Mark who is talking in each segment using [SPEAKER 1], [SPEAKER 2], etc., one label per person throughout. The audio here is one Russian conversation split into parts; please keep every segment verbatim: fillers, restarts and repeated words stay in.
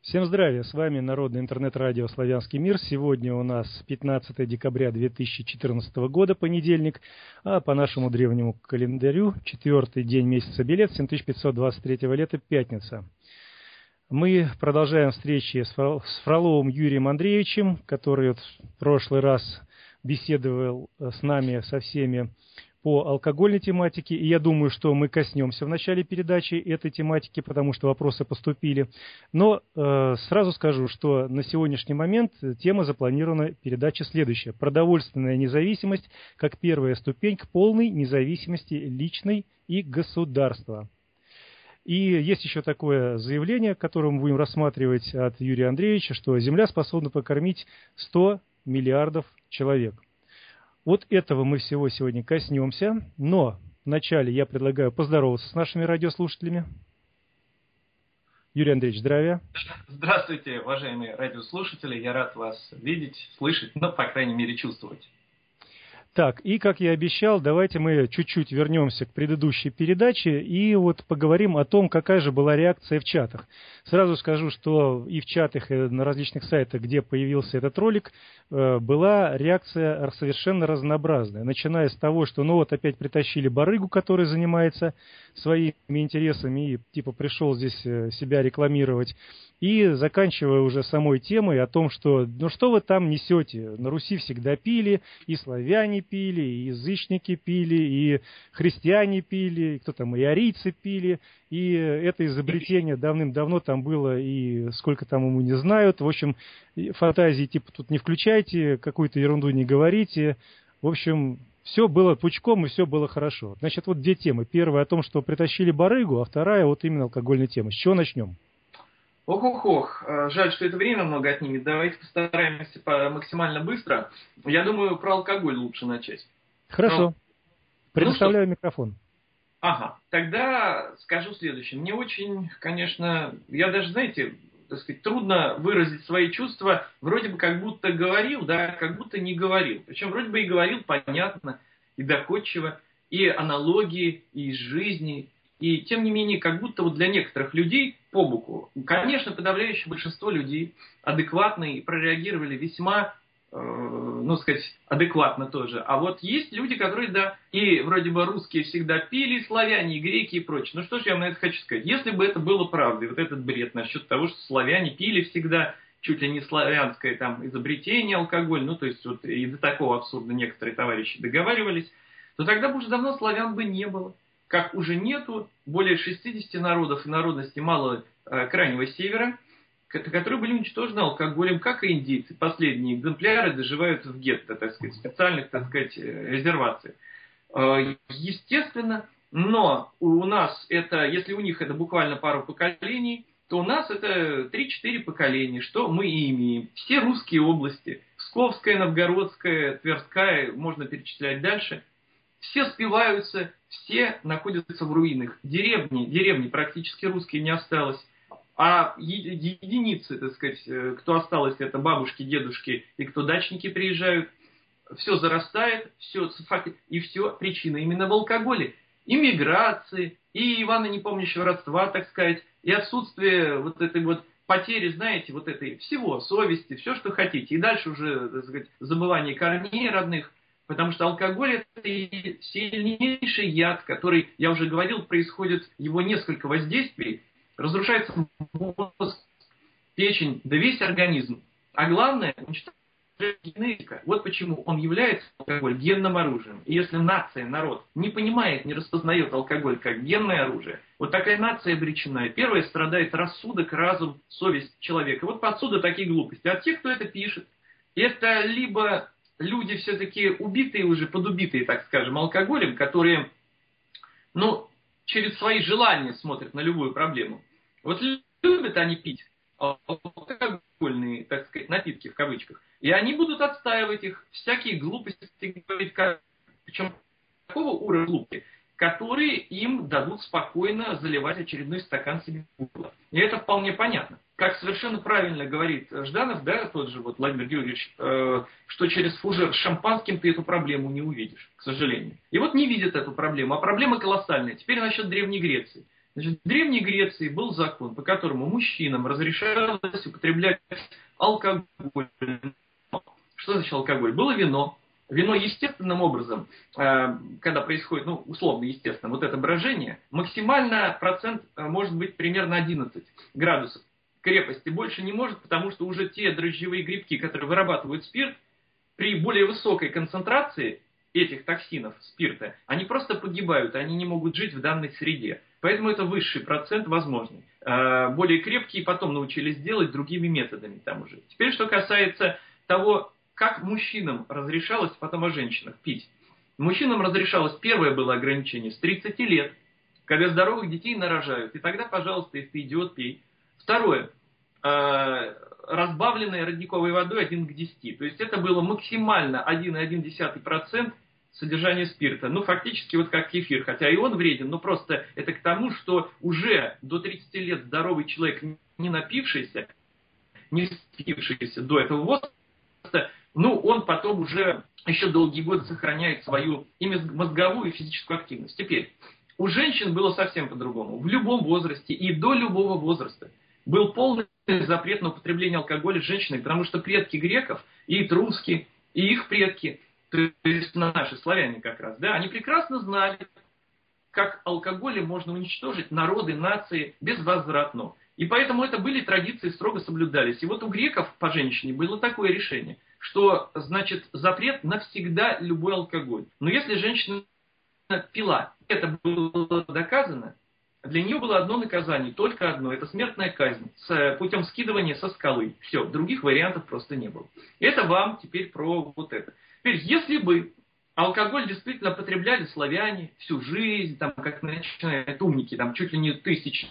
[SPEAKER 1] Всем здравия, с вами Народное интернет-радио «Славянский мир». Сегодня у нас пятнадцатое декабря две тысячи четырнадцатого года, понедельник, а по нашему древнему календарю четвертый день месяца Белет, семь тысяч пятьсот двадцать третьего лета, пятница. Мы продолжаем встречи с Фроловым Юрием Андреевичем, который вот в прошлый раз беседовал с нами со всеми по алкогольной тематике, и я думаю, что мы коснемся в начале передачи этой тематики, потому что вопросы поступили. Но э, сразу скажу, что на сегодняшний момент тема запланирована передача следующая. Продовольственная независимость как первая ступень к полной независимости личной и государства. И есть еще такое заявление, которое мы будем рассматривать от Юрия Андреевича, что Земля способна покормить сто миллиардов человек. Вот этого мы всего сегодня коснемся, но вначале я предлагаю поздороваться с нашими радиослушателями. Юрий Андреевич, здравия.
[SPEAKER 2] Здравствуйте, уважаемые радиослушатели. Я рад вас видеть, слышать, но, по крайней мере, чувствовать.
[SPEAKER 1] Так, и, как я обещал, давайте мы чуть-чуть вернемся к предыдущей передаче и вот поговорим о том, какая же была реакция в чатах. Сразу скажу, что и в чатах, и на различных сайтах, где появился этот ролик, была реакция совершенно разнообразная. Начиная с того, что ну вот опять притащили барыгу, который занимается своими интересами и типа пришел здесь себя рекламировать, и заканчивая уже самой темой о том, что ну что вы там несете, на Руси всегда пили, и славяне пили, и язычники пили, и христиане пили, и кто там, и арийцы пили, и это изобретение давным-давно там было, и сколько там ему не знают. В общем, фантазии типа тут не включайте, какую-то ерунду не говорите. В общем, все было пучком, и все было хорошо. Значит, вот две темы. Первая о том, что притащили барыгу, а вторая вот именно алкогольная тема. С чего начнем?
[SPEAKER 2] Ох-ох-ох, жаль, что это время много отнимет. Давайте постараемся максимально быстро. Я думаю, про алкоголь лучше начать.
[SPEAKER 1] Хорошо. Но... Предоставляю ну, микрофон.
[SPEAKER 2] Ага, тогда скажу следующее. Мне очень, конечно, я даже, знаете, так сказать, трудно выразить свои чувства. Вроде бы как будто говорил, да, как будто не говорил. Причем вроде бы и говорил понятно, и доходчиво, и аналогии, и из жизни. И тем не менее, как будто вот для некоторых людей по боку. Конечно, подавляющее большинство людей адекватно и прореагировали весьма, э, ну сказать, адекватно тоже. А вот есть люди, которые, да, и вроде бы русские всегда пили, славяне, и греки и прочее. Ну что ж я на это хочу сказать. Если бы это было правдой, вот этот бред насчет того, что славяне пили всегда, чуть ли не славянское там изобретение алкоголь, ну то есть вот и до такого абсурда некоторые товарищи договаривались, то тогда бы уже давно славян бы не было. Как уже нету более шестидесяти народов и народностей малого э, крайнего севера, которые были уничтожены алкоголем, как и индейцы. Последние экземпляры доживают в гетто, так сказать, специальных, так сказать, резервациях. Э, естественно, но у нас это, если у них это буквально пару поколений, то у нас это три-четыре поколения. Что мы и имеем? Все русские области, Псковская, Новгородская, Тверская, можно перечислять дальше, все спиваются, все находятся в руинах. Деревни, деревни практически русские не осталось. А е- единицы, так сказать, кто осталось, это бабушки, дедушки и кто дачники приезжают. Все зарастает, все, и все причина именно в алкоголе. И миграции, и Ивана непомнящего родства, так сказать, и отсутствие вот этой вот потери, знаете, вот этой всего, совести, все, что хотите. И дальше уже, так сказать, забывание корней родных. Потому что алкоголь – это сильнейший яд, который, я уже говорил, происходит его несколько воздействий. Разрушается мозг, печень, да весь организм. А главное – уничтожает генетика. Вот почему он является, алкоголь, генным оружием. И если нация, народ не понимает, не распознает алкоголь как генное оружие, вот такая нация обречена. Первое страдает рассудок, разум, совесть человека. Вот отсюда такие глупости. А те, кто это пишет, это либо... люди все-таки убитые уже, подубитые, так скажем, алкоголем, которые, ну, через свои желания смотрят на любую проблему. Вот любят они пить алкогольные, так сказать, напитки в кавычках, и они будут отстаивать их, всякие глупости говорить, причем такого уровня глупости, которые им дадут спокойно заливать очередной стакан себе в горло. И это вполне понятно. Как совершенно правильно говорит Жданов, да, тот же вот Владимир Георгиевич, э, что через фужер с шампанским ты эту проблему не увидишь, к сожалению. И вот не видят эту проблему, а проблема колоссальная. Теперь насчет Древней Греции. Значит, в Древней Греции был закон, по которому мужчинам разрешалось употреблять алкоголь. Что значит алкоголь? Было вино. Вино естественным образом, когда происходит, ну, условно естественно, вот это брожение, максимально процент может быть примерно одиннадцать градусов крепости. Больше не может, потому что уже те дрожжевые грибки, которые вырабатывают спирт, при более высокой концентрации этих токсинов спирта, они просто погибают, они не могут жить в данной среде. Поэтому это высший процент возможный. Более крепкие потом научились делать другими методами там уже. Теперь, что касается того, как мужчинам разрешалось, потом о женщинах, пить. Мужчинам разрешалось, первое было ограничение, с тридцати лет, когда здоровых детей нарожают. И тогда, пожалуйста, если ты идиот, пей. Второе. Разбавленной родниковой водой один к десяти. То есть это было максимально один целых одна десятая процента содержания спирта. Ну, фактически вот как кефир. Хотя и он вреден, но просто это к тому, что уже до тридцати лет здоровый человек, не напившийся, не спившийся до этого возраста, ну, он потом уже еще долгие годы сохраняет свою и мозговую, и физическую активность. Теперь, у женщин было совсем по-другому. В любом возрасте и до любого возраста был полный запрет на употребление алкоголя женщиной, потому что предки греков, и этруски, и их предки, то есть наши славяне как раз, да, они прекрасно знали, как алкоголем можно уничтожить народы, нации безвозвратно. И поэтому это были традиции, строго соблюдались. И вот у греков по женщине было такое решение, что, значит, запрет навсегда любой алкоголь. Но если женщина пила, это было доказано, для нее было одно наказание, только одно, это смертная казнь с путем скидывания со скалы. Все, других вариантов просто не было. Это вам теперь про вот это. Теперь, если бы алкоголь действительно потребляли славяне всю жизнь, там, как начинают умники, там, чуть ли не тысячи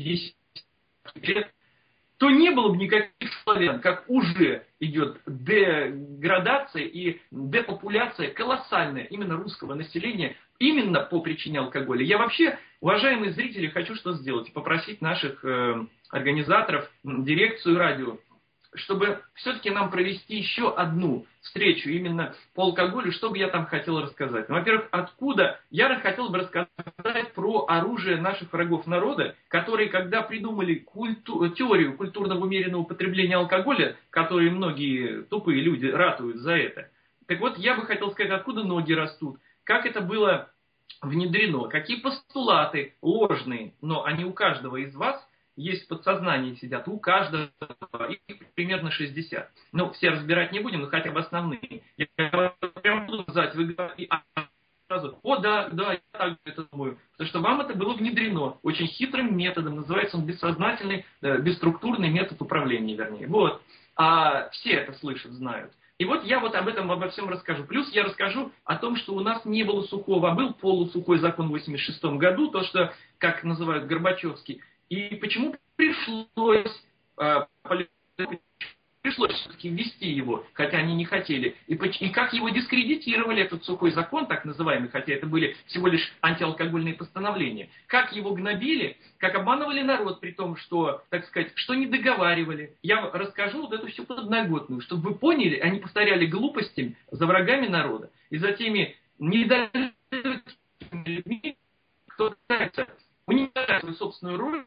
[SPEAKER 2] лет, то не было бы никаких славян, как уже идет деградация и депопуляция колоссальная именно русского населения, именно по причине алкоголя. Я вообще, уважаемые зрители, хочу что сделать? Попросить наших э, организаторов, дирекцию радио, чтобы все-таки нам провести еще одну встречу именно по алкоголю, что бы я там хотел рассказать. Ну, во-первых, откуда я хотел бы рассказать про оружие наших врагов народа, которые, когда придумали культу... теорию культурного умеренного употребления алкоголя, которые многие тупые люди ратуют за это. Так вот, я бы хотел сказать, откуда ноги растут, как это было внедрено, какие постулаты ложные, но они у каждого из вас есть в подсознании сидят, у каждого, их примерно шестьдесят. Ну, все разбирать не будем, но хотя бы основные. Я прямо буду сказать, вы говорите, а сразу, о, да, да, я так это думаю. Потому что вам это было внедрено очень хитрым методом, называется он бессознательный, бесструктурный метод управления, вернее. Вот. А все это слышат, знают. И вот я вот об этом, обо всем расскажу. Плюс я расскажу о том, что у нас не было сухого, а был полусухой закон в восемьдесят шестом году, то, что, как называют, Горбачевский. И почему пришлось, э, пришлось все-таки ввести его, хотя они не хотели. И, и как его дискредитировали, этот сухой закон, так называемый, хотя это были всего лишь антиалкогольные постановления. Как его гнобили, как обманывали народ, при том, что, так сказать, что не договаривали. Я расскажу вот эту всю подноготную, чтобы вы поняли, они повторяли глупости за врагами народа. И за теми недалекими людьми, кто пытается уничтожать свою собственную роль,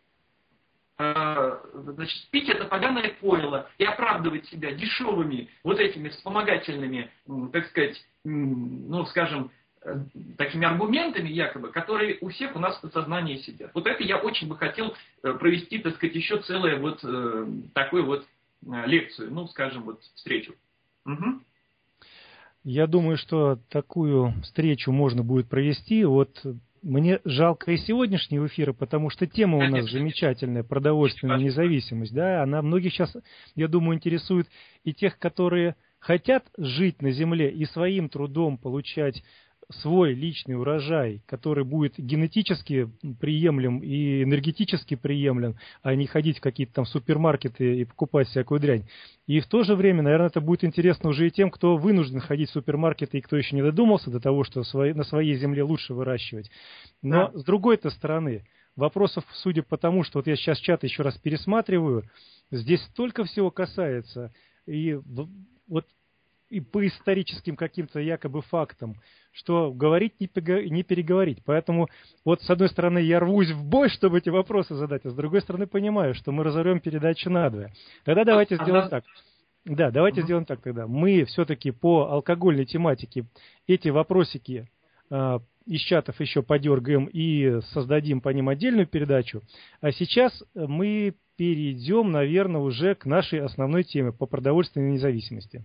[SPEAKER 2] значит, пить это поганое пойло и оправдывать себя дешевыми вот этими вспомогательными, так сказать, ну, скажем, такими аргументами якобы, которые у всех у нас в подсознании сидят. Вот это я очень бы хотел провести, так сказать, еще целую вот такую вот лекцию, ну, скажем, вот встречу. Угу.
[SPEAKER 1] Я думаю, что такую встречу можно будет провести. Вот мне жалко и сегодняшнего эфира, потому что тема у нас замечательная, продовольственная независимость, да, она многих сейчас, я думаю, интересует и тех, которые хотят жить на земле и своим трудом получать свой личный урожай, который будет генетически приемлем и энергетически приемлем, а не ходить в какие-то там супермаркеты и покупать всякую дрянь. И в то же время, наверное, это будет интересно уже и тем, кто вынужден ходить в супермаркеты и кто еще не додумался до того, что на своей земле лучше выращивать. Но да. С другой-то стороны, вопросов, судя по тому, что вот я сейчас чат еще раз пересматриваю, здесь столько всего касается. И вот и по историческим каким-то якобы фактам, что говорить не, не переговорить. Поэтому вот с одной стороны я рвусь в бой, чтобы эти вопросы задать, а с другой стороны понимаю, что мы разорвем передачу надвое. Тогда давайте сделаем так. Да, давайте сделаем так тогда. Мы все-таки по алкогольной тематике эти вопросики э, из чатов еще подергаем и создадим по ним отдельную передачу. А сейчас мы перейдем, наверное, уже к нашей основной теме по продовольственной независимости.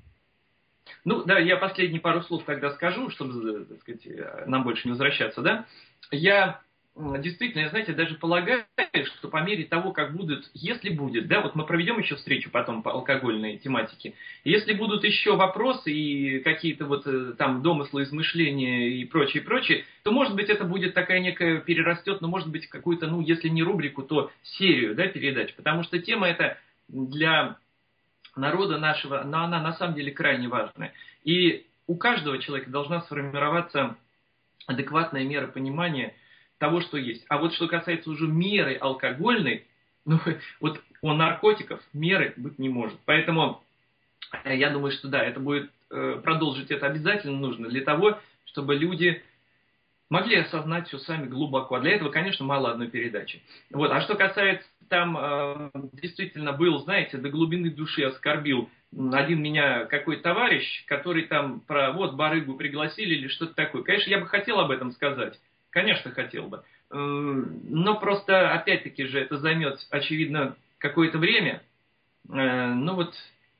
[SPEAKER 2] Ну, да, я последние пару слов тогда скажу, чтобы, так сказать, нам больше не возвращаться, да. Я действительно, знаете, даже полагаю, что по мере того, как будут, если будет, да, вот мы проведем еще встречу потом по алкогольной тематике, если будут еще вопросы и какие-то вот там домыслы, измышления и прочее, прочее, то, может быть, это будет такая некая, перерастет, но, может быть, какую-то, ну, если не рубрику, то серию, да, передач, потому что тема эта для народа нашего, но она на самом деле крайне важная. И у каждого человека должна сформироваться адекватная мера понимания того, что есть. А вот что касается уже меры алкогольной, ну, вот у наркотиков меры быть не может. Поэтому я думаю, что да, это будет, продолжить это обязательно нужно для того, чтобы люди могли осознать все сами глубоко. А для этого, конечно, мало одной передачи. Вот. А что касается, там действительно был, знаете, до глубины души оскорбил один меня какой-то товарищ, который там про вот барыгу пригласили или что-то такое. Конечно, я бы хотел об этом сказать. Конечно, хотел бы. Но просто, опять-таки же, это займет, очевидно, какое-то время. Ну вот,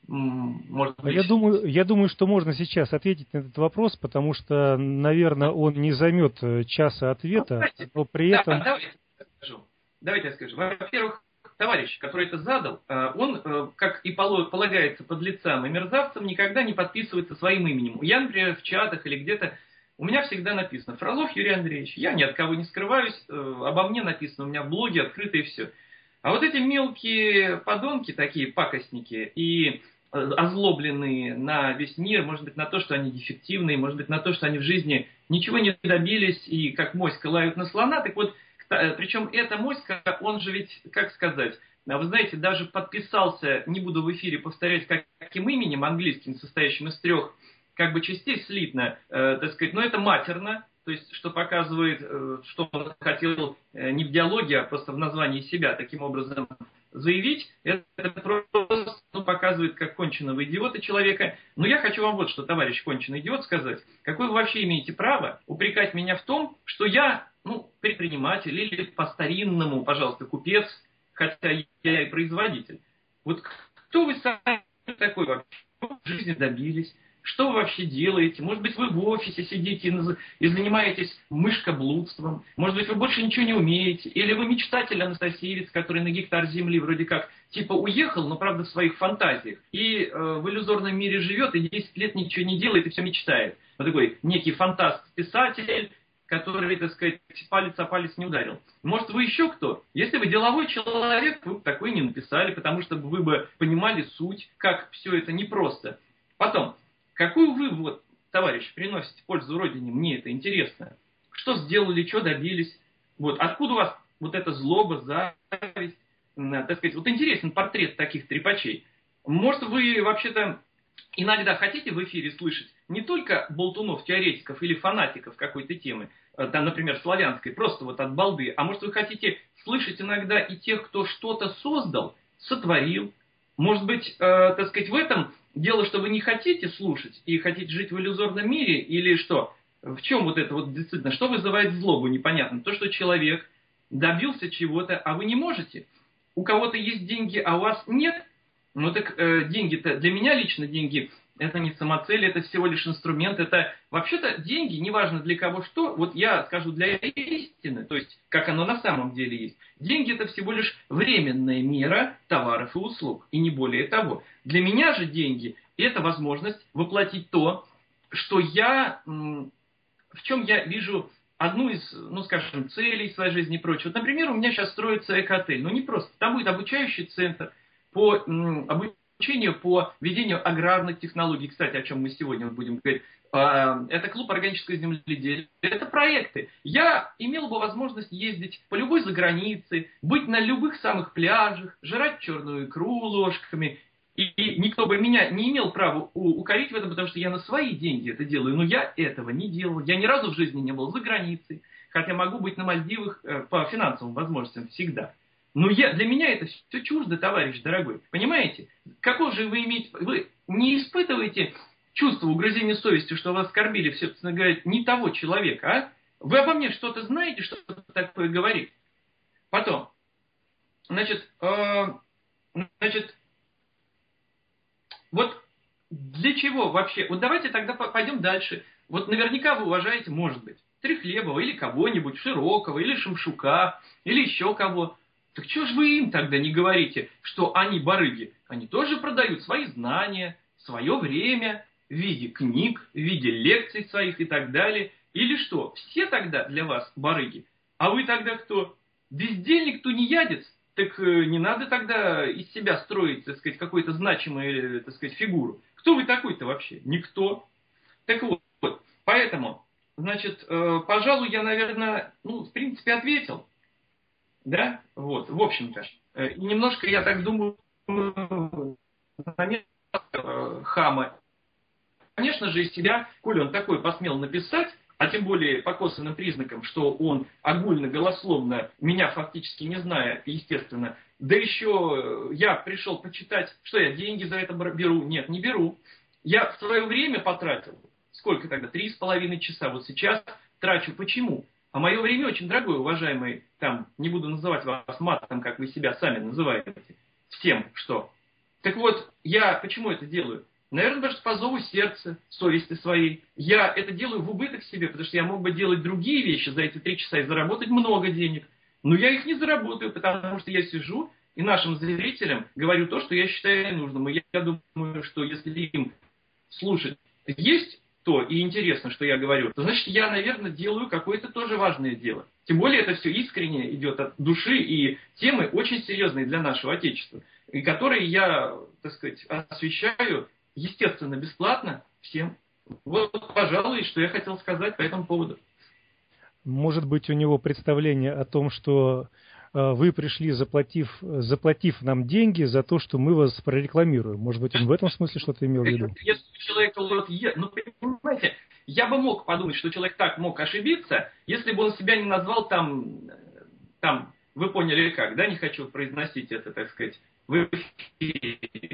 [SPEAKER 2] может быть...
[SPEAKER 1] Я думаю, я думаю, что можно сейчас ответить на этот вопрос, потому что, наверное, он не займет часа ответа, давайте, но при этом...
[SPEAKER 2] Да, давайте я скажу. Давайте я скажу. Во-первых, товарищ, который это задал, он, как и полагается подлецам и мерзавцам, никогда не подписывается своим именем. Я, например, в чатах или где-то у меня всегда написано «Фролов Юрий Андреевич». Я ни от кого не скрываюсь, обо мне написано, у меня в блоге открыто и все. А вот эти мелкие подонки, такие пакостники и озлобленные на весь мир, может быть, на то, что они дефективные, может быть, на то, что они в жизни ничего не добились и как моська лают на слона. Так вот, причем эта моська, он же ведь, как сказать, вы знаете, даже подписался, не буду в эфире повторять, каким именем английским, состоящим из трех как бы частей слитно, э, так сказать, но это матерно, то есть, что показывает, э, что он хотел э, не в диалоге, а просто в названии себя таким образом заявить, это, это просто ну, показывает, как конченого идиота человека. Но я хочу вам вот что, товарищ конченый идиот, сказать, какое вы вообще имеете право упрекать меня в том, что я, ну, предприниматель или по-старинному, пожалуйста, купец, хотя я и производитель. Вот кто вы сами такой вообще? Что в жизни добились? Что вы вообще делаете? Может быть, вы в офисе сидите и занимаетесь мышкоблудством. Может быть, вы больше ничего не умеете. Или вы мечтатель анастасиевец, который на гектар земли вроде как типа уехал, но правда в своих фантазиях. И э, в иллюзорном мире живет, и десять лет ничего не делает, и все мечтает. Вот такой некий фантаст-писатель, который, так сказать, палец о палец не ударил. Может, вы еще кто? Если вы деловой человек, вы бы такой не написали, потому что вы бы понимали суть, как все это непросто. Потом... Какую вы, вот, товарищ, приносите пользу Родине? Мне это интересно. Что сделали, что добились? Вот, откуда у вас вот эта злоба, зависть? Так сказать, вот интересен портрет таких трепачей. Может, вы вообще-то иногда хотите в эфире слышать не только болтунов, теоретиков или фанатиков какой-то темы, там, например, славянской, просто вот от балды, а может, вы хотите слышать иногда и тех, кто что-то создал, сотворил? Может быть, э, так сказать, в этом... Дело, что вы не хотите слушать и хотите жить в иллюзорном мире, или что? В чем вот это вот действительно? Что вызывает злобу, непонятно? То, что человек добился чего-то, а вы не можете. У кого-то есть деньги, а у вас нет. Ну так э, деньги-то, для меня лично деньги, это не самоцель, это всего лишь инструмент. Это вообще-то деньги, неважно для кого что, вот я скажу для истины, то есть как оно на самом деле есть. Деньги это всего лишь временная мера товаров и услуг, и не более того. Для меня же деньги это возможность воплотить то, что я, в чем я вижу одну из, ну скажем, целей своей жизни и прочее. Вот, например, у меня сейчас строится эко-отель, но не просто, там будет обучающий центр по обучению по ведению аграрных технологий, кстати, о чем мы сегодня будем говорить. Это клуб органического земледелия, это проекты. Я имел бы возможность ездить по любой загранице, быть на любых самых пляжах, жрать черную икру ложками, И, и никто бы меня не имел права укорить в этом, потому что я на свои деньги это делаю. Но я этого не делал. Я ни разу в жизни не был за границей. Хотя могу быть на Мальдивах э, по финансовым возможностям всегда. Но я, для меня это все чуждо, товарищ дорогой. Понимаете? Какое же вы имеете... Вы не испытываете чувство угрызения совести, что вас оскорбили, собственно говоря, не того человека, а? Вы обо мне что-то знаете, что такое говорит? Потом, значит, э, значит, вот для чего вообще? Вот давайте тогда пойдем дальше. Вот наверняка вы уважаете, может быть, Трехлебова или кого-нибудь, Широкого, или Шемшука, или еще кого. Так чего же вы им тогда не говорите, что они барыги? Они тоже продают свои знания, свое время в виде книг, в виде лекций своих и так далее. Или что? Все тогда для вас барыги? А вы тогда кто? Бездельник, тунеядец? Так не надо тогда из себя строить, так сказать, какую-то значимую, так сказать, фигуру. Кто вы такой-то вообще? Никто. Так вот, поэтому, значит, пожалуй, я, наверное, ну, в принципе, ответил. Да? Вот, в общем-то. И немножко, я так думаю, хама. Конечно же, из себя, коли он такой посмел написать, а тем более по косвенным признакам, что он огульно-голословно, меня фактически не зная, естественно, да еще я пришел почитать, что я деньги за это беру. Нет, не беру. Я в свое время потратил, сколько тогда, три с половиной часа, вот сейчас трачу. Почему? А мое время очень дорогое, уважаемые, там, не буду называть вас матом, как вы себя сами называете, всем, что. Так вот, я почему это делаю? Наверное, даже по зову сердца, совести своей. Я это делаю в убыток себе, потому что я мог бы делать другие вещи за эти три часа и заработать много денег. Но я их не заработаю, потому что я сижу и нашим зрителям говорю то, что я считаю нужным. И я думаю, что если им слушать есть то и интересно, что я говорю, то значит я, наверное, делаю какое-то тоже важное дело. Тем более это все искренне идет от души, и темы очень серьезные для нашего Отечества, и которые я, так сказать, освещаю, естественно, бесплатно всем. Вот, пожалуй, что я хотел сказать по этому поводу.
[SPEAKER 1] Может быть, у него представление о том, что э, вы пришли, заплатив, заплатив нам деньги за то, что мы вас прорекламируем. Может быть, он в этом смысле что-то имел в виду?
[SPEAKER 2] Если человек, вот, ну, понимаете, я бы мог подумать, что человек так мог ошибиться, если бы он себя не назвал там, там, вы поняли как, да, не хочу произносить это, так сказать, в эфире.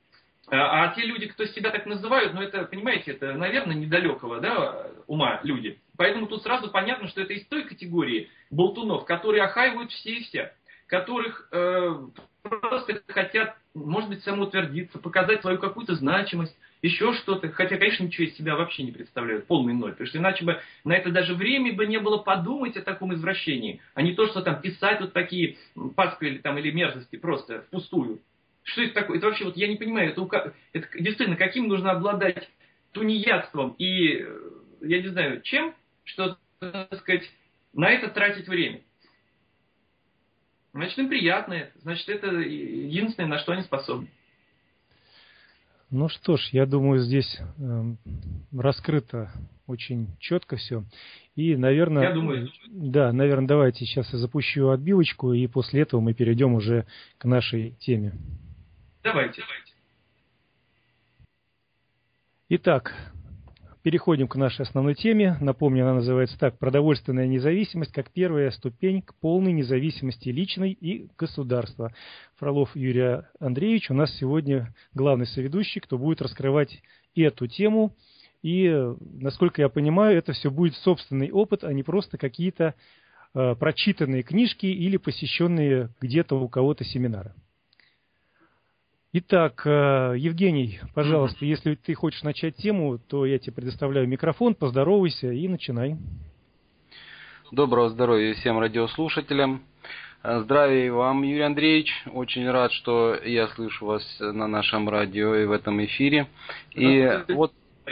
[SPEAKER 2] А, а те люди, кто себя так называют, ну это, понимаете, это, наверное, недалекого, да, ума люди. Поэтому тут сразу понятно, что это из той категории болтунов, которые охаивают все и вся, которых э, просто хотят, может быть, самоутвердиться, показать свою какую-то значимость, еще что-то. Хотя, конечно, ничего из себя вообще не представляют, полный ноль. Потому что иначе бы на это даже время бы не было подумать о таком извращении, а не то, что там писать вот такие пасквили там, или мерзости просто впустую. Что это такое? Это вообще, вот я не понимаю, это, это действительно, каким нужно обладать тунеядством и, я не знаю, чем, что, так сказать, на это тратить время. Значит, им приятно это. Значит, это единственное, на что они способны.
[SPEAKER 1] Ну что ж, я думаю, здесь э, раскрыто очень четко все. И, наверное,
[SPEAKER 2] я думаю,
[SPEAKER 1] да, наверное, давайте сейчас я запущу отбивочку, и после этого мы перейдем уже к нашей теме.
[SPEAKER 2] Давайте, давайте.
[SPEAKER 1] Итак, переходим к нашей основной теме. Напомню, она называется так: продовольственная независимость как первая ступень к полной независимости личной и государства. Фролов Юрий Андреевич у нас сегодня главный соведущий, кто будет раскрывать эту тему. И, насколько я понимаю, это все будет собственный опыт, а не просто какие-то э, прочитанные книжки или посещенные где-то у кого-то семинары. Итак, Евгений, пожалуйста, mm-hmm. если ты хочешь начать тему, то я тебе предоставляю микрофон, поздоровайся и начинай.
[SPEAKER 3] Доброго здоровья всем радиослушателям. Здравия вам, Юрий Андреевич. Очень рад, что я слышу вас на нашем радио и в этом эфире. И вот,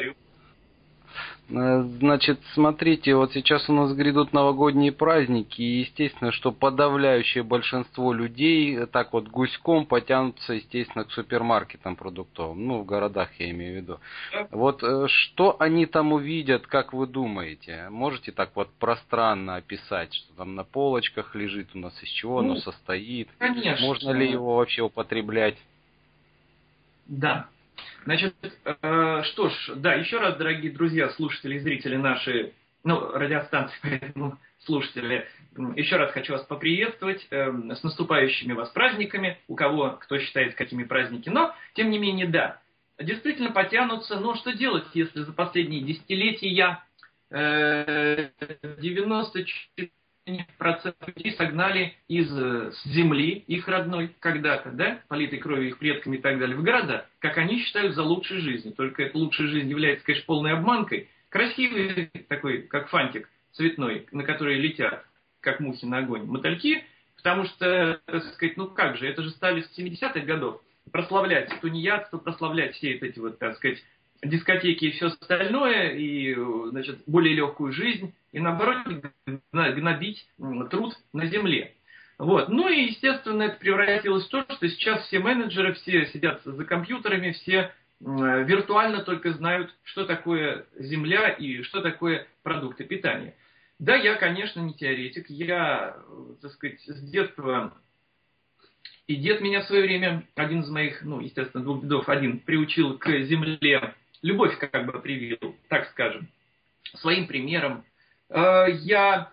[SPEAKER 3] значит, смотрите, вот сейчас у нас грядут новогодние праздники, и естественно, что подавляющее большинство людей так вот гуськом потянутся, естественно, к супермаркетам продуктовым, ну, в городах я имею в виду. Вот что они там увидят, как вы думаете? Можете так вот пространно описать, что там на полочках лежит у нас, из чего ну, оно состоит?
[SPEAKER 2] Конечно.
[SPEAKER 3] Можно ли его вообще употреблять?
[SPEAKER 2] Да. Значит, э, что ж, да, еще раз, дорогие друзья, слушатели и зрители наши, ну, радиостанции, поэтому слушатели, еще раз хочу вас поприветствовать э, с наступающими вас праздниками, у кого, кто считает, какими праздники, но, тем не менее, да, действительно потянутся, но что делать, если за последние десятилетия э, девяносто четыре процента людей согнали из с земли, их родной, когда-то, да, политой кровью их предками и так далее, в города, как они считают, за лучшей жизнью. Только эта лучшая жизнь является, конечно, полной обманкой. Красивый такой, как фантик цветной, на который летят, как мухи на огонь, мотыльки, потому что, так сказать, ну как же, это же стали с семидесятых годов прославлять тунеядство, прославлять все эти вот, так сказать, дискотеки и все остальное, и, значит, более легкую жизнь, и наоборот гнобить труд на земле. Вот. Ну и, естественно, это превратилось в то, что сейчас все менеджеры, все сидят за компьютерами, все виртуально только знают, что такое земля и что такое продукты питания. Да, я, конечно, не теоретик, я, так сказать, с детства... И дед меня в свое время, один из моих, ну, естественно, двух дедов, один, приучил к земле, любовь как бы привил, так скажем, своим примером. Я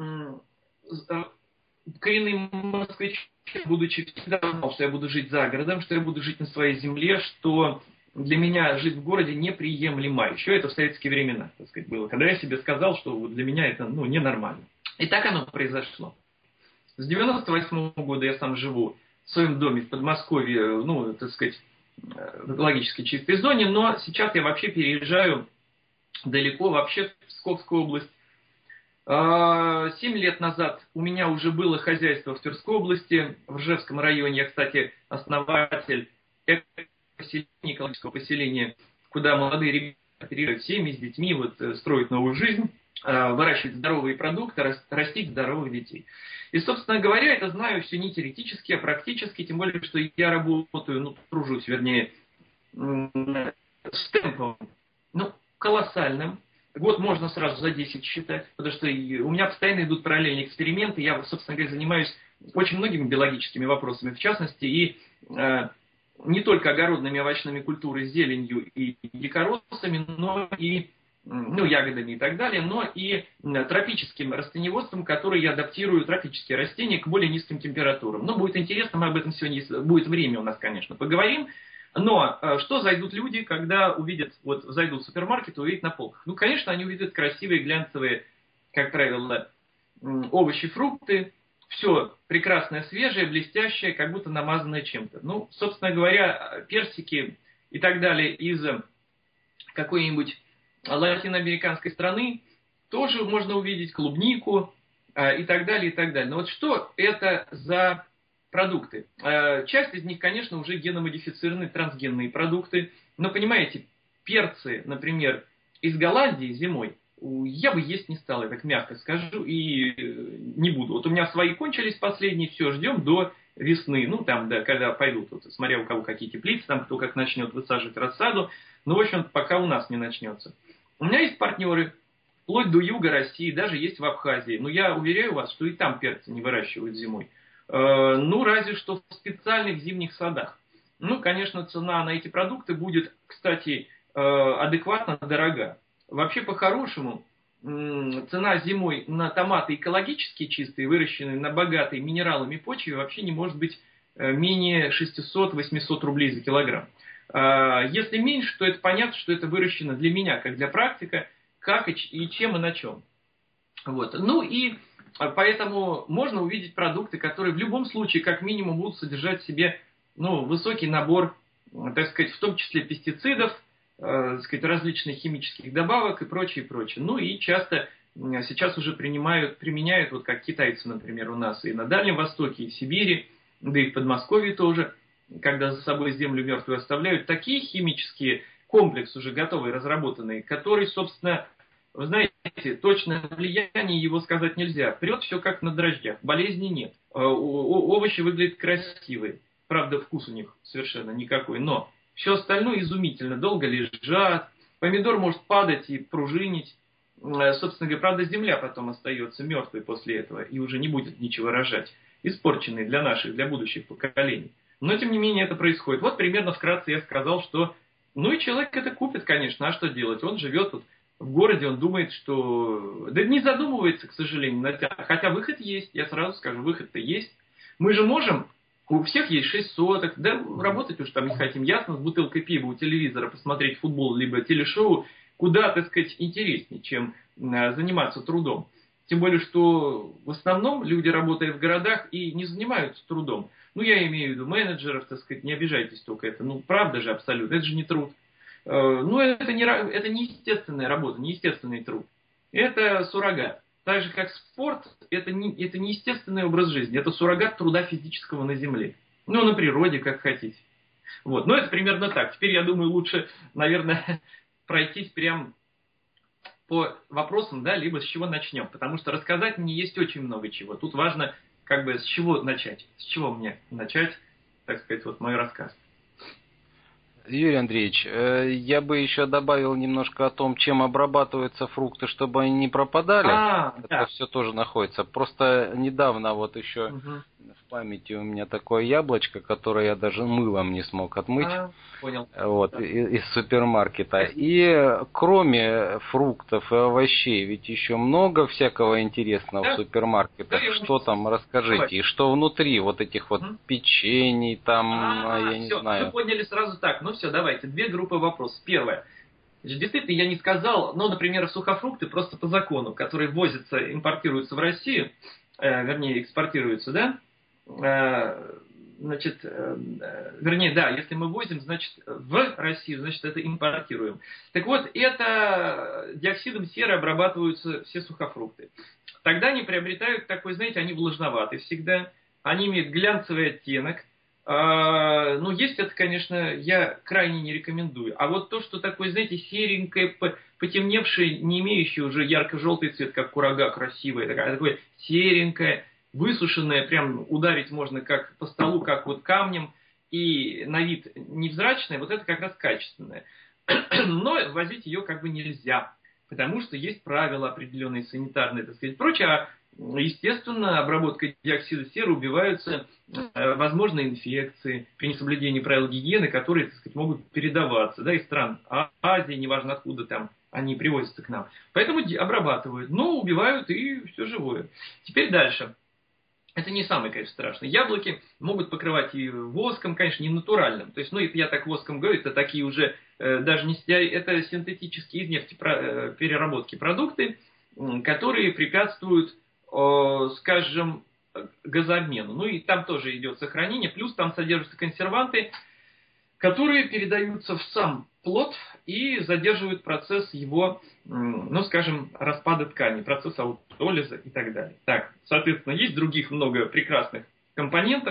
[SPEAKER 2] коренным москвичом, будучи всегда знал, что я буду жить за городом, что я буду жить на своей земле, что для меня жить в городе неприемлемо. Еще это в советские времена, так сказать, было. Когда я себе сказал, что для меня это, ну, ненормально. И так оно произошло. С девяносто восьмого года я сам живу в своем доме в Подмосковье, ну, так сказать, в экологически чистой зоне, но сейчас я вообще переезжаю далеко, вообще в Псковскую область. Семь лет назад у меня уже было хозяйство в Тверской области, в Ржевском районе. Я, кстати, основатель поселения, экологического поселения, куда молодые ребята переезжают семьи с детьми, вот, строят новую жизнь, выращивать здоровые продукты, растить здоровых детей. И, собственно говоря, это знаю все не теоретически, а практически, тем более, что я работаю, ну, тружусь, вернее, с темпом, ну, колоссальным. Год можно сразу за десять считать, потому что у меня постоянно идут параллельные эксперименты. Я, собственно говоря, занимаюсь очень многими биологическими вопросами, в частности, и э, не только огородными овощными культурами, зеленью и дикоросами, но и ну, ягодами и так далее, но и тропическим растениеводством, которое я адаптирую тропические растения к более низким температурам. Но будет интересно, мы об этом сегодня, если будет время у нас, конечно, поговорим. Но что зайдут люди, когда увидят, вот зайдут в супермаркет и увидят на полках? Ну, конечно, они увидят красивые, глянцевые, как правило, овощи, фрукты. Все прекрасное, свежее, блестящее, как будто намазанное чем-то. Ну, собственно говоря, персики и так далее из какой-нибудь латиноамериканской страны тоже можно увидеть, клубнику и так далее, и так далее. Но вот что это за продукты? Часть из них, конечно, уже геномодифицированные трансгенные продукты. Но, понимаете, перцы, например, из Голландии зимой, я бы есть не стал, я так мягко скажу, и не буду. Вот у меня свои кончились последние, все, ждем до весны. Ну, там, да, когда пойдут, вот, смотря у кого какие теплицы, там, кто как начнет высаживать рассаду. Ну, в общем, пока у нас не начнется. У меня есть партнеры, вплоть до юга России, даже есть в Абхазии. Но я уверяю вас, что и там перцы не выращивают зимой. Э, ну, разве что в специальных зимних садах. Ну, конечно, цена на эти продукты будет, кстати, э, адекватно дорога. Вообще, по-хорошему, э, цена зимой на томаты экологически чистые, выращенные на богатой минералами почве, вообще не может быть э, менее шестьсот-восемьсот рублей за килограмм. Если меньше, то это понятно, что это выращено для меня, как для практика, как и чем и на чем. Вот. Ну и поэтому можно увидеть продукты, которые в любом случае, как минимум, будут содержать в себе ну, высокий набор, так сказать, в том числе пестицидов, э, так сказать, различных химических добавок и прочее, прочее. Ну и часто сейчас уже принимают, применяют, вот как китайцы, например, у нас и на Дальнем Востоке, и в Сибири, да и в Подмосковье тоже, когда за собой землю мертвую оставляют, такие химические комплексы уже готовые, разработанные, которые, собственно, вы знаете, точное влияние его сказать нельзя. Прет все как на дрожжах, болезни нет. Овощи выглядят красивые, правда, вкус у них совершенно никакой, но все остальное изумительно, долго лежат, помидор может падать и пружинить. Собственно говоря, правда, земля потом остается мертвой после этого и уже не будет ничего рожать, испорченной для наших, для будущих поколений. Но, тем не менее, это происходит. Вот примерно вкратце я сказал, что... Ну и человек это купит, конечно, а что делать? Он живет тут в городе, он думает, что... Да не задумывается, к сожалению, над тем. Хотя выход есть, я сразу скажу, выход-то есть. Мы же можем... У всех есть шесть соток, да работать уж там не хотим, ясно, с бутылкой пива у телевизора посмотреть футбол, либо телешоу, куда, так сказать, интереснее, чем заниматься трудом. Тем более, что в основном люди, работая в городах, и не занимаются трудом. Ну, я имею в виду менеджеров, так сказать, не обижайтесь только это. Ну, правда же абсолютно, это же не труд. Ну, это не, это не естественная работа, не естественный труд. Это суррогат. Так же, как спорт, это не, это не естественный образ жизни, это суррогат труда физического на земле. Ну, на природе, как хотите. Вот. Но это примерно так. Теперь, я думаю, лучше, наверное, пройтись прям по вопросам, да, либо с чего начнем. Потому что рассказать мне есть очень много чего. Тут важно, как бы, с чего начать. С чего мне начать, так сказать, вот мой рассказ.
[SPEAKER 3] Юрий Андреевич, я бы еще добавил немножко о том, чем обрабатываются фрукты, чтобы они не пропадали.
[SPEAKER 2] А,
[SPEAKER 3] это
[SPEAKER 2] да.
[SPEAKER 3] все тоже находится. Просто недавно вот еще угу. в памяти у меня такое яблочко, которое я даже мылом не смог отмыть.
[SPEAKER 2] А, понял.
[SPEAKER 3] Вот,
[SPEAKER 2] да.
[SPEAKER 3] из, из супермаркета. И кроме фруктов и овощей, ведь еще много всякого интересного да? в супермаркетах. Да, что там, расскажите. Давай. И что внутри вот этих вот угу. печений, там,
[SPEAKER 2] а,
[SPEAKER 3] я не
[SPEAKER 2] все, знаю.
[SPEAKER 3] Вы
[SPEAKER 2] поняли сразу так. Ну все, давайте. Две группы вопросов. Первое. Действительно, я не сказал, но, например, сухофрукты просто по закону, которые ввозятся, импортируются в Россию, э, вернее, экспортируются, да? Э, значит, э, вернее, да, если мы возим, значит, в Россию, значит, это импортируем. Так вот, это диоксидом серы обрабатываются все сухофрукты. Тогда они приобретают такой, знаете, они влажноваты всегда, они имеют глянцевый оттенок. Ну, есть это, конечно, я крайне не рекомендую. А вот то, что такое, знаете, серенькое, потемневшее, не имеющее уже ярко-желтый цвет, как курага красивое, такое, такое серенькое, высушенное, прям ударить можно как по столу, как вот камнем, и на вид невзрачное, вот это как раз качественное. Но возить ее как бы нельзя, потому что есть правила определенные санитарные, так сказать, прочее. А естественно, обработкой диоксида серы убиваются э, возможные инфекции при несоблюдении правил гигиены, которые, так сказать, могут передаваться, да, из стран Азии, неважно откуда там они привозятся к нам. Поэтому обрабатывают, но убивают и все живое. Теперь дальше. Это не самое, конечно, страшное. Яблоки могут покрывать и воском, конечно, не натуральным. То есть, ну, это я так воском говорю, это такие уже, э, даже не это синтетические из нефти э, переработки продукты, э, которые препятствуют, скажем, газообмену. Ну и там тоже идет сохранение, плюс там содержатся консерванты, которые передаются в сам плод и задерживают процесс его, ну скажем, распада ткани, процесс аутолиза и так далее. Так, соответственно, есть других много прекрасных компонентов.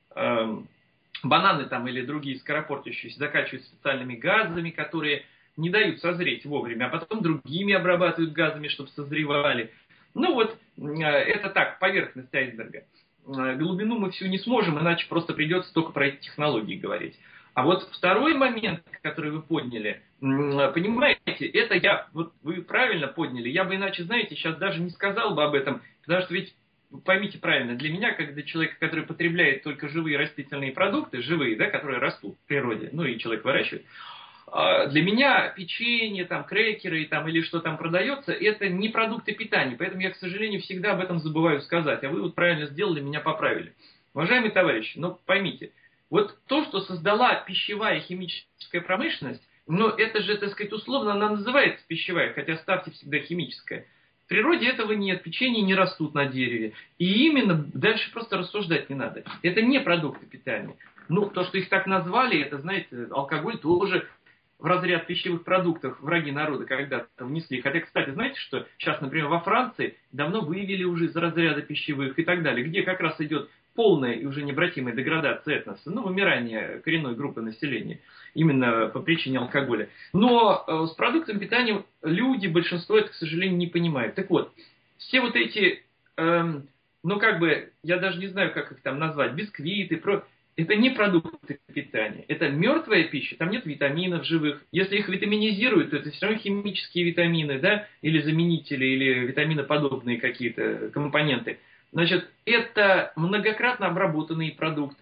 [SPEAKER 2] Бананы там или другие скоропортящиеся закачивают специальными газами, которые не дают созреть вовремя, а потом другими обрабатывают газами, чтобы созревали. Ну вот, это так, поверхность айсберга. Глубину мы всю не сможем, иначе просто придется только про эти технологии говорить. А вот второй момент, который вы подняли, понимаете, это я, вот вы правильно подняли, я бы иначе, знаете, сейчас даже не сказал бы об этом, потому что ведь, поймите правильно, для меня, как для человека, который потребляет только живые растительные продукты, живые, да, которые растут в природе, ну и человек выращивает, для меня печенье, там, крекеры там, или что там продается, это не продукты питания. Поэтому я, к сожалению, всегда об этом забываю сказать. А вы вот правильно сделали, меня поправили. Уважаемые товарищи, ну поймите, вот то, что создала пищевая химическая промышленность, но это же, так сказать, условно она называется пищевая, хотя ставьте всегда химическая. В природе этого нет, печенье не растут на дереве. И именно дальше просто рассуждать не надо. Это не продукты питания. Ну, то, что их так назвали, это, знаете, алкоголь тоже в разряд пищевых продуктов враги народа когда-то внесли. Хотя, кстати, знаете, что сейчас, например, во Франции давно вывели уже из разряда пищевых и так далее, где как раз идет полная и уже необратимая деградация этноса, ну, вымирание коренной группы населения, именно по причине алкоголя. Но э, с продуктами питания люди, большинство это, к сожалению, не понимают. Так вот, все вот эти, э, ну, как бы, я даже не знаю, как их там назвать, бисквиты, про... это не продукты питания, это мертвая пища, там нет витаминов живых. Если их витаминизируют, то это все равно химические витамины, да, или заменители, или витаминоподобные какие-то компоненты. Значит, это многократно обработанные продукты. То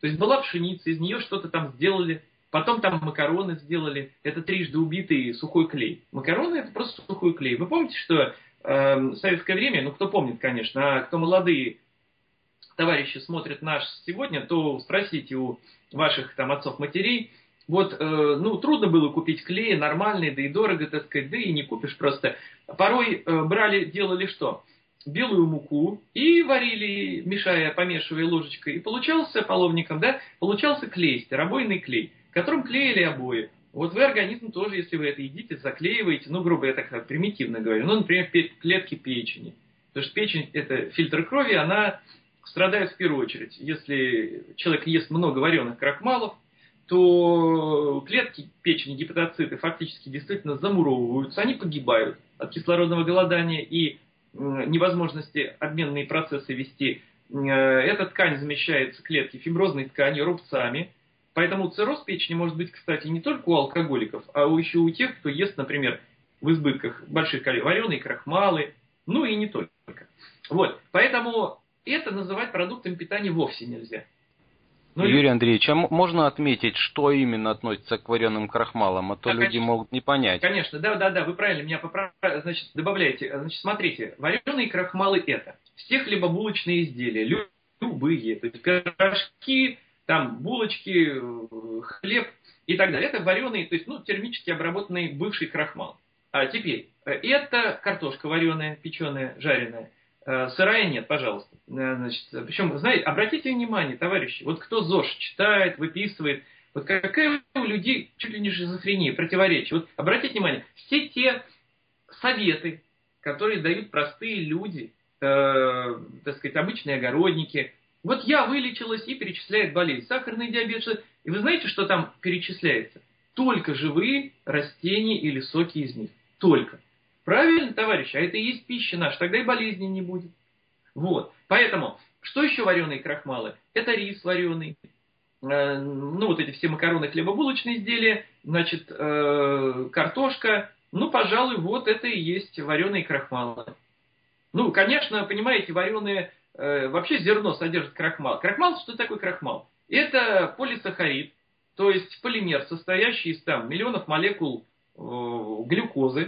[SPEAKER 2] То есть была пшеница, из нее что-то там сделали, потом там макароны сделали. Это трижды убитый сухой клей. Макароны это просто сухой клей. Вы помните, что э, в советское время, ну кто помнит, конечно, а кто молодые товарищи смотрят наш сегодня, то спросите у ваших там отцов-матерей. Вот, э, ну, трудно было купить клей нормальный, да и дорого, так сказать, да и не купишь просто. Порой э, брали, делали что? Белую муку и варили, мешая, помешивая ложечкой. И получался половником, да, получался клей, старобойный клей, которым клеили обои. Вот вы организм тоже, если вы это едите, заклеиваете, ну, грубо я так примитивно говорю, ну, например, клетки печени. Потому что печень – это фильтр крови, она страдает в первую очередь. Если человек ест много вареных крахмалов, то клетки печени, гепатоциты фактически действительно замуровываются, они погибают от кислородного голодания и невозможности обменные процессы вести. Эта ткань замещается клетки фиброзной тканью, рубцами. Поэтому цирроз печени может быть, кстати, не только у алкоголиков, а еще у тех, кто ест, например, в избытках больших количеств вареные крахмалы, ну и не только. Вот. Поэтому это называть продуктом питания вовсе нельзя.
[SPEAKER 3] Но Юрий Андреевич, а можно отметить, что именно относится к вареным крахмалам, а то да, люди конечно, могут не понять.
[SPEAKER 2] Конечно, да, да, да, вы правильно меня поправляете, значит, добавляете. Значит, смотрите, вареные крахмалы это все хлебобулочные изделия, любые, то есть пирожки, там булочки, хлеб и так далее. Это вареные, то есть, ну, термически обработанный бывший крахмал. А теперь, это картошка вареная, печеная, жареная. Сырая нет, пожалуйста. Значит, причем, знаете, обратите внимание, товарищи, вот кто ЗОЖ читает, выписывает, вот какая у людей чуть ли не шизофрения, противоречие. Вот обратите внимание, все те советы, которые дают простые люди, э, так сказать, обычные огородники. Вот я вылечилась и перечисляет болезнь, сахарный диабет. И вы знаете, что там перечисляется? Только живые растения или соки из них. Только. Правильно, товарищи? А это и есть пища наша, тогда и болезни не будет. Вот. Поэтому, что еще вареные крахмалы? Это рис вареный, э, ну вот эти все макароны, хлебобулочные изделия, значит, э, картошка. Ну, пожалуй, вот это и есть вареные крахмалы. Ну, конечно, понимаете, вареные, э, вообще зерно содержит крахмал. Крахмал, что такое крахмал? Это полисахарид, то есть полимер, состоящий из там миллионов молекул э, глюкозы.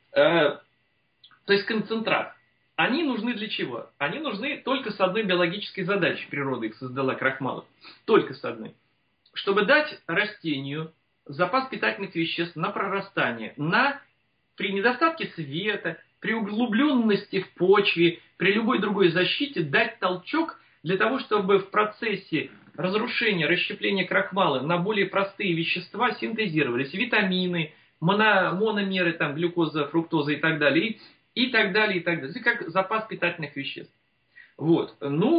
[SPEAKER 2] То есть концентрат. Они нужны для чего? Они нужны только с одной биологической задачей. Природа их создала, крахмалов. Только с одной. Чтобы дать растению запас питательных веществ на прорастание. На, при недостатке света, при углубленности в почве, при любой другой защите дать толчок для того, чтобы в процессе разрушения, расщепления крахмала на более простые вещества синтезировались витамины, Моно, мономеры, там, глюкоза, фруктоза и так далее, и, и так далее, и так далее. Это как запас питательных веществ. Вот.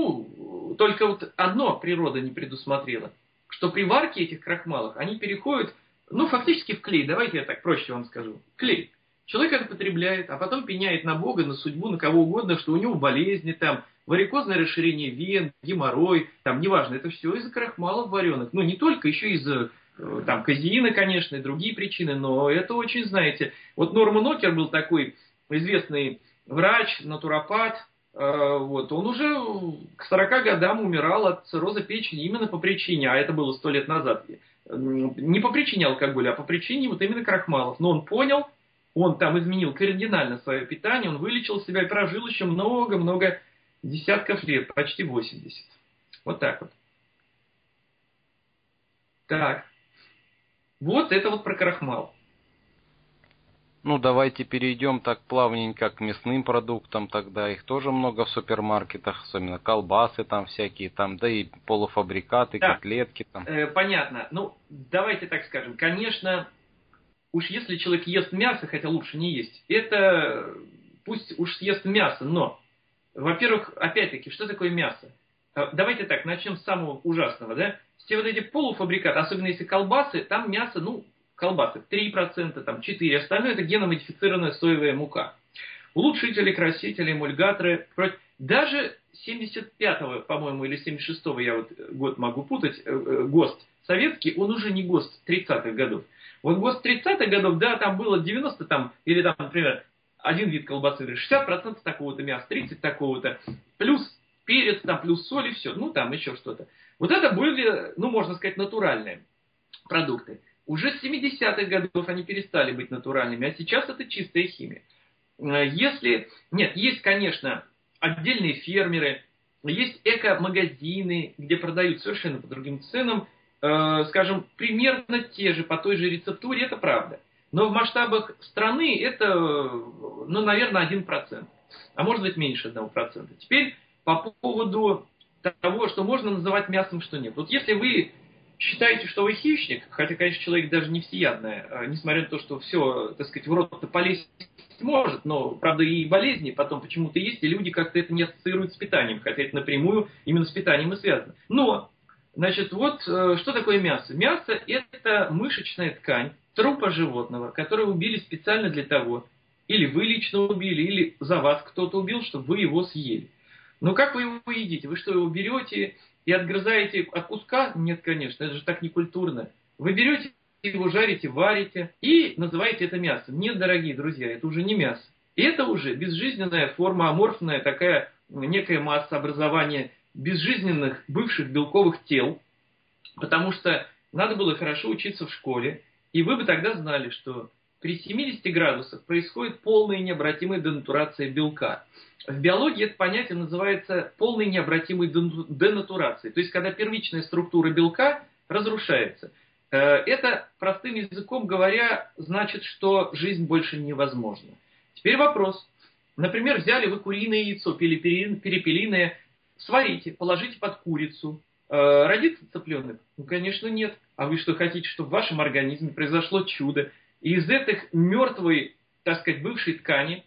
[SPEAKER 2] Ну, только вот одно природа не предусмотрела, что при варке этих крахмалов они переходят, ну, фактически в клей. Давайте я так проще вам скажу. Клей. Человек это потребляет, а потом пеняет на Бога, на судьбу, на кого угодно, что у него болезни, там, варикозное расширение вен, геморрой, там, неважно, это все из-за крахмалов вареных. Ну, не только, еще из-за там казеина, конечно, и другие причины, но это очень, знаете, вот Норман Окер был такой известный врач, натуропат, э, вот, он уже к сорока годам умирал от цирроза печени именно по причине, а это было сто лет назад, не по причине алкоголя, а по причине вот именно крахмалов. Но он понял, он там изменил кардинально свое питание, он вылечил себя и прожил еще много-много десятков лет, почти восемьдесят. Вот так вот. Так. Вот это вот про крахмал.
[SPEAKER 3] Ну, давайте перейдем так плавненько к мясным продуктам тогда. Их тоже много в супермаркетах, особенно колбасы там всякие, там, да и полуфабрикаты, да. Котлетки там.
[SPEAKER 2] Э, понятно. Ну, давайте так скажем. Конечно, уж если человек ест мясо, хотя лучше не есть, это пусть уж съест мясо, но, во-первых, опять-таки, что такое мясо? Давайте так, начнем с самого ужасного, да? Все вот эти полуфабрикаты, особенно если колбасы, там мясо, ну, колбасы три процента, там четыре процента, остальное это геномодифицированная соевая мука. Улучшители, красители, эмульгаторы, даже семьдесят пятого, по-моему, или семьдесят шестого, я вот год могу путать, ГОСТ советский, он уже не ГОСТ тридцатых годов. Вот ГОСТ тридцатых годов, да, там было девяносто, там, или там, например, один вид колбасы, шестьдесят процентов такого-то мяса, тридцать процентов такого-то, плюс перец, там плюс соль и все. Ну, там еще что-то. Вот это были, ну, можно сказать, натуральные продукты. Уже с семидесятых годов они перестали быть натуральными, а сейчас это чистая химия. Если... Нет, есть, конечно, отдельные фермеры, есть эко-магазины, где продают совершенно по другим ценам, э, скажем, примерно те же, по той же рецептуре, это правда. Но в масштабах страны это, ну, наверное, один процент. А может быть меньше одного процента. Теперь по поводу того, что можно называть мясом, что нет. Вот если вы считаете, что вы хищник, хотя, конечно, человек даже не всеядный, несмотря на то, что все, так сказать, в рот-то полезть может, но, правда, и болезни потом почему-то есть, и люди как-то это не ассоциируют с питанием, хотя это напрямую именно с питанием и связано. Но, значит, вот что такое мясо? Мясо – это мышечная ткань трупа животного, которое убили специально для того, или вы лично убили, или за вас кто-то убил, чтобы вы его съели. Но как вы его едите? Вы что, его берете и отгрызаете от куска? Нет, конечно, это же так некультурно. Вы берете его, жарите, варите и называете это мясом. Нет, дорогие друзья, это уже не мясо. Это уже безжизненная форма, аморфная такая некая масса образования безжизненных бывших белковых тел, потому что надо было хорошо учиться в школе, и вы бы тогда знали, что при семидесяти градусах происходит полная необратимая денатурация белка. В биологии это понятие называется полной необратимой денатурацией, то есть когда первичная структура белка разрушается. Это, простым языком говоря, значит, что жизнь больше невозможна. Теперь вопрос. Например, взяли вы куриное яйцо, перепелиное, сварите, положите под курицу. Родится цыпленок? Ну, конечно, нет. А вы что, хотите, чтобы в вашем организме произошло чудо? И из этой мертвой, так сказать, бывшей ткани,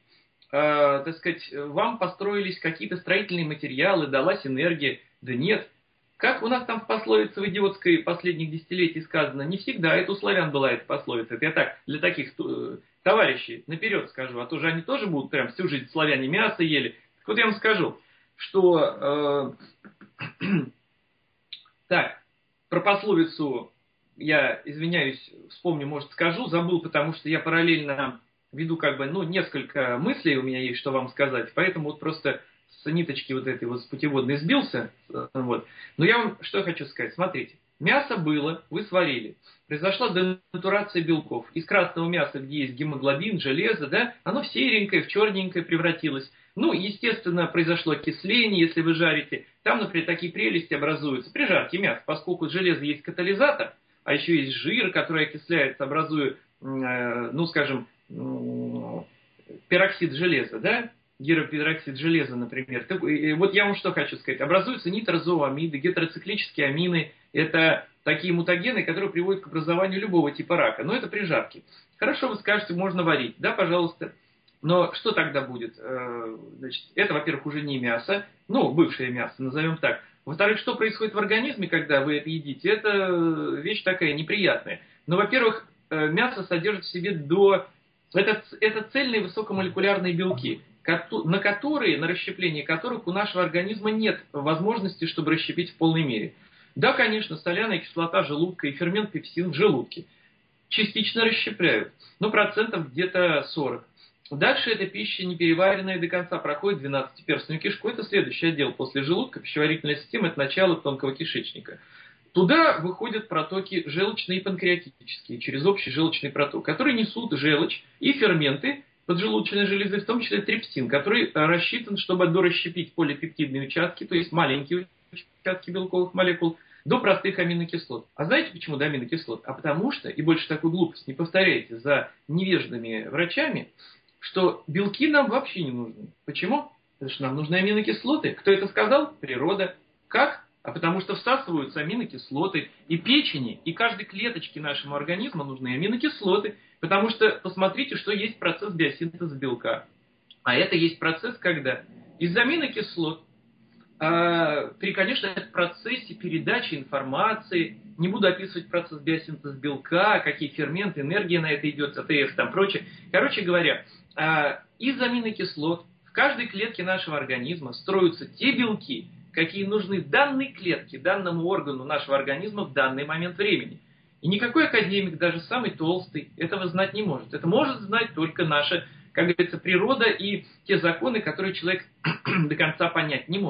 [SPEAKER 2] э, так сказать, вам построились какие-то строительные материалы, далась энергия? Да нет. Как у нас там в пословице в идиотской последних десятилетий сказано, не всегда, это у славян была эта пословица. Это я так, для таких э, товарищей наперед скажу, а то же они тоже будут прям всю жизнь славяне мясо ели. Так вот я вам скажу, что... Э, так, про пословицу я, извиняюсь, вспомню, может, скажу, забыл, потому что я параллельно веду как бы, ну, несколько мыслей у меня есть, что вам сказать, поэтому вот просто с ниточки вот этой вот с путеводной сбился, вот. Но я вам что хочу сказать, смотрите, мясо было, вы сварили, произошла денатурация белков, из красного мяса, где есть гемоглобин, железо, да, оно в серенькое, в черненькое превратилось. Ну, естественно, произошло окисление, если вы жарите. Там, например, такие прелести образуются при жарке мяса, поскольку железо есть катализатор, а еще есть жир, который окисляется, образуя, ну, скажем, пероксид железа, да, гиропероксид железа, например. Вот я вам что хочу сказать. Образуются нитрозоамиды, гетероциклические амины. Это такие мутагены, которые приводят к образованию любого типа рака. Но это при жарке. Хорошо, вы скажете, можно варить. Да, пожалуйста. Но что тогда будет? Значит, это, во-первых, уже не мясо, ну, бывшее мясо, назовем так. Во-вторых, что происходит в организме, когда вы это едите? Это вещь такая неприятная. Но, во-первых, мясо содержит в себе до... Это, это цельные высокомолекулярные белки, на которые, на расщепление которых у нашего организма нет возможности, чтобы расщепить в полной мере. Да, конечно, соляная кислота желудка и фермент пепсин в желудке частично расщепляют, но процентов где-то сорок. Дальше эта пища, не переваренная до конца, проходит двенадцатиперстную кишку. Это следующий отдел после желудка. Пищеварительная система – это начало тонкого кишечника. Туда выходят протоки желчные и панкреатические, через общий желчный проток, которые несут желчь и ферменты поджелудочной железы, в том числе трипсин, который рассчитан, чтобы дорасщепить полипептидные участки, то есть маленькие участки белковых молекул, до простых аминокислот. А знаете почему до аминокислот? А потому что, и больше такую глупость не повторяйте за невежными врачами, что белки нам вообще не нужны. Почему? Потому что нам нужны аминокислоты. Кто это сказал? Природа. Как? А потому что всасываются аминокислоты. И печени, и каждой клеточке нашего организма нужны аминокислоты. Потому что посмотрите, что есть процесс биосинтеза белка. А это есть процесс, когда из аминокислот, э, при, конечно, процессе передачи информации, не буду описывать процесс биосинтеза белка, какие ферменты, энергия на это идет, АТФ, там прочее. Короче говоря, э, из аминокислот в каждой клетке нашего организма строятся те белки, какие нужны данной клетке, данному органу нашего организма в данный момент времени. И никакой академик, даже самый толстый, этого знать не может. Это может знать только наша, как говорится, природа и те законы, которые человек до конца понять не может.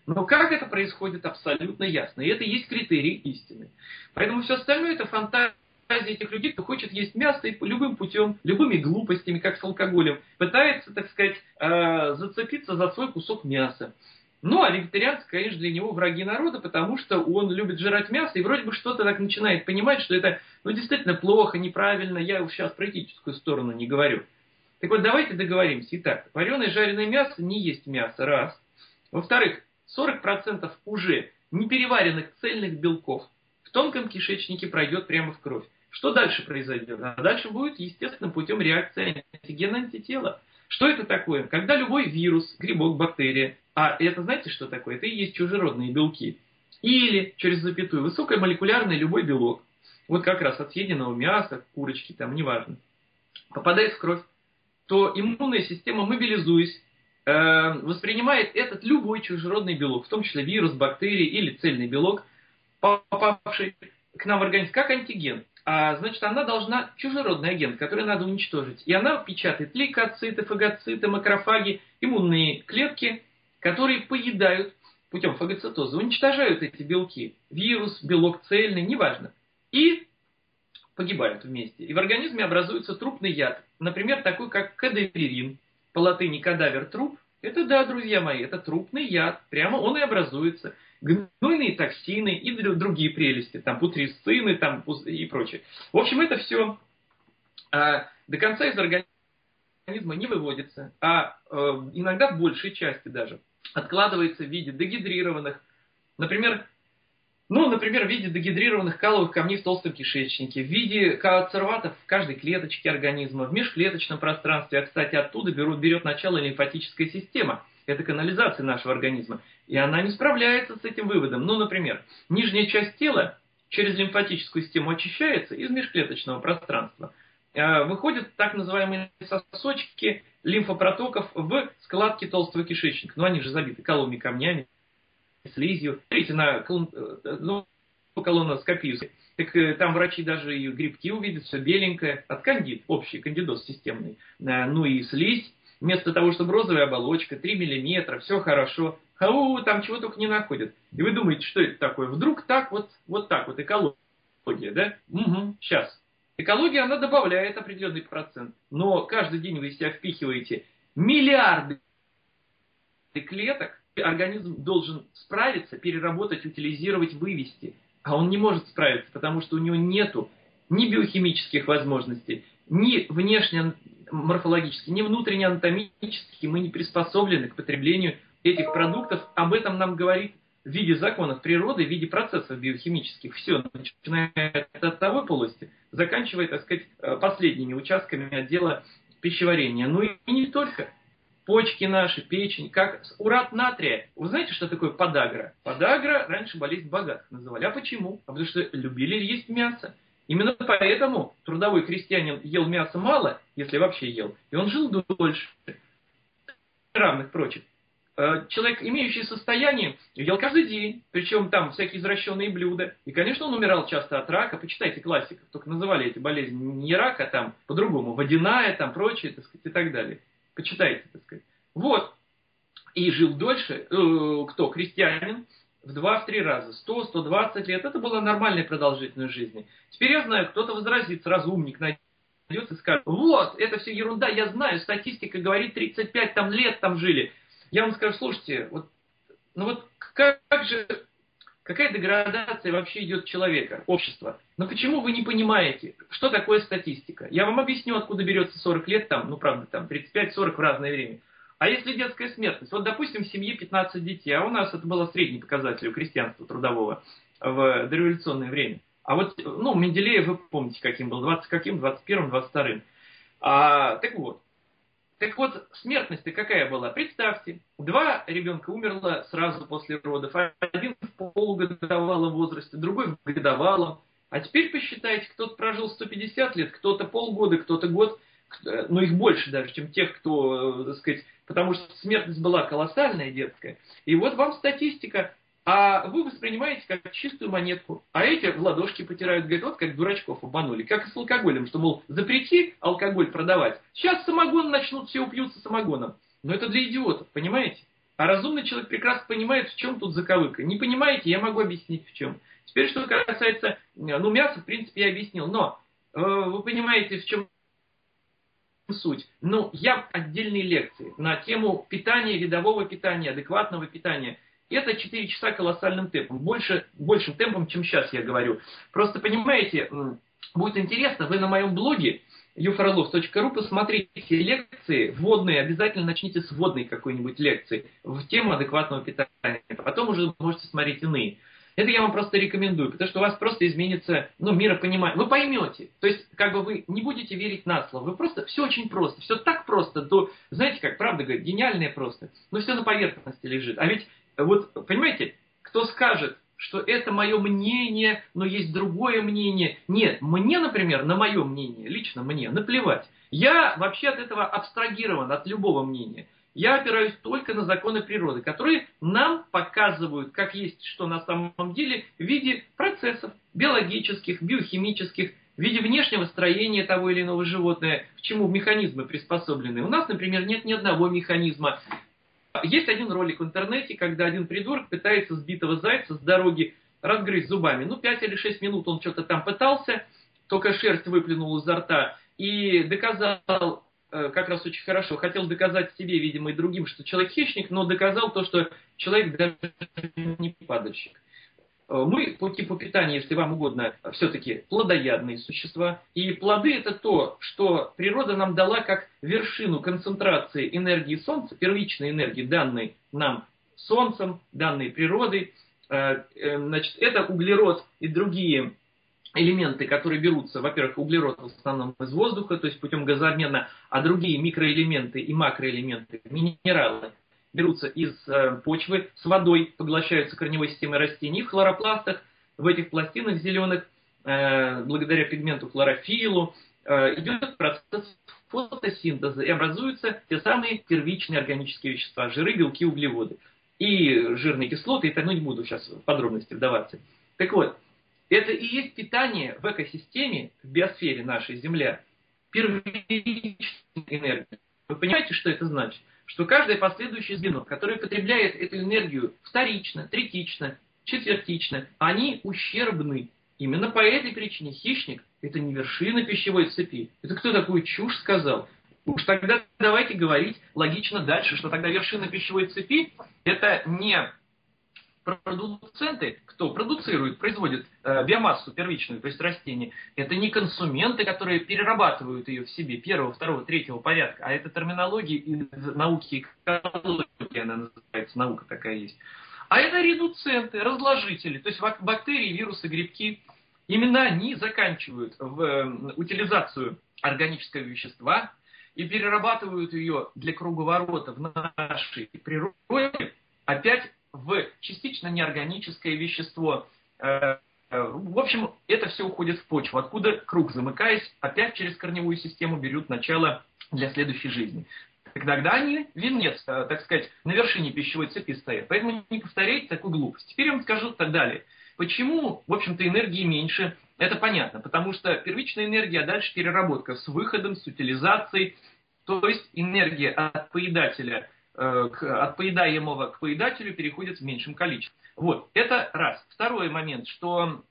[SPEAKER 2] Но как это происходит, абсолютно ясно. И это и есть критерий истины. Поэтому все остальное это фантазия этих людей, кто хочет есть мясо и любым путем, любыми глупостями, как с алкоголем, пытается, так сказать, зацепиться за свой кусок мяса. Ну, а вегетарианцы, конечно, для него враги народа, потому что он любит жрать мясо и вроде бы что-то так начинает понимать, что это ну, действительно плохо, неправильно. Я уж сейчас про этическую сторону не говорю. Так вот, давайте договоримся. Итак, вареное жареное мясо не есть мясо, раз. Во-вторых, сорок процентов уже непереваренных цельных белков в тонком кишечнике пройдет прямо в кровь. Что дальше произойдет? А дальше будет естественным путем реакция антиген-антитела. Что это такое? Когда любой вирус, грибок, бактерия, а это знаете, что такое? Это и есть чужеродные белки. Или, через запятую, высокомолекулярный любой белок, вот как раз от съеденного мяса, курочки, там, неважно, попадает в кровь, то иммунная система, мобилизуясь, э, воспринимает этот любой чужеродный белок, в том числе вирус, бактерии или цельный белок, попавший к нам в организм, как антиген. А, значит, она должна, чужеродный агент, который надо уничтожить. И она печатает лейкоциты, фагоциты, макрофаги, иммунные клетки, которые поедают путем фагоцитоза, уничтожают эти белки. Вирус, белок цельный, неважно. И погибают вместе. И в организме образуется трупный яд. Например, такой, как кадаверин. По латыни кадавер труп. Это, да, друзья мои, это трупный яд. Прямо он и образуется. Гнойные токсины и другие прелести. Там путрицины там, и прочее. В общем, это все а, до конца из организма не выводится. А а, иногда в большей части даже откладывается в виде дегидрированных. Например, Ну, например, в виде дегидрированных каловых камней в толстом кишечнике, в виде коацерватов в каждой клеточке организма, в межклеточном пространстве. А, кстати, оттуда берут, берет начало лимфатическая система. Это канализация нашего организма. И она не справляется с этим выводом. Ну, например, нижняя часть тела через лимфатическую систему очищается из межклеточного пространства. Выходят так называемые сосочки лимфопротоков в складки толстого кишечника. Ну, они же забиты каловыми камнями, слизью. Смотрите на ну, колоноскопию. Так там врачи даже и грибки увидят, все беленькое. От кандид, общий кандидоз системный. Ну и слизь. Вместо того, чтобы розовая оболочка, три миллиметра, все хорошо. Ау, там чего только не находят. И вы думаете, что это такое? Вдруг так вот, вот так вот, экология, да? Угу, сейчас. Экология, она добавляет определенный процент. Но каждый день вы из себя впихиваете миллиарды клеток. Организм должен справиться, переработать, утилизировать, вывести. А он не может справиться, потому что у него нету ни биохимических возможностей, ни внешне морфологически, ни внутренне анатомически мы не приспособлены к потреблению этих продуктов. Об этом нам говорит в виде законов природы, в виде процессов биохимических. Все, начиная от оттовой полости, заканчивая, так сказать, последними участками отдела пищеварения. Ну и не только. Почки наши, печень, как урат натрия. Вы знаете, что такое подагра? Подагра раньше болезнь богатых называли. А почему? А потому что любили есть мясо. Именно поэтому трудовой крестьянин ел мясо мало, если вообще ел, и он жил дольше, равных прочих. Человек, имеющий состояние, ел каждый день, причем там всякие извращенные блюда. И, конечно, он умирал часто от рака. Почитайте классиков, только называли эти болезни не рак, а там по-другому, водяная, там прочее, так сказать, и так далее. Почитайте, так сказать. Вот. И жил дольше, э, кто? Крестьянин. В два-три раза. сто - сто двадцать лет. Это была нормальная продолжительность жизни. Теперь я знаю, кто-то возразит, сразу умник найдется и скажет, вот, это все ерунда, я знаю, статистика говорит, тридцать пять там, лет там жили. Я вам скажу, слушайте, вот, ну вот как, как же, какая деградация вообще идет человека, общества? Но почему вы не понимаете, что такое статистика? Я вам объясню, откуда берется сорок лет, там, ну правда, там тридцать пять - сорок в разное время. А если детская смертность? Вот, допустим, в семье пятнадцать детей, а у нас это было средний показатель у крестьянства трудового в дореволюционное время. А вот, ну, Менделеев, вы помните, каким был, двадцать каким, двадцать первым, двадцать вторым. А, так вот, так вот, смертность-то какая была? Представьте, два ребенка умерло сразу после родов, один в полугодовалом возрасте, другой в годовалом. А теперь посчитайте, кто-то прожил сто пятьдесят лет, кто-то полгода, кто-то год, ну их больше даже, чем тех, кто, так сказать, потому что смертность была колоссальная детская. И вот вам статистика, а вы воспринимаете как чистую монетку. А эти в ладошки потирают, говорят, вот как дурачков обманули. Как и с алкоголем, что, мол, запрети алкоголь продавать. Сейчас самогон начнут, все упьются самогоном. Но это для идиотов, понимаете? А разумный человек прекрасно понимает, в чем тут заковыка. Не понимаете, я могу объяснить в чем. Теперь, что касается, ну, мяса, в принципе, я объяснил. Но э, вы понимаете, в чем суть. Ну, я отдельные лекции на тему питания, видового питания, адекватного питания. Это четыре часа колоссальным темпом. Больше, большим темпом, чем сейчас я говорю. Просто, понимаете, будет интересно, вы на моем блоге ю фролов точка ру посмотрите лекции вводные, обязательно начните с вводной какой-нибудь лекции в тему адекватного питания. Потом уже можете смотреть иные. Это я вам просто рекомендую, потому что у вас просто изменится, ну, миропонимание. Вы поймете. То есть, как бы вы не будете верить на слово. Вы просто, все очень просто. Все так просто. То, знаете, как правда говорят, гениальное просто. Но все на поверхности лежит. А ведь, вот, понимаете, кто скажет, что это мое мнение, но есть другое мнение. Нет, мне, например, на мое мнение, лично мне, наплевать. Я вообще от этого абстрагирован, от любого мнения. Я опираюсь только на законы природы, которые нам показывают, как есть что на самом деле в виде процессов биологических, биохимических, в виде внешнего строения того или иного животного, к чему механизмы приспособлены. У нас, например, нет ни одного механизма. Есть один ролик в интернете, когда один придурок пытается сбитого зайца с дороги разгрызть зубами. Ну, пять или шесть минут он что-то там пытался, только шерсть выплюнул изо рта и доказал, как раз очень хорошо, хотел доказать себе, видимо, и другим, что человек хищник, но доказал то, что человек даже не падальщик. Мы по типу питания, если вам угодно, все-таки плодоядные существа. И плоды — это то, что природа нам дала как вершину концентрации энергии Солнца, первичной энергии, данной нам Солнцем, данной природой. Значит, это углерод и другие элементы, которые берутся, во-первых, углерод в основном из воздуха, то есть путем газообмена, а другие микроэлементы и макроэлементы, минералы, берутся из э, почвы, с водой поглощаются корневой системой растений, в хлоропластах, в этих пластинах зеленых, э, благодаря пигменту хлорофиллу, э, идет процесс фотосинтеза и образуются те самые первичные органические вещества, жиры, белки, углеводы и жирные кислоты, и ну не буду сейчас в подробности вдаваться. Так вот, это и есть питание в экосистеме, в биосфере нашей Земля, первичной энергии. Вы понимаете, что это значит? Что каждое последующее звено, которое потребляет эту энергию вторично, третично, четвертично, они ущербны. Именно по этой причине хищник – это не вершина пищевой цепи. Это кто такую чушь сказал? Уж тогда давайте говорить логично дальше, что тогда вершина пищевой цепи – это не продуценты, кто продуцирует, производит э, биомассу первичную, то есть растения, это не консументы, которые перерабатывают ее в себе первого, второго, третьего порядка, а это терминология из науки экологии, она называется, наука такая есть. А это редуценты, разложители, то есть бактерии, вирусы, грибки. Именно они заканчивают в э, утилизацию органического вещества и перерабатывают ее для круговорота в нашей природе опять в частично неорганическое вещество. В общем, это все уходит в почву, откуда круг, замыкаясь, опять через корневую систему берут начало для следующей жизни. Тогда они венец, так сказать, на вершине пищевой цепи стоят. Поэтому не повторяйте такую глупость. Теперь я вам скажу так далее. Почему, в общем-то, энергии меньше? Это понятно, потому что первичная энергия, а дальше переработка с выходом, с утилизацией, то есть энергия от поедателя от поедаемого к поедателю переходит в меньшем количестве. Вот, это раз. Второй момент, что,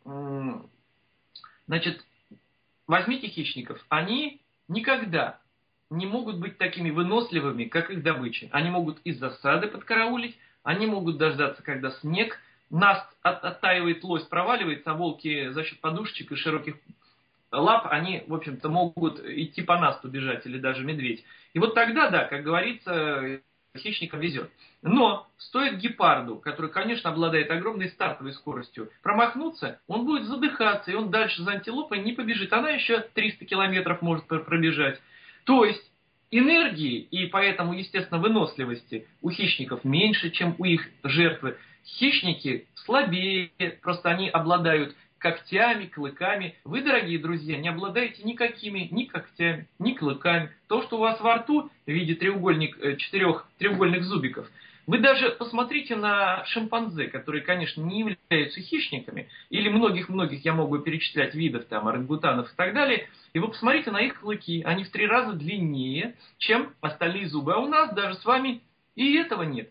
[SPEAKER 2] значит, возьмите хищников, они никогда не могут быть такими выносливыми, как их добыча. Они могут из засады подкараулить, они могут дождаться, когда снег, наст от, оттаивает, лось проваливается, а волки за счет подушечек и широких лап, они, в общем-то, могут идти по насту бежать, или даже медведь. И вот тогда, да, как говорится, хищникам везет. Но стоит гепарду, который, конечно, обладает огромной стартовой скоростью, промахнуться, он будет задыхаться, и он дальше за антилопой не побежит. Она еще триста километров может пробежать. То есть энергии и поэтому, естественно, выносливости у хищников меньше, чем у их жертвы. Хищники слабее, просто они обладают когтями, клыками. Вы, дорогие друзья, не обладаете никакими ни когтями, ни клыками. То, что у вас во рту в виде треугольник, четырех треугольных зубиков, вы даже посмотрите на шимпанзе, которые, конечно, не являются хищниками, или многих-многих я могу перечислять видов, там, орангутанов и так далее, и вы посмотрите на их клыки, они в три раза длиннее, чем остальные зубы. А у нас даже с вами и этого нет.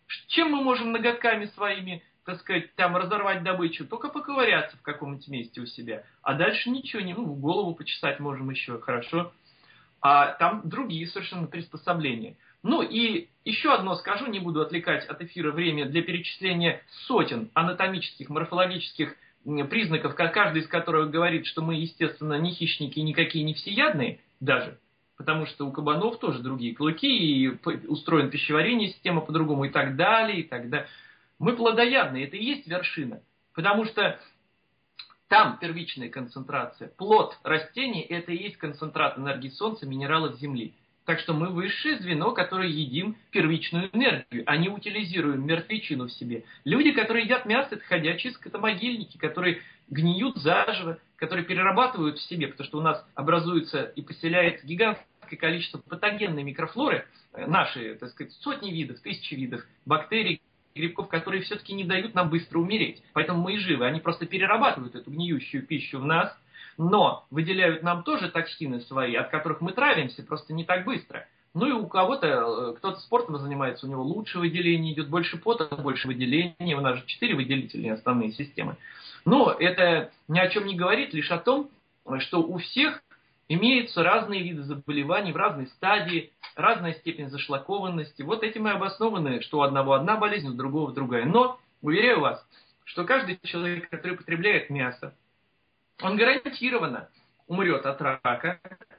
[SPEAKER 2] Чем мы можем ноготками своими, так сказать, там разорвать добычу? Только поковыряться в каком-нибудь месте у себя. А дальше ничего не, ну, в голову почесать можем еще, хорошо. А там другие совершенно приспособления. Ну и еще одно скажу, не буду отвлекать от эфира время для перечисления сотен анатомических, морфологических признаков, каждый из которых говорит, что мы, естественно, не хищники и никакие не всеядные даже. Потому что у кабанов тоже другие клыки, и устроен пищеварение, система по-другому, и так далее, и так далее. Мы плодоядные, это и есть вершина. Потому что там первичная концентрация. Плод растений – это и есть концентрат энергии Солнца, минералов Земли. Так что мы высшее звено, которое едим первичную энергию, а не утилизируем мертвечину в себе. Люди, которые едят мясо, это ходячие скотомогильники, которые гниют заживо, которые перерабатывают в себе, потому что у нас образуется и поселяется гигантское количество патогенной микрофлоры, наши, так сказать, сотни видов, тысячи видов бактерий, грибков, которые все-таки не дают нам быстро умереть. Поэтому мы и живы. Они просто перерабатывают эту гниющую пищу в нас, но выделяют нам тоже токсины свои, от которых мы травимся просто не так быстро. Ну и у кого-то, кто-то спортом занимается, у него лучше выделение идет, больше пота, больше выделения. У нас же четыре выделительные основные системы. Но это ни о чем не говорит, лишь о том, что у всех имеются разные виды заболеваний в разной стадии, разная степень зашлакованности. Вот этим и обоснованы, что у одного одна болезнь, у другого другая. Но, уверяю вас, что каждый человек, который потребляет мясо, он гарантированно умрет от рака,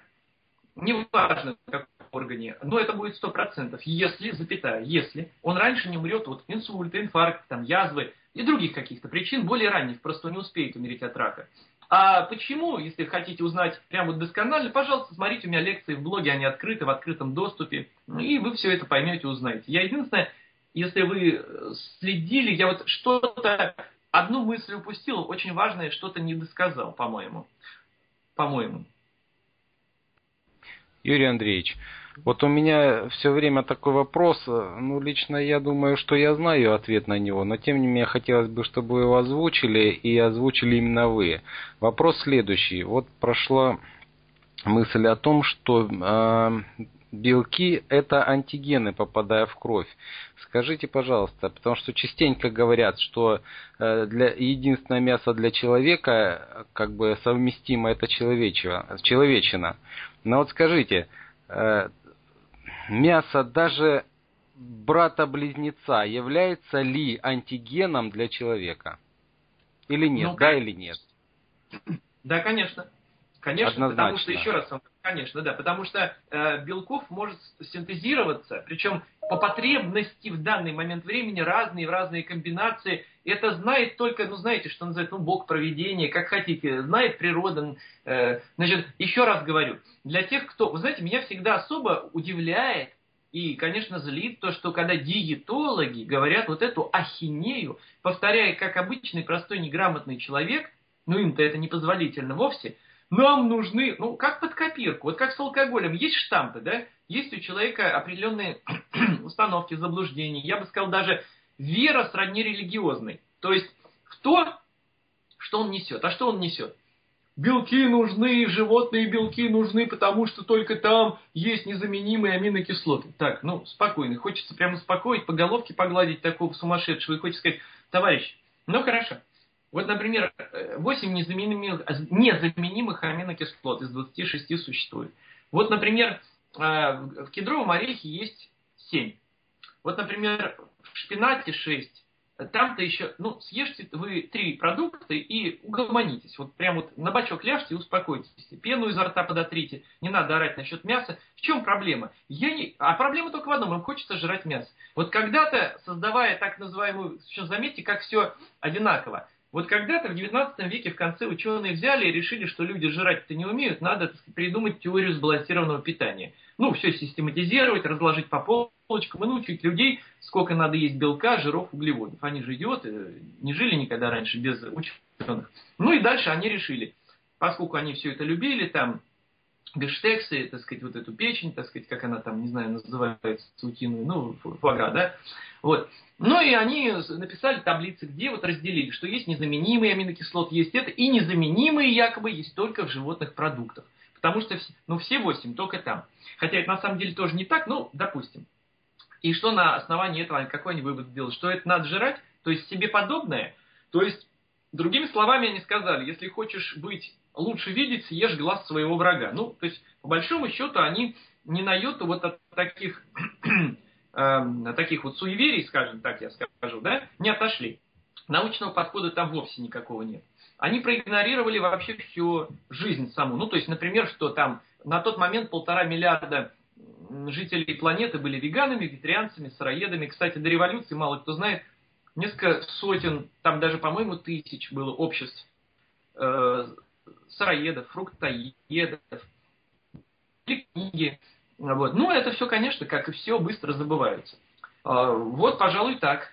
[SPEAKER 2] неважно в каком органе, но это будет сто процентов, если, запятая, если он раньше не умрет от инсульта, инфаркта, там, язвы и других каких-то причин, более ранних, просто не успеет умереть от рака. А почему, если хотите узнать прямо вот досконально, пожалуйста, смотрите, у меня лекции в блоге, они открыты, в открытом доступе, и вы все это поймете, узнаете. Я единственное, если вы следили, я вот что-то, одну мысль упустил, очень важное, что-то не досказал, по-моему. По-моему.
[SPEAKER 3] Юрий Андреевич, вот у меня все время такой вопрос, ну, лично я думаю, что я знаю ответ на него, но тем не менее хотелось бы, чтобы вы его озвучили, и озвучили именно вы. Вопрос следующий. Вот прошла мысль о том, что э, белки – это антигены, попадая в кровь. Скажите, пожалуйста, потому что частенько говорят, что э, для, единственное мясо для человека, как бы совместимо, это человечина. Но вот скажите, э, мясо даже брата-близнеца является ли антигеном для человека? Или нет?
[SPEAKER 2] Ну,
[SPEAKER 3] да или нет?
[SPEAKER 2] Да, конечно. Конечно,
[SPEAKER 3] однозначно.
[SPEAKER 2] Потому что, еще раз, конечно, да, потому что э, белков может синтезироваться, причем по потребности в данный момент времени разные в разные комбинации. Это знает только, ну, знаете, что называется, ну, бог провидения, как хотите, знает природа. Э, значит, еще раз говорю, для тех, кто, вы знаете, меня всегда особо удивляет и, конечно, злит то, что когда диетологи говорят вот эту ахинею, повторяя, как обычный, простой, неграмотный человек, ну, им-то это непозволительно вовсе, нам нужны, ну, как под копирку, вот как с алкоголем, есть штампы, да, есть у человека определенные установки, заблуждения, я бы сказал, даже вера сродни религиозной, то есть в то, что он несет. А что он несет? Белки нужны, животные белки нужны, потому что только там есть незаменимые аминокислоты. Так, ну, спокойно, хочется прямо успокоить, по головке погладить такого сумасшедшего, и хочется сказать, товарищ, ну, хорошо. Вот, например, восемь незаменимых, незаменимых аминокислот из двадцати шести существует. Вот, например, в кедровом орехе есть семь. Вот, например, в шпинате шесть. Там-то еще, ну, съешьте вы три продукта и угомонитесь. Вот прям вот на бочок ляжьте и успокойтесь. Пену изо рта подотрите. Не надо орать насчет мяса. В чем проблема? Я не... А проблема только в одном. Им хочется жрать мясо. Вот когда-то, создавая так называемую... Сейчас заметьте, как все одинаково. Вот когда-то в девятнадцатом веке в конце ученые взяли и решили, что люди жрать-то не умеют, надо, так сказать, придумать теорию сбалансированного питания. Ну, все систематизировать, разложить по полочкам и научить людей, сколько надо есть белка, жиров, углеводов. Они же идиоты, не жили никогда раньше без ученых. Ну и дальше они решили, поскольку они все это любили, там, бифштексы, так сказать, вот эту печень, так сказать, как она там, не знаю, называется, утиную, ну, фуагра, да, вот. Ну и они написали таблицы, где вот разделили, что есть незаменимые аминокислоты, есть это, и незаменимые якобы есть только в животных продуктах. Потому что, ну, все восемь только там. Хотя это на самом деле тоже не так, ну, допустим. И что на основании этого, какой они вывод сделали? Что это надо жрать? То есть себе подобное? То есть, другими словами, они сказали, если хочешь быть лучше видеть, съешь глаз своего врага. Ну, то есть, по большому счету, они не на йоту вот от таких, э, таких вот суеверий, скажем так, я скажу, да, не отошли. Научного подхода там вовсе никакого нет. Они проигнорировали вообще всю жизнь саму. Ну, то есть, например, что там на тот момент полтора миллиарда жителей планеты были веганами, вегетарианцами, сыроедами. Кстати, до революции, мало кто знает, несколько сотен, там даже, по-моему, тысяч было обществ э, сыроедов, фруктоедов, или книги. Вот. Ну, это все, конечно, как и все, быстро забывается. Э, вот, пожалуй, так.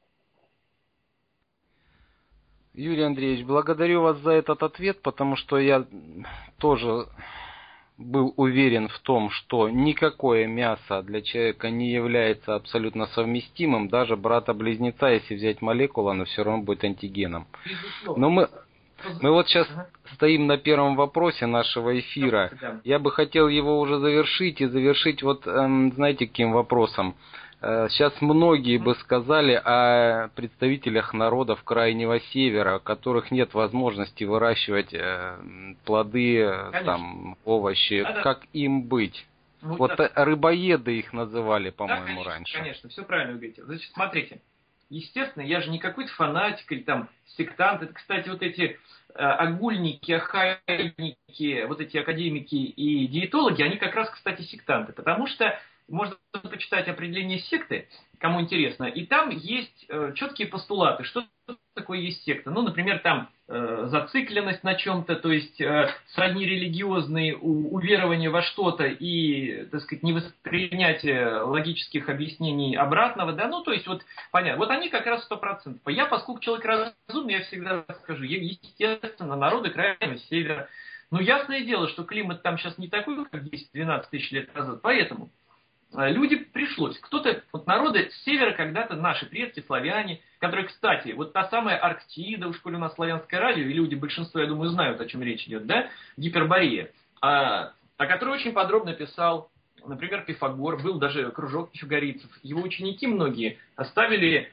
[SPEAKER 3] Юрий Андреевич, благодарю вас за этот ответ, потому что я тоже был уверен в том, что никакое мясо для человека не является абсолютно совместимым, даже брата-близнеца, если взять молекулу, оно все равно будет антигеном. Но мы, мы вот сейчас ага. стоим на первом вопросе нашего эфира. Я бы хотел его уже завершить, и завершить вот, эм, знаете, каким вопросом. Сейчас многие бы сказали о представителях народов Крайнего Севера, у которых нет возможности выращивать э, плоды, Конечно. там, овощи. Да, да. Как им быть? Ну, вот да. рыбоеды их называли, по-моему, да, конечно, раньше.
[SPEAKER 2] Конечно, все правильно вы говорите. Значит, смотрите, естественно, я же не какой-то фанатик или там сектант. Это, кстати, вот эти э, огульники, ахайники, вот эти академики и диетологи, они как раз, кстати, сектанты, потому что можно почитать определение секты, кому интересно, и там есть э, четкие постулаты, что такое есть секта. Ну, например, там э, зацикленность на чем-то, то есть э, сродни религиозные у, уверования во что-то и, так сказать, невоспринятие логических объяснений обратного, да, ну, то есть, вот, понятно, вот они как раз сто процентов. Я, поскольку человек разумный, я всегда скажу, естественно, народы Крайнего Севера, ну, ясное дело, что климат там сейчас не такой, как десять-двенадцать тысяч лет назад, поэтому люди пришлось. Кто-то, вот народы с севера когда-то, наши предки, славяне, которые, кстати, вот та самая Арктида, уж коли у нас славянское радио, и люди, большинство, я думаю, знают, о чем речь идет, да, Гиперборея, а, о которой очень подробно писал, например, Пифагор, был даже кружок пифагорийцев. Его ученики многие оставили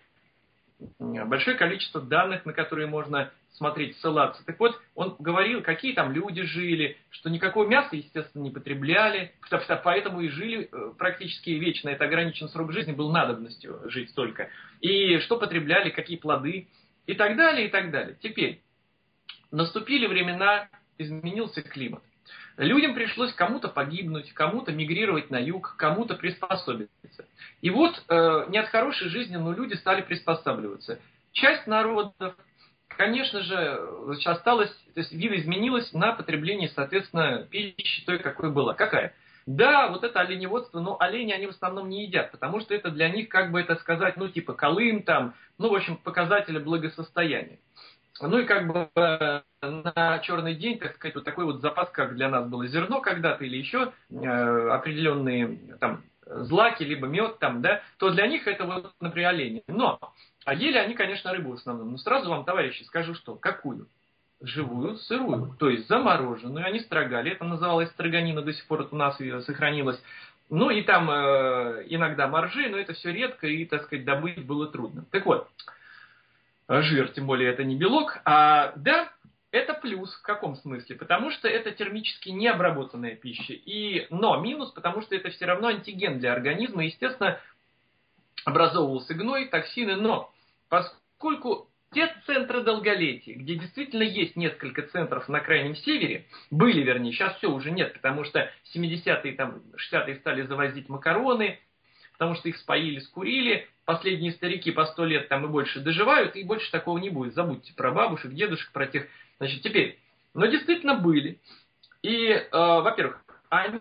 [SPEAKER 2] большое количество данных, на которые можно смотреть, ссылаться. Так вот, он говорил, какие там люди жили, что никакого мяса, естественно, не потребляли, поэтому и жили практически вечно. Это ограниченный срок жизни был надобностью жить столько. И что потребляли, какие плоды, и так далее, и так далее. Теперь, наступили времена, изменился климат. Людям пришлось кому-то погибнуть, кому-то мигрировать на юг, кому-то приспособиться. И вот э, не от хорошей жизни, но люди стали приспосабливаться. Часть народов, конечно же, осталась, то есть видоизменилась на потребление, соответственно, пищи той, какой была. Какая? Да, вот это оленеводство, но олени они в основном не едят, потому что это для них, как бы это сказать, ну типа колым там, ну в общем показатели благосостояния. Ну и как бы на черный день, так сказать, вот такой вот запас, как для нас было зерно когда-то или еще э, определенные там злаки, либо мед там, да, то для них это вот, например, олени. Но, а ели они, конечно, рыбу в основном. Но сразу вам, товарищи, скажу, что какую? Живую, сырую, то есть замороженную, они строгали. Это называлось строганина, до сих пор у нас сохранилось. Ну и там э, иногда моржи, но это все редко и, так сказать, добыть было трудно. Так вот, жир, тем более это не белок, а да, это плюс в каком смысле? Потому что это термически необработанная пища. И, но минус, потому что это все равно антиген для организма. Естественно, образовывался гной, токсины, но поскольку те центры долголетия, где действительно есть несколько центров на Крайнем Севере, были, вернее, сейчас все уже нет, потому что семидесятые, там, шестидесятые стали завозить макароны, потому что их споили, скурили. Последние старики по сто лет там и больше доживают, и больше такого не будет. Забудьте про бабушек, дедушек, про тех. Значит, теперь, но действительно были. И, э, во-первых, они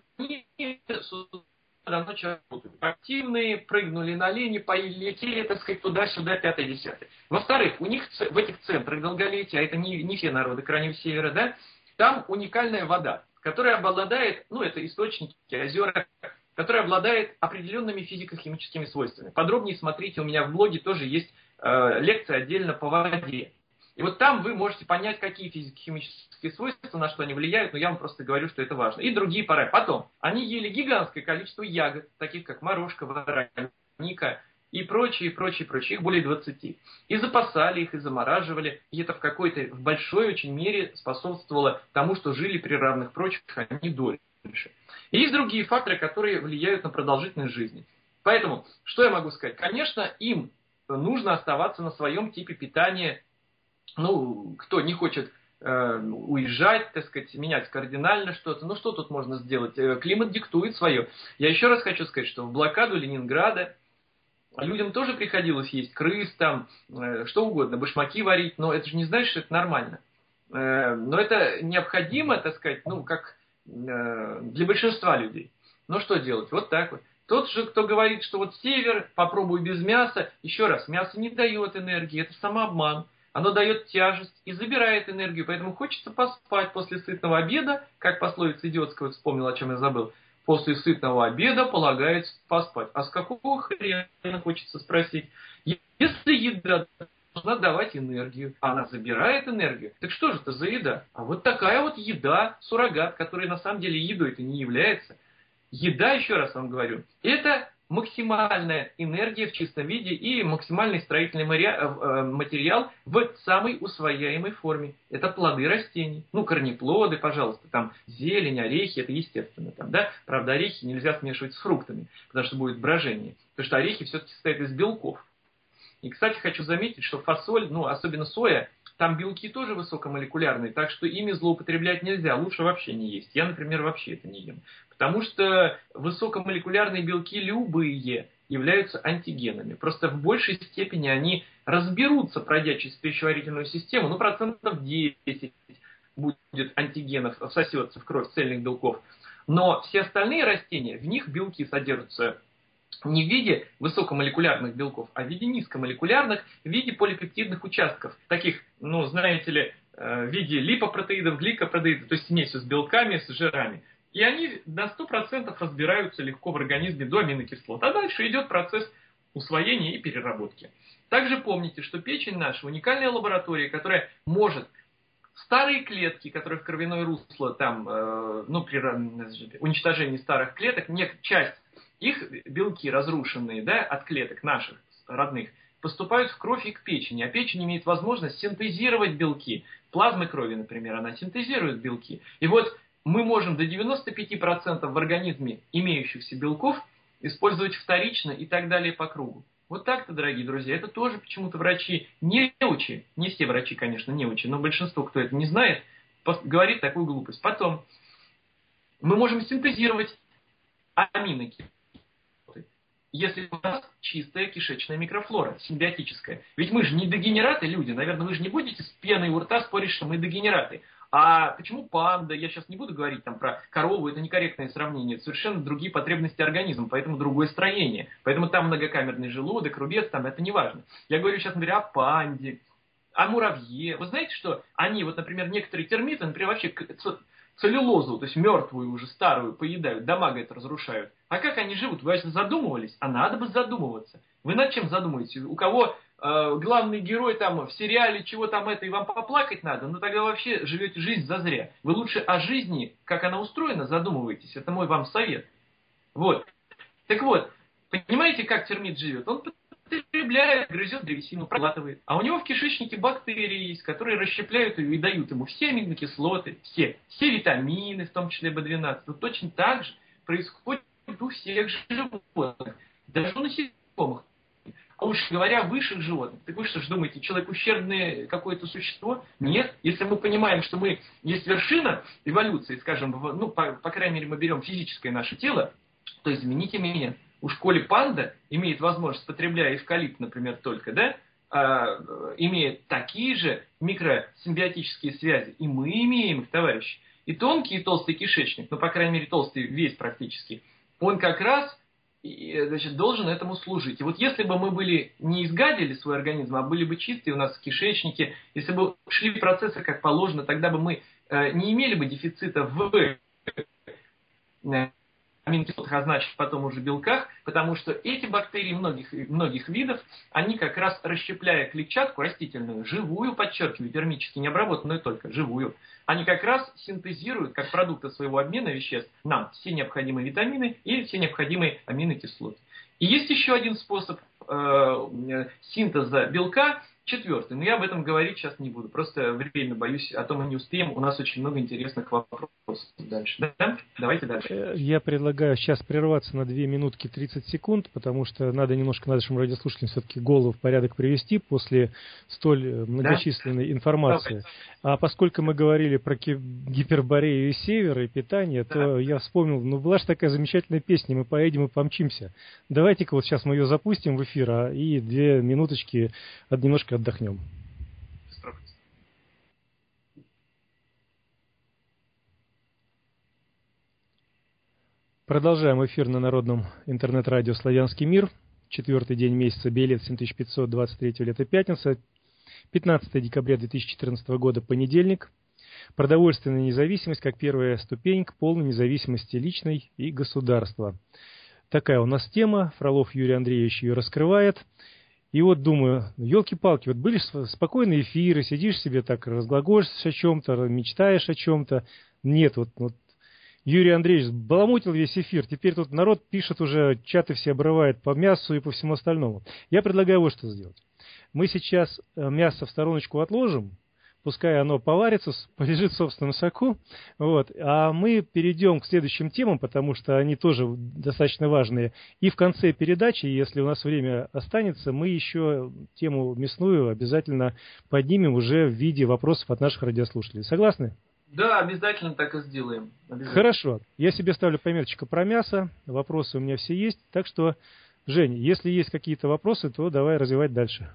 [SPEAKER 2] до ночи работают. Активные, прыгнули на лени, поили, летели, так сказать, туда-сюда, пятое-десятое. Во-вторых, у них в этих центрах долголетия, а это не, не все народы Крайнего Севера, да, там уникальная вода, которая обладает, ну, это источники, озера, которая обладает определенными физико-химическими свойствами. Подробнее смотрите, у меня в блоге тоже есть э, лекция отдельно по воде. И вот там вы можете понять, какие физико-химические свойства, на что они влияют, но я вам просто говорю, что это важно. И другие параметры. Потом, они ели гигантское количество ягод, таких как морожка, вороника и прочее, прочее, прочее. Их более двадцати. И запасали их, и замораживали. И это в какой-то, в большой очень мере способствовало тому, что жили при равных прочих они дольше. И есть другие факторы, которые влияют на продолжительность жизни. Поэтому, что я могу сказать? Конечно, им нужно оставаться на своем типе питания. Ну, кто не хочет э, уезжать, так сказать, менять кардинально что-то, ну, что тут можно сделать? Климат диктует свое. Я еще раз хочу сказать, что в блокаду Ленинграда людям тоже приходилось есть крыс, там, э, что угодно, башмаки варить, но это же не значит, что это нормально. Э, но это необходимо, так сказать, ну, как э, для большинства людей. Ну, что делать? Вот так вот. Тот же, кто говорит, что вот север, попробуй без мяса, еще раз, мясо не дает энергии, это самообман. Оно дает тяжесть и забирает энергию, поэтому хочется поспать после сытного обеда, как пословица идиотская, вспомнил, о чем я забыл. После сытного обеда полагается поспать. А с какого хрена, хочется спросить? Если еда должна давать энергию, а она забирает энергию, так что же это за еда? А вот такая вот еда, суррогат, который на самом деле едой-то не является. Еда, еще раз вам говорю, это максимальная энергия в чистом виде и максимальный строительный материал в самой усвояемой форме. Это плоды растений. Ну, корнеплоды, пожалуйста, там зелень, орехи, это естественно. Там, да? Правда, орехи нельзя смешивать с фруктами, потому что будет брожение. Потому что орехи все-таки состоят из белков. И, кстати, хочу заметить, что фасоль, ну, особенно соя, там белки тоже высокомолекулярные, так что ими злоупотреблять нельзя, лучше вообще не есть. Я, например, вообще это не ем. Потому что высокомолекулярные белки любые являются антигенами. Просто в большей степени они разберутся, пройдя через пищеварительную систему, ну, процентов десять будет антигенов, всосется в кровь цельных белков. Но все остальные растения, в них белки содержатся не в виде высокомолекулярных белков, а в виде низкомолекулярных, в виде полипептидных участков. Таких, ну, знаете ли, в виде липопротеидов, гликопротеидов, то есть смесью с белками, с жирами. И они на сто процентов разбираются легко в организме до аминокислот. А дальше идет процесс усвоения и переработки. Также помните, что печень наша уникальная лаборатория, которая может старые клетки, которые в кровяное русло, там, э, ну, при уничтожении старых клеток, нет, часть их белки разрушенные, да, от клеток наших родных, поступают в кровь и к печени. А печень имеет возможность синтезировать белки. Плазмы крови, например, она синтезирует белки. И вот мы можем до девяноста пяти процентов в организме имеющихся белков использовать вторично и так далее по кругу. Вот так-то, дорогие друзья, это тоже почему-то врачи неучи, не все врачи, конечно, неучи, но большинство, кто это не знает, говорит такую глупость. Потом мы можем синтезировать аминокислоты, если у нас чистая кишечная микрофлора, симбиотическая. Ведь мы же не дегенераты люди, наверное, вы же не будете с пеной у рта спорить, что мы дегенераты. А почему панда? Я сейчас не буду говорить там про корову, это некорректное сравнение. Это совершенно другие потребности организма, поэтому другое строение. Поэтому там многокамерный желудок, рубец, там это не важно. Я говорю сейчас, например, о панде, о муравье. Вы знаете, что они, вот, например, некоторые термиты, например, вообще целлюлозу, то есть мертвую уже, старую, поедают, дамага это разрушают. А как они живут? Вы задумывались? А надо бы задумываться. Вы над чем задумываетесь? У кого э, главный герой там в сериале, чего там это, и вам поплакать надо, ну тогда вообще живете жизнь зазря. Вы лучше о жизни, как она устроена, задумываетесь. Это мой вам совет. Вот. Так вот, понимаете, как термит живет? Он потребляет, грызет древесину, проглатывает. А у него в кишечнике бактерии есть, которые расщепляют ее и дают ему все аминокислоты, все, все витамины, в том числе бэ двенадцать. Вот точно так же происходит у всех животных, даже у насекомых. А уж говоря о высших животных, так вы что ж думаете, человек ущербное какое-то существо? Нет. Если мы понимаем, что мы есть вершина эволюции, скажем, ну, по, по крайней мере, мы берем физическое наше тело, то извините меня, уж коли панда имеет возможность, потребляя эвкалипт, например, только, да, э, имеет такие же микросимбиотические связи, и мы имеем их, товарищи. И тонкий, и толстый кишечник, ну, по крайней мере, толстый весь практически, он как раз, значит, должен этому служить. И вот если бы мы были не изгадили свой организм, а были бы чистые у нас в кишечнике, если бы шли процессы как положено, тогда бы мы э, не имели бы дефицита в аминокислотах, а значит потом уже белках, потому что эти бактерии многих, многих видов, они как раз расщепляя клетчатку растительную, живую, подчеркиваю, термически не обработанную только, живую, они как раз синтезируют, как продукты своего обмена веществ, нам все необходимые витамины и все необходимые аминокислоты. И есть еще один способ э, синтеза белка, четвертый, но я об этом говорить сейчас не буду, просто время, боюсь, а то мы не успеем, у нас очень много интересных вопросов дальше. Да? Давайте дальше.
[SPEAKER 1] Я предлагаю сейчас прерваться на две минутки тридцать секунд, потому что надо немножко нашим радиослушателям все-таки голову в порядок привести после столь многочисленной да? информации. Давайте. А поскольку мы говорили про гиперборею и север, и питание, да. то я вспомнил, ну была же такая замечательная песня «Мы поедем и помчимся». Давайте-ка вот сейчас мы ее запустим в эфир, а и две минуточки немножко отдохнем. Продолжаем эфир на народном интернет-радио «Славянский мир». Четвертый день месяца Белет, семь тысяч пятьсот двадцать третьего лета, пятница. пятнадцатое декабря две тысячи четырнадцатого года, понедельник. Продовольственная независимость как первая ступень к полной независимости личной и государства. Такая у нас тема. Фролов Юрий Андреевич ее раскрывает. И вот думаю, елки-палки, вот были спокойные эфиры, сидишь себе так, разглагольствуешь о чем-то, мечтаешь о чем-то. Нет, вот, вот Юрий Андреевич баламутил весь эфир, теперь тут народ пишет уже, чаты все обрывает по мясу и по всему остальному. Я предлагаю вот что сделать. Мы сейчас мясо в стороночку отложим, пускай оно поварится, полежит в собственном соку, вот, а мы перейдем к следующим темам, потому что они тоже достаточно важные. И в конце передачи, если у нас время останется, мы еще тему мясную обязательно поднимем уже в виде вопросов от наших радиослушателей. Согласны?
[SPEAKER 2] Да, обязательно так и сделаем.
[SPEAKER 1] Хорошо. Я себе ставлю пометочку про мясо, вопросы у меня все есть, так что, Жень, если есть какие-то вопросы, то давай развивать дальше.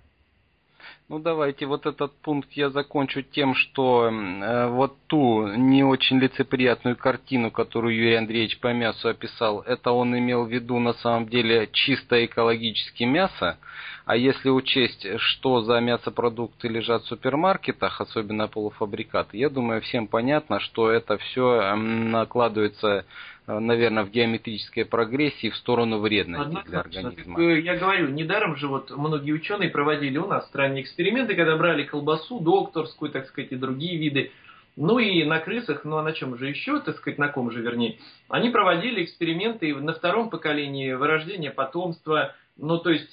[SPEAKER 3] Ну, давайте вот этот пункт я закончу тем, что э, вот ту не очень лицеприятную картину, которую Юрий Андреевич по мясу описал, это он имел в виду на самом деле чисто экологически мясо. А если учесть, что за мясопродукты лежат в супермаркетах, особенно полуфабрикаты, я думаю, всем понятно, что это все накладывается, наверное, в геометрической прогрессии в сторону вредности Однозначно. Для организма.
[SPEAKER 2] Я говорю, недаром же вот многие ученые проводили у нас в стране эксперименты, когда брали колбасу докторскую, так сказать, и другие виды, ну и на крысах, ну а на чем же еще, так сказать, на ком же вернее, они проводили эксперименты на втором поколении вырождения потомства, ну то есть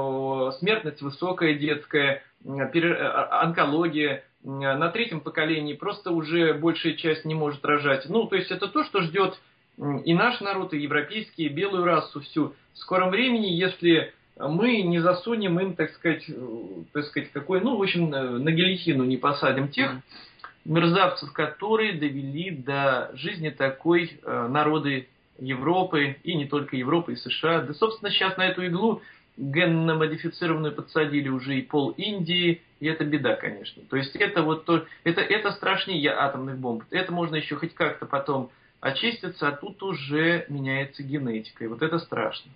[SPEAKER 2] э, смертность высокая детская, пере, онкология, на третьем поколении просто уже большая часть не может рожать. Ну то есть это то, что ждет и наш народ, и европейский, и белую расу всю. В скором времени, если мы не засунем им, так сказать, так сказать, какой, ну, в общем, на гильотину не посадим тех мерзавцев, которые довели до жизни такой э, народы Европы, и не только Европы, и США. Да, собственно, сейчас на эту иглу генно-модифицированную подсадили уже и пол Индии, и это беда, конечно. То есть это вот то, это, это страшнее атомных бомб. Это можно еще хоть как-то потом очиститься, а тут уже меняется генетика, и вот это страшно.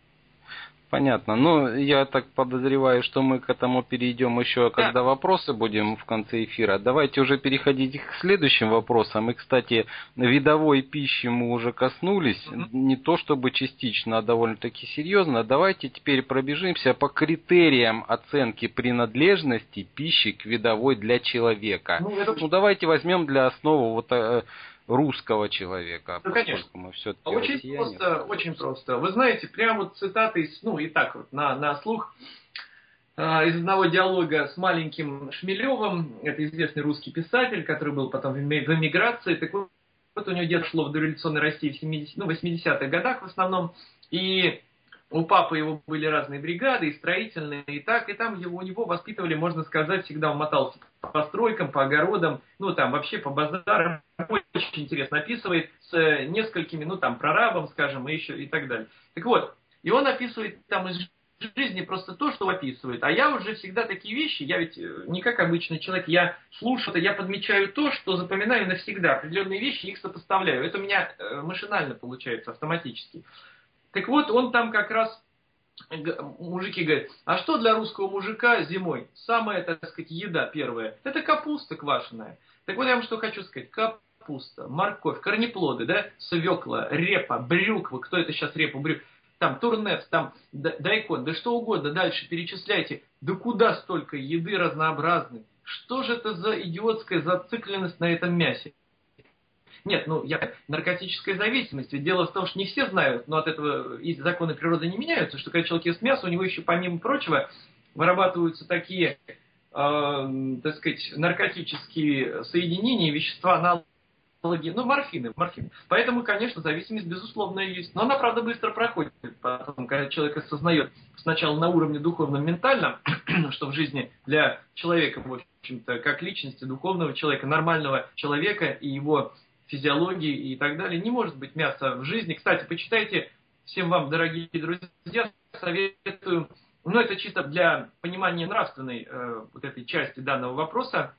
[SPEAKER 3] Понятно. Ну, я так подозреваю, что мы к этому перейдем еще, когда да. вопросы будем в конце эфира. Давайте уже переходить к следующим вопросам. И, кстати, видовой пищи мы уже коснулись. Mm-hmm. Не то чтобы частично, а довольно-таки серьезно. Давайте теперь пробежимся по критериям оценки принадлежности пищи к видовой для человека. Ну, это... ну давайте возьмем для основы вот... русского человека,
[SPEAKER 2] ну, конечно.
[SPEAKER 3] Мы все-таки
[SPEAKER 2] очень
[SPEAKER 3] россияне.
[SPEAKER 2] просто, очень просто. Вы знаете, прямо вот цитаты, из, ну и так вот на, на слух, э, из одного диалога с маленьким Шмелевым, это известный русский писатель, который был потом в эмиграции, так вот, вот у него детство шло в дореволюционной России в семидесятых, ну, восьмидесятых годах в основном, и у папы его были разные бригады, и строительные, и так, и там его, у него воспитывали, можно сказать, всегда он мотался по стройкам, по огородам, ну там вообще по базарам, очень интересно описывает, с несколькими, ну там прорабом, скажем, и еще и так далее. Так вот, и он описывает там из жизни просто то, что описывает, а я уже всегда такие вещи, я ведь не как обычный человек, я слушаю, я подмечаю то, что запоминаю навсегда, определенные вещи, их сопоставляю, это у меня машинально получается, автоматически. Так вот, он там как раз, мужики говорят, а что для русского мужика зимой? Самая, так сказать, еда первая, это капуста квашеная. Так вот, я вам что хочу сказать. капуста, морковь, корнеплоды, да, свекла, репа, брюква, кто это сейчас репу, брюква, там турнепс, там дайкон, да что угодно, дальше перечисляйте. Да куда столько еды разнообразной? Что же это за идиотская зацикленность на этом мясе? Нет, ну, я наркотическая зависимость. Ведь дело в том, что не все знают, но от этого и законы природы не меняются, что когда человек ест мясо, у него еще, помимо прочего, вырабатываются такие, э, так сказать, наркотические соединения, вещества, аналоги, ну, морфины, морфины. Поэтому, конечно, зависимость, безусловно, есть. Но она, правда, быстро проходит. Потом, когда человек осознает сначала на уровне духовном, ментальном, что в жизни для человека, в общем-то, как личности, духовного человека, нормального человека и его физиологии и так далее, не может быть мяса в жизни. Кстати, почитайте, всем вам, дорогие друзья, советую, ну, это чисто для понимания нравственной э, вот этой части данного вопроса,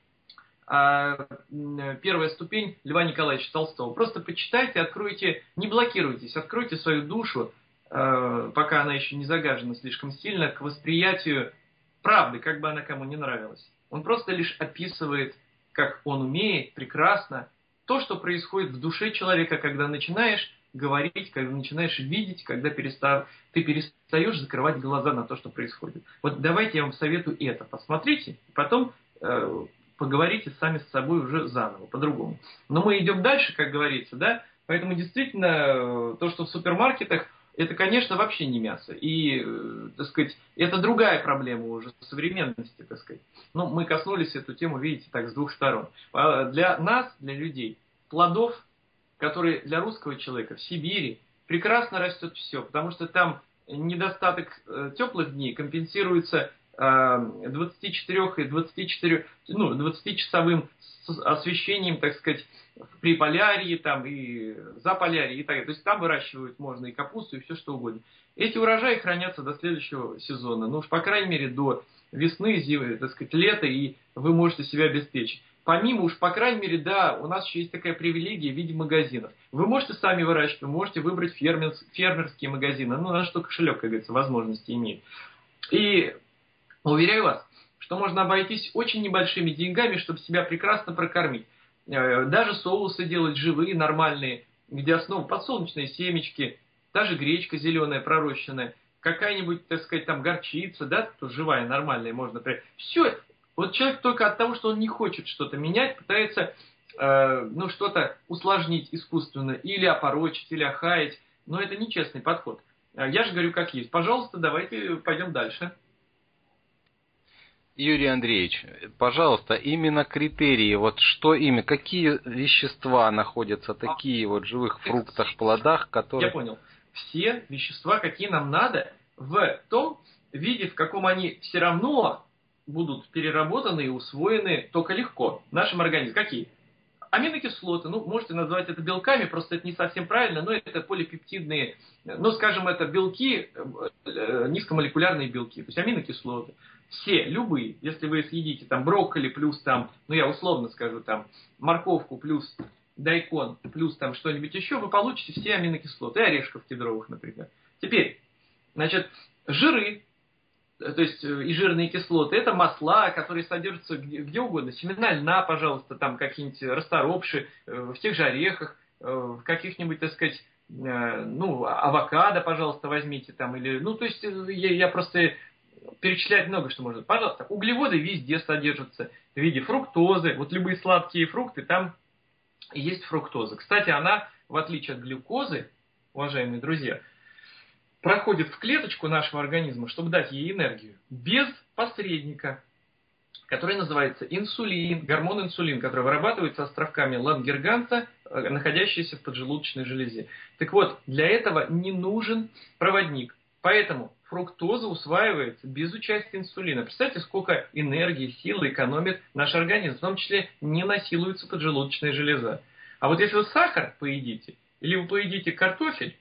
[SPEAKER 2] э, первая ступень Льва Николаевича Толстого. Просто почитайте, откройте, не блокируйтесь, откройте свою душу, э, пока она еще не загажена слишком сильно, к восприятию правды, как бы она кому не нравилась. Он просто лишь описывает, как он умеет прекрасно, то, что происходит в душе человека, когда начинаешь говорить, когда начинаешь видеть, когда перестав, ты перестаешь закрывать глаза на то, что происходит. Вот давайте я вам советую это. Посмотрите, и потом э, поговорите сами с собой уже заново, по-другому. Но мы идем дальше, как говорится, да? Поэтому действительно, то, что в супермаркетах, это, конечно, вообще не мясо. И, э, так сказать, это другая проблема уже современности, так сказать. Ну, мы коснулись эту тему, видите, так, с двух сторон. Для нас, для людей, плодов, которые для русского человека в Сибири прекрасно растет все, потому что там недостаток э, теплых дней компенсируется э, двадцать четыре и двадцать четыре, ну, двадцатичасовым освещением, так сказать, при полярии там, и за полярией и так далее. То есть там выращивают можно и капусту, и все что угодно. Эти урожаи хранятся до следующего сезона. Ну уж по крайней мере до весны, зимы, так сказать, лета, и вы можете себя обеспечить. Помимо уж, по крайней мере, да, у нас еще есть такая привилегия в виде магазинов. Вы можете сами выращивать, вы можете выбрать фермер, фермерские магазины. Ну, на что кошелек, как говорится, возможности имеет. И уверяю вас, что можно обойтись очень небольшими деньгами, чтобы себя прекрасно прокормить. Даже соусы делать живые, нормальные, где основа подсолнечные семечки, даже гречка зеленая, пророщенная, какая-нибудь, так сказать, там горчица, да, тут живая, нормальная, можно... Все. Вот человек только от того, что он не хочет что-то менять, пытается э, ну, что-то усложнить искусственно, или опорочить, или охаять. Но это нечестный подход. Я же говорю, как есть. Пожалуйста, давайте пойдем дальше.
[SPEAKER 3] Юрий Андреевич, пожалуйста, именно критерии, вот что именно, какие вещества находятся такие вот в живых фруктах, плодах, которые...
[SPEAKER 2] Я понял. Все вещества, какие нам надо, в том виде, в каком они все равно будут переработаны и усвоены только легко в нашем организме. Какие? Аминокислоты, ну, можете назвать это белками, просто это не совсем правильно, но это полипептидные, ну, скажем, это белки, низкомолекулярные белки, то есть аминокислоты. Все, любые, если вы съедите там брокколи плюс там, ну, я условно скажу, там, морковку плюс дайкон плюс там что-нибудь еще, вы получите все аминокислоты, орешков кедровых, например. Теперь, значит, жиры, то есть и жирные кислоты, это масла, которые содержатся где, где угодно. Семена льна, пожалуйста, там какие-нибудь расторопши, в тех же орехах, в каких-нибудь, так сказать, ну, авокадо, пожалуйста, возьмите там, или, ну, то есть я, я просто перечислять много что можно. Пожалуйста, углеводы везде содержатся в виде фруктозы, вот любые сладкие фрукты, там есть фруктоза. Кстати, она, в отличие от глюкозы, уважаемые друзья, проходит в клеточку нашего организма, чтобы дать ей энергию, без посредника, который называется инсулин, гормон инсулин, который вырабатывается островками Лангерганса, находящиеся в поджелудочной железе. Так вот, для этого не нужен проводник. Поэтому фруктоза усваивается без участия инсулина. Представьте, сколько энергии, силы экономит наш организм. В том числе не насилуется поджелудочная железа. А вот если вы сахар поедите, или вы поедите картофель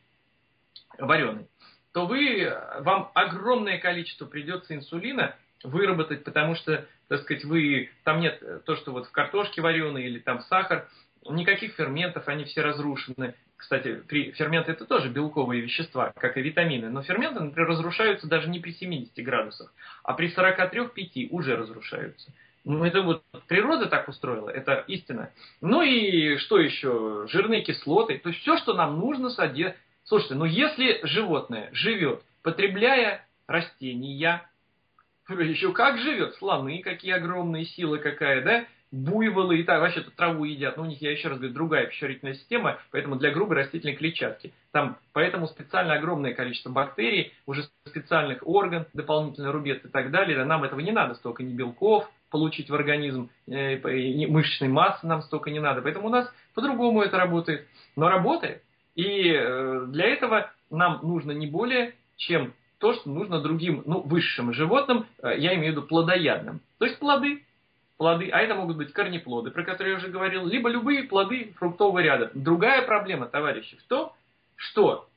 [SPEAKER 2] вареный, то вы, вам огромное количество придется инсулина выработать, потому что, так сказать, вы, там нет то, что вот в картошке вареной или там сахар, никаких ферментов, они все разрушены. Кстати, при, ферменты это тоже белковые вещества, как и витамины, но ферменты, например, разрушаются даже не при семидесяти градусах, а при сорока трёх — пяти уже разрушаются. Ну, это вот природа так устроила, это истина. Ну и что еще? Жирные кислоты. То есть все, что нам нужно содержать. Слушайте, ну если животное живет, потребляя растения, еще как живет, слоны какие огромные, силы какая, да? Буйволы и так, вообще тут траву едят. Ну, у них, я еще раз говорю, другая пищеварительная система, поэтому для грубой растительной клетчатки. Там, поэтому специально огромное количество бактерий, уже специальных орган, дополнительно рубец и так далее. Нам этого не надо, столько ни белков получить в организм, э, мышечной массы нам столько не надо. Поэтому у нас по-другому это работает. Но работает. И э, для этого нам нужно не более, чем то, что нужно другим, ну, высшим животным, э, я имею в виду плодоядным. То есть плоды. Плоды, а это могут быть корнеплоды, про которые я уже говорил, либо любые плоды фруктового ряда. Другая проблема, товарищи, в том, что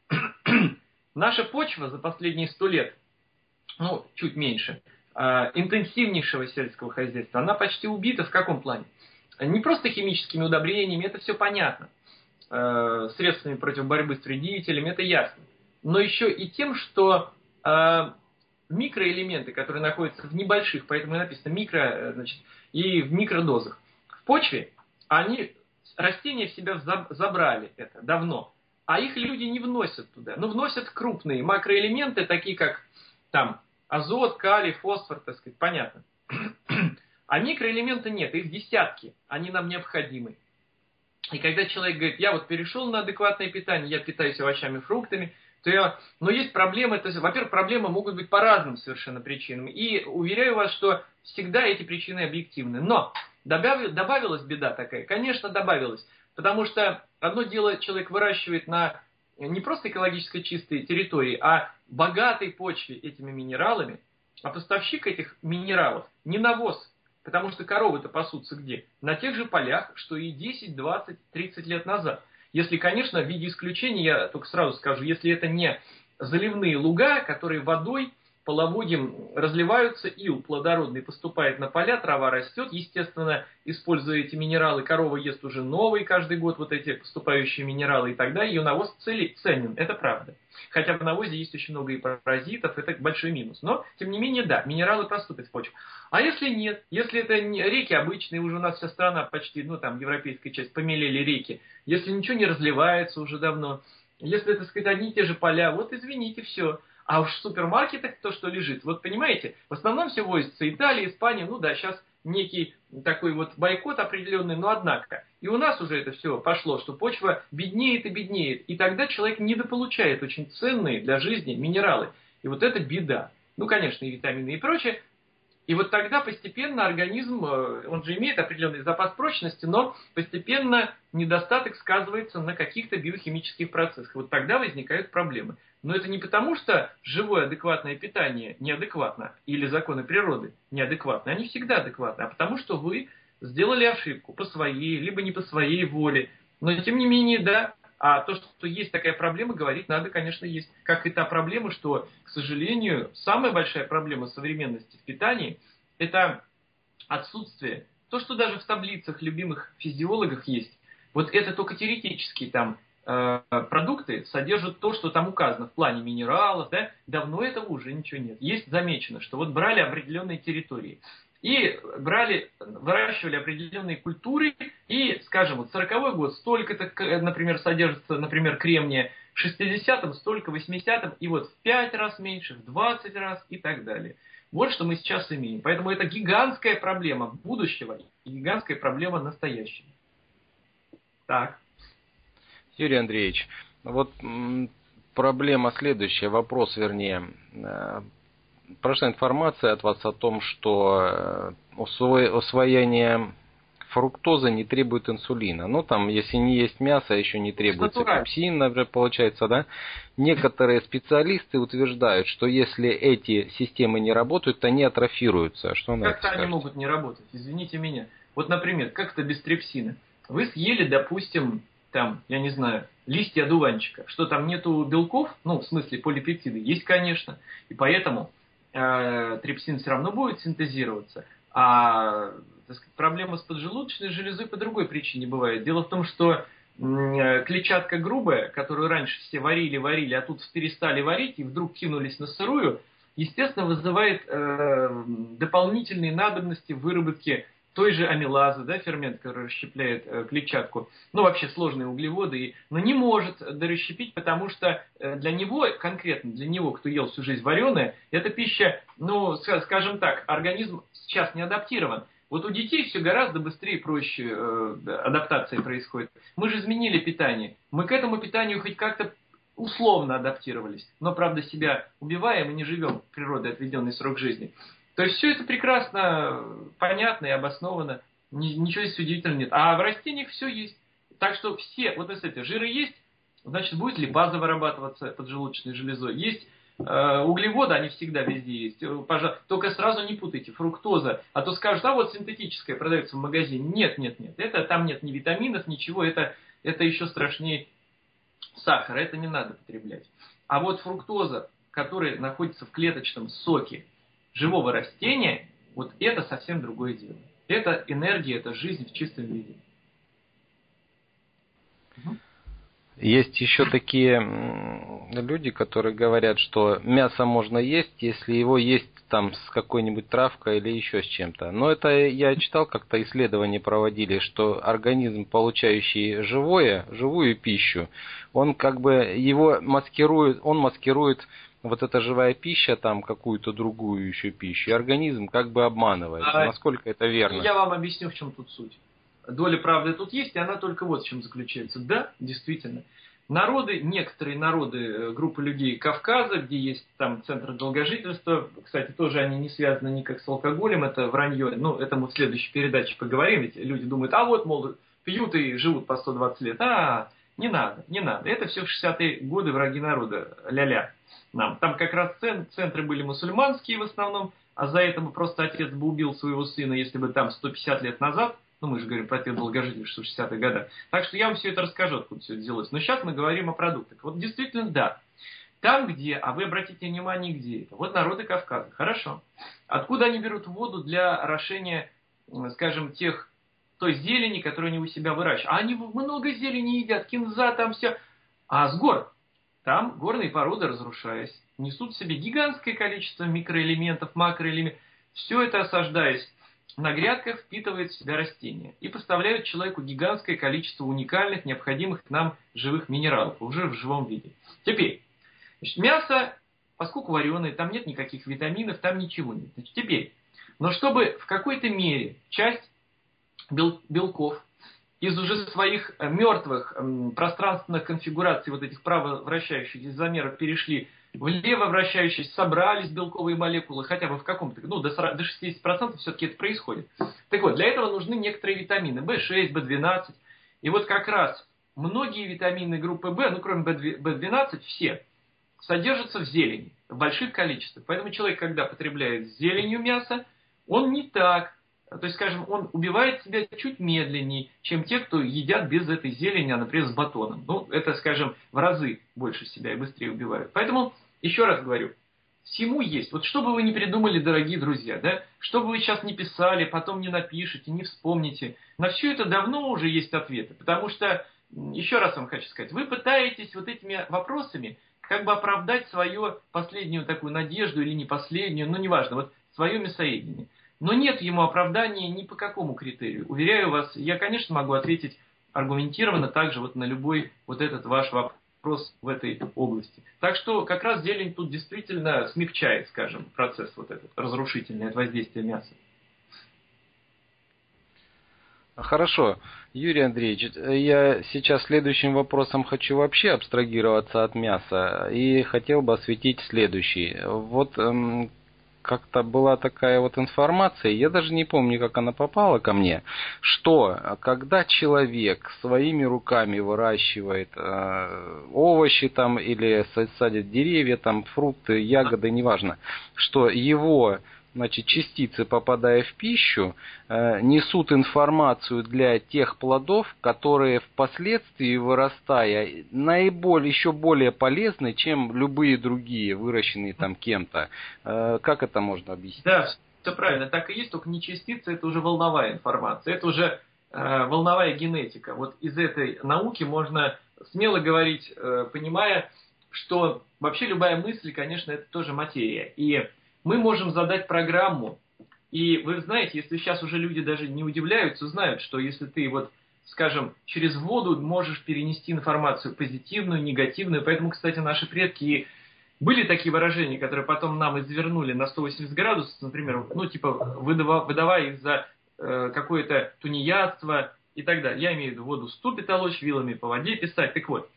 [SPEAKER 2] наша почва за последние сто лет, ну, чуть меньше, э, интенсивнейшего сельского хозяйства, она почти убита в каком плане? Не просто химическими удобрениями, это все понятно, э, средствами против борьбы с вредителями, это ясно. Но еще и тем, что э, микроэлементы, которые находятся в небольших, поэтому и написано микро, значит, и в микродозах, в почве, они, растения в себя забрали это давно, а их люди не вносят туда. Ну, вносят крупные макроэлементы, такие как там азот, калий, фосфор, так сказать, понятно. А микроэлементы нет, их десятки, они нам необходимы. И когда человек говорит, я вот перешел на адекватное питание, я питаюсь овощами, фруктами, то я, но есть проблемы, то есть, во-первых, проблемы могут быть по разным совершенно причинам. И уверяю вас, что всегда эти причины объективны. Но добавил, добавилась беда такая, конечно, добавилась. Потому что одно дело человек выращивает на не просто экологически чистой территории, а богатой почве этими минералами, а поставщик этих минералов не навоз. Потому что коровы-то пасутся где? На тех же полях, что и десять, двадцать, тридцать лет назад. Если, конечно, в виде исключения, я только сразу скажу, если это не заливные луга, которые водой, половодьем разливаются, ил плодородный поступает на поля, трава растет, естественно, используя эти минералы, корова ест уже новые каждый год, вот эти поступающие минералы, и тогда ее навоз ценен, это правда. Хотя в навозе есть очень много и паразитов, это большой минус. Но, тем не менее, да, минералы проступят в почву. А если нет, если это реки обычные, уже у нас вся страна почти, ну там, европейская часть, помелели реки, если ничего не разливается уже давно, если, так сказать, одни и те же поля, вот извините, все. А уж в супермаркетах то, что лежит, вот понимаете, в основном все возится Италия, Испания, ну да, сейчас некий такой вот бойкот определенный, но однако. И у нас уже это все пошло, что почва беднеет и беднеет. И тогда человек недополучает очень ценные для жизни минералы. И вот это беда. Ну, конечно, и витамины и прочее. И вот тогда постепенно организм, он же имеет определенный запас прочности, но постепенно недостаток сказывается на каких-то биохимических процессах. Вот тогда возникают проблемы. Но это не потому, что живое адекватное питание неадекватно, или законы природы неадекватны, они всегда адекватны, а потому что вы сделали ошибку по своей, либо не по своей воле. Но тем не менее, да, а то, что есть такая проблема, говорить надо, конечно, есть. Как и та проблема, что, к сожалению, самая большая проблема современности в питании – это отсутствие. То, что даже в таблицах любимых физиологов есть, вот это только теоретические там э, продукты содержат то, что там указано в плане минералов, да, давно этого уже ничего нет. Есть замечено, что вот брали определенные территории и брали, выращивали определенные культуры, и, скажем, вот сороковой год столько-то, например, содержится, например, кремния, в шестидесятом столько, в восьмидесятом, и вот в пять раз меньше, в двадцать раз и так далее. Вот что мы сейчас имеем. Поэтому это гигантская проблема будущего и гигантская проблема настоящего. Так.
[SPEAKER 3] Юрий Андреевич, вот м, проблема следующая, вопрос вернее. Прошла информация от вас о том, что усвоение фруктозы не требует инсулина. Ну, там, если не есть мясо, еще не требуется пепсин, например, получается, да? Некоторые специалисты утверждают, что если эти системы не работают, то они атрофируются. Что на это
[SPEAKER 2] Как-то они могут не работать, извините меня. Вот, например, как-то без трипсина. Вы съели, допустим, там, я не знаю, листья одуванчика. Что там нету белков? Ну, в смысле полипептиды. Есть, конечно. И поэтому э, трипсин все равно будет синтезироваться. А так сказать, проблема с поджелудочной железой по другой причине бывает. Дело в том, что э, клетчатка грубая, которую раньше все варили-варили, а тут перестали варить и вдруг кинулись на сырую, естественно, вызывает э, дополнительные надобности в выработке той же амилазы, да, фермент, который расщепляет э, клетчатку, ну, вообще сложные углеводы, и, но не может дорасщепить, потому что э, для него, конкретно для него, кто ел всю жизнь вареное, эта пища, ну, скажем так, организм сейчас не адаптирован. Вот у детей все гораздо быстрее и проще э, адаптация происходит. Мы же изменили питание. Мы к этому питанию хоть как-то условно адаптировались. Но, правда, себя убиваем и не живем в природой отведенный срок жизни. То есть все это прекрасно понятно и обосновано. Ничего здесь удивительного нет. А в растениях все есть. Так что все, вот если жиры есть, значит, будет липаза вырабатываться поджелудочной железой. Есть углеводы, они всегда везде есть. Пожалуйста, только сразу не путайте. Фруктоза. А то скажут, а вот синтетическая продается в магазине. Нет, нет, нет. Это, там нет ни витаминов, ничего. Это, это еще страшнее сахара. Это не надо потреблять. А вот фруктоза, которая находится в клеточном соке живого растения, вот это совсем другое дело. Это энергия, это жизнь в чистом виде. Угу.
[SPEAKER 3] Есть еще такие люди, которые говорят, что мясо можно есть, если его есть там с какой-нибудь травкой или еще с чем-то. Но это я читал, как-то исследования проводили, что организм, получающий живое, живую пищу, он как бы его маскирует, он маскирует вот эта живая пища, там какую-то другую еще пищу, и организм как бы обманывает. А, насколько это верно?
[SPEAKER 2] Я вам объясню, в чем тут суть. Доля правды тут есть, и она только вот в чем заключается. Да, действительно. Народы, некоторые народы, группы людей Кавказа, где есть там центры долгожительства, кстати, тоже они не связаны никак с алкоголем, это вранье, ну, это мы в следующей передаче поговорим, ведь люди думают, а вот, мол, пьют и живут по сто двадцать лет. А, не надо, не надо. Это все в шестидесятые годы враги народа, ля-ля нам. Там как раз центры были мусульманские в основном, а за это бы просто отец бы убил своего сына, если бы там сто пятьдесят лет назад. Ну, мы же говорим про те долгожители в шестидесятых годах. Так что я вам все это расскажу, откуда все это делалось. Но сейчас мы говорим о продуктах. Вот действительно, да. Там, где, а вы обратите внимание, где это. Вот народы Кавказа. Хорошо. Откуда они берут воду для орошения, скажем, тех, той зелени, которую они у себя выращивают? А они много зелени едят, кинза там все. А с гор? Там горные породы, разрушаясь, несут в себе гигантское количество микроэлементов, макроэлементов. Все это, осаждаясь на грядках, впитывает в себя растения и поставляют человеку гигантское количество уникальных, необходимых нам живых минералов, уже в живом виде. Теперь, значит, мясо, поскольку вареное, там нет никаких витаминов, там ничего нет. Значит, теперь, но чтобы в какой-то мере часть бел, белков из уже своих мертвых пространственных конфигураций, вот этих право вращающихся изомеров, перешли влево вращающиеся, собрались белковые молекулы, хотя бы в каком-то, ну, до шестидесяти процентов все-таки это происходит. Так вот, для этого нужны некоторые витамины, бэ шесть, бэ двенадцать. И вот как раз многие витамины группы В, ну, кроме бэ двенадцать, все содержатся в зелени, в больших количествах. Поэтому человек, когда потребляет с зеленью мясо, он не так, то есть, скажем, он убивает себя чуть медленнее, чем те, кто едят без этой зелени, а, например, с батоном. Ну, это, скажем, в разы больше себя и быстрее убивают. Поэтому, еще раз говорю, всему есть. Вот что бы вы ни придумали, дорогие друзья, да, что бы вы сейчас не писали, потом не напишите, не вспомните, на все это давно уже есть ответы. Потому что, еще раз вам хочу сказать, вы пытаетесь вот этими вопросами как бы оправдать свою последнюю такую надежду или не последнюю, ну, неважно, вот свое мясоедение. Но нет ему оправдания ни по какому критерию. Уверяю вас, я, конечно, могу ответить аргументированно также вот на любой вот этот ваш вопрос в этой области. Так что как раз зелень тут действительно смягчает, скажем, процесс вот этот разрушительный от воздействия мяса.
[SPEAKER 3] Хорошо. Юрий Андреевич, я сейчас следующим вопросом хочу вообще абстрагироваться от мяса и хотел бы осветить следующий. Вот эм, как-то была такая вот информация, я даже не помню, как она попала ко мне, что когда человек своими руками выращивает э, овощи там или садит деревья, там фрукты, ягоды, неважно, что его, значит, частицы, попадая в пищу, э, несут информацию для тех плодов, которые впоследствии, вырастая, наиболее, еще более полезны, чем любые другие, выращенные там кем-то. Э, как это можно объяснить?
[SPEAKER 2] Да, все правильно, так и есть, только не частица, это уже волновая информация, это уже э, волновая генетика. Вот из этой науки можно смело говорить, э, понимая, что вообще любая мысль, конечно, это тоже материя. И мы можем задать программу. И вы знаете, если сейчас уже люди даже не удивляются, знают, что если ты вот, скажем, через воду можешь перенести информацию позитивную, негативную. Поэтому, кстати, наши предки были такие выражения, которые потом нам извернули на сто восемьдесят градусов, например, ну, типа, выдава, выдавая их за э, какое-то тунеядство и так далее. Я имею в виду воду ступи толочь, вилами по воде писать. Так вот,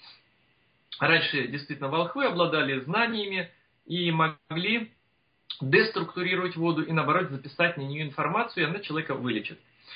[SPEAKER 2] раньше действительно волхвы обладали знаниями и могли деструктурировать воду и, наоборот, записать на нее информацию, и она человека вылечит.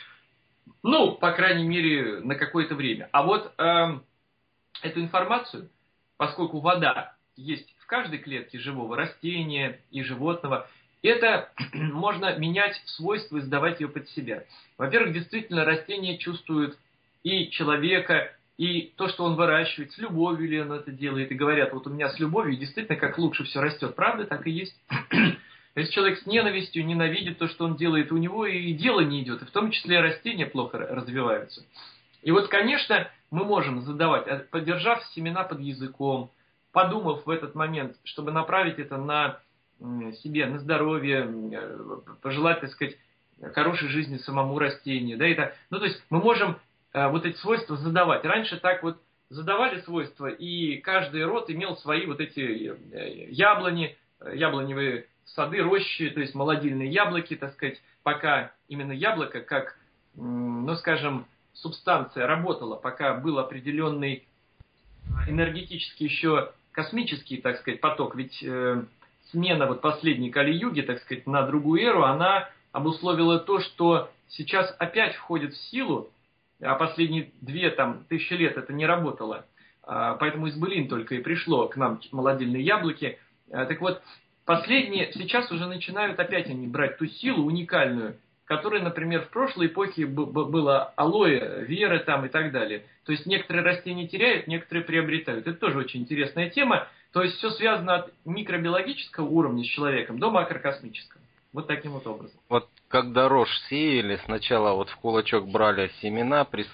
[SPEAKER 2] Ну, по крайней мере, на какое-то время. А вот э, эту информацию, поскольку вода есть в каждой клетке живого растения и животного, это можно менять свойства и сдавать ее под себя. Во-первых, действительно, растения чувствуют и человека, и то, что он выращивает, с любовью ли он это делает. И говорят, вот у меня с любовью, действительно, как лучше все растет. Правда, так и есть. Если человек с ненавистью ненавидит то, что он делает, у него и дело не идет. И в том числе растения плохо развиваются. И вот, конечно, мы можем задавать, подержав семена под языком, подумав в этот момент, чтобы направить это на себе, на здоровье, пожелать, так сказать, хорошей жизни самому растению. Да, это, ну, то есть мы можем э, вот эти свойства задавать. Раньше так вот задавали свойства, и каждый род имел свои вот эти яблони, яблоневые сады, рощи, то есть молодильные яблоки, так сказать, пока именно яблоко как, ну, скажем, субстанция работала, пока был определенный энергетический еще космический, так сказать, поток, ведь э, смена вот последней Кали-юги, так сказать, на другую эру, она обусловила то, что сейчас опять входит в силу, а последние две там, тысячи лет это не работало, а, поэтому из былин только и пришло к нам молодильные яблоки. А, так вот, последние сейчас уже начинают опять они брать ту силу уникальную, которая, например, в прошлой эпохе было алоэ, вера там и так далее. То есть некоторые растения теряют, некоторые приобретают. Это тоже очень интересная тема. То есть все связано от микробиологического уровня с человеком до макрокосмического. Вот таким вот образом.
[SPEAKER 3] Вот когда рожь сеяли, сначала вот в кулачок брали семена, прис...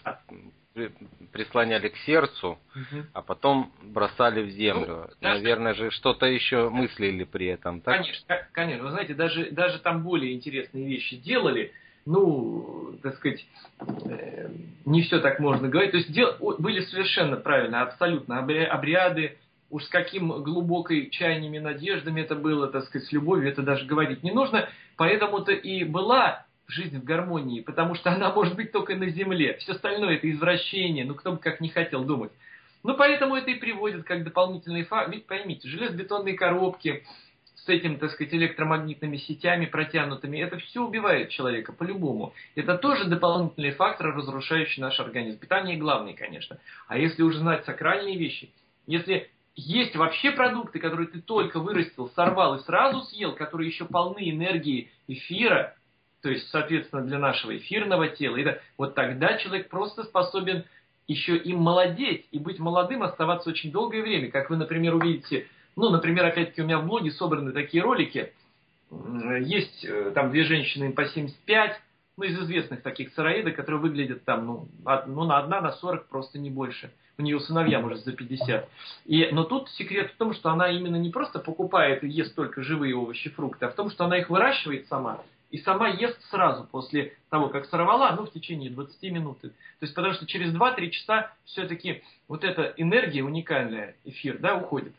[SPEAKER 3] прислоняли к сердцу, угу. а потом бросали в землю. Ну, наверное же что-то еще мыслили при этом, так?
[SPEAKER 2] Конечно, конечно. Вы знаете, даже, даже там более интересные вещи делали. Ну, так сказать, э, не все так можно говорить. То есть дел... были совершенно правильно, абсолютно обряды. Уж с каким глубокой чаяниями, надеждами это было, так сказать, с любовью, это даже говорить не нужно. Поэтому-то и была жизнь в гармонии, потому что она может быть только на земле. Все остальное это извращение, ну кто бы как не хотел думать. Ну поэтому это и приводит как дополнительный факт. Ведь поймите, железобетонные коробки с этим, так сказать, электромагнитными сетями протянутыми, это все убивает человека по-любому. Это тоже дополнительные факторы, разрушающие наш организм. Питание главное, конечно. А если уже знать сакральные вещи, если есть вообще продукты, которые ты только вырастил, сорвал и сразу съел, которые еще полны энергии эфира, то есть, соответственно, для нашего эфирного тела, это, вот тогда человек просто способен еще и молодеть, и быть молодым, оставаться очень долгое время. Как вы, например, увидите, ну, например, опять-таки у меня в блоге собраны такие ролики, есть там две женщины им по семьдесят пять, ну, из известных таких сыроедок, которые выглядят там, ну, от, ну, на одна на сорок, просто не больше. У нее сыновья, может, за пятьдесят. И, но тут секрет в том, что она именно не просто покупает и ест только живые овощи, фрукты, а в том, что она их выращивает сама. И сама ест сразу после того, как сорвала, ну, в течение двадцати минут. То есть, потому что через два-три часа все-таки вот эта энергия уникальная, эфир, да, уходит.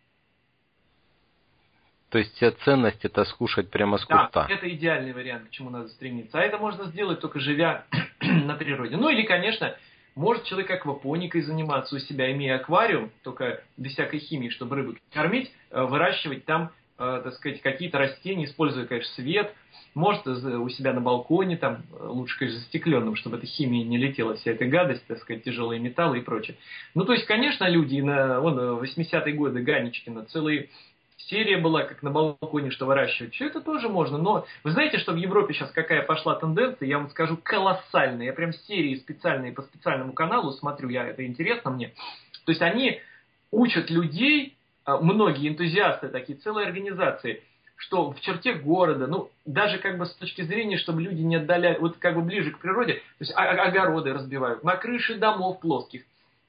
[SPEAKER 3] То есть вся ценность это скушать прямо с куста.
[SPEAKER 2] Да, это идеальный вариант, к чему надо стремиться. А это можно сделать только живя на природе. Ну или, конечно, может человек аквапоникой заниматься у себя, имея аквариум, только без всякой химии, чтобы рыбу кормить, выращивать там, так сказать, какие-то растения, используя, конечно, свет. Может у себя на балконе, там, лучше, конечно, застекленным, чтобы эта химия не летела, вся эта гадость, так сказать, тяжелые металлы и прочее. Ну, то есть, конечно, люди, на, вон, восьмидесятые годы Ганечкина, целые серия была, как на балконе, что выращивать. Все это тоже можно. Но вы знаете, что в Европе сейчас какая пошла тенденция? Я вам скажу, колоссальная. Я прям серии специальные по специальному каналу смотрю, я, это интересно мне. То есть они учат людей, многие энтузиасты такие, целые организации, что в черте города, ну, даже как бы с точки зрения, чтобы люди не отдаляли, вот как бы ближе к природе, то есть огороды разбивают, на крыши домов плоских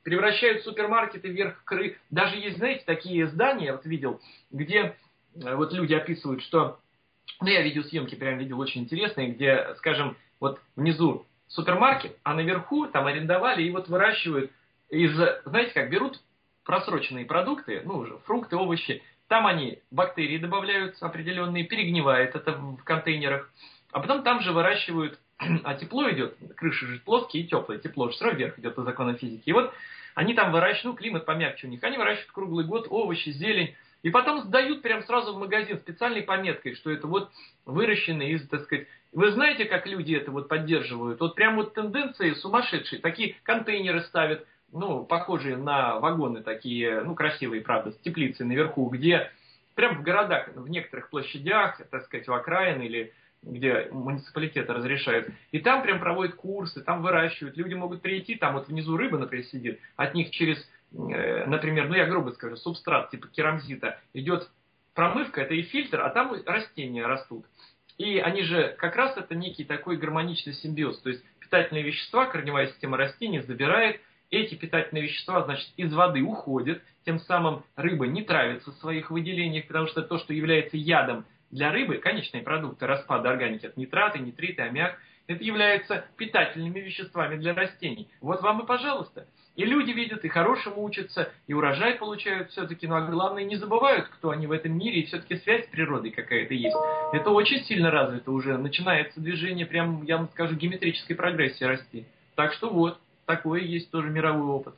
[SPEAKER 2] превращают супермаркеты вверх кры. Даже есть, знаете, такие здания, я вот видел, где вот люди описывают, что, ну я видеосъемки прям видел очень интересные, где, скажем, вот внизу супермаркет, а наверху там арендовали и вот выращивают из, знаете как, берут просроченные продукты, ну уже фрукты, овощи, там они бактерии добавляются определенные, перегнивает это в контейнерах, а потом там же выращивают, а тепло идет, крыши же плоские и теплые, тепло же сразу вверх идет по законам физики. И вот они там выращивают, ну климат помягче у них, они выращивают круглый год овощи, зелень, и потом сдают прям сразу в магазин специальной пометкой, что это вот выращенные из, так сказать, вы знаете, как люди это вот поддерживают? Вот прям вот тенденции сумасшедшие, такие контейнеры ставят, ну, похожие на вагоны такие, ну, красивые, правда, с теплицей наверху, где прям в городах, в некоторых площадях, так сказать, в окраин или где муниципалитеты разрешают, и там прям проводят курсы, там выращивают, люди могут прийти, там вот внизу рыба, например, сидит, от них через, э, например, ну, я грубо скажу, субстрат типа керамзита, идет промывка, это и фильтр, а там растения растут. И они же, как раз это некий такой гармоничный симбиоз, то есть питательные вещества корневая система растений забирает, эти питательные вещества, значит, из воды уходят, тем самым рыба не травится в своих выделениях, потому что то, что является ядом для рыбы, конечные продукты распада органики, это нитраты, нитриты, аммиак, это являются питательными веществами для растений. Вот вам и пожалуйста. И люди видят, и хорошему учатся, и урожай получают все-таки, но главное, не забывают, кто они в этом мире, и все-таки связь с природой какая-то есть. Это очень сильно развито уже, начинается движение, прям, я вам скажу, геометрической прогрессии расти. Так что вот, такой есть тоже мировой опыт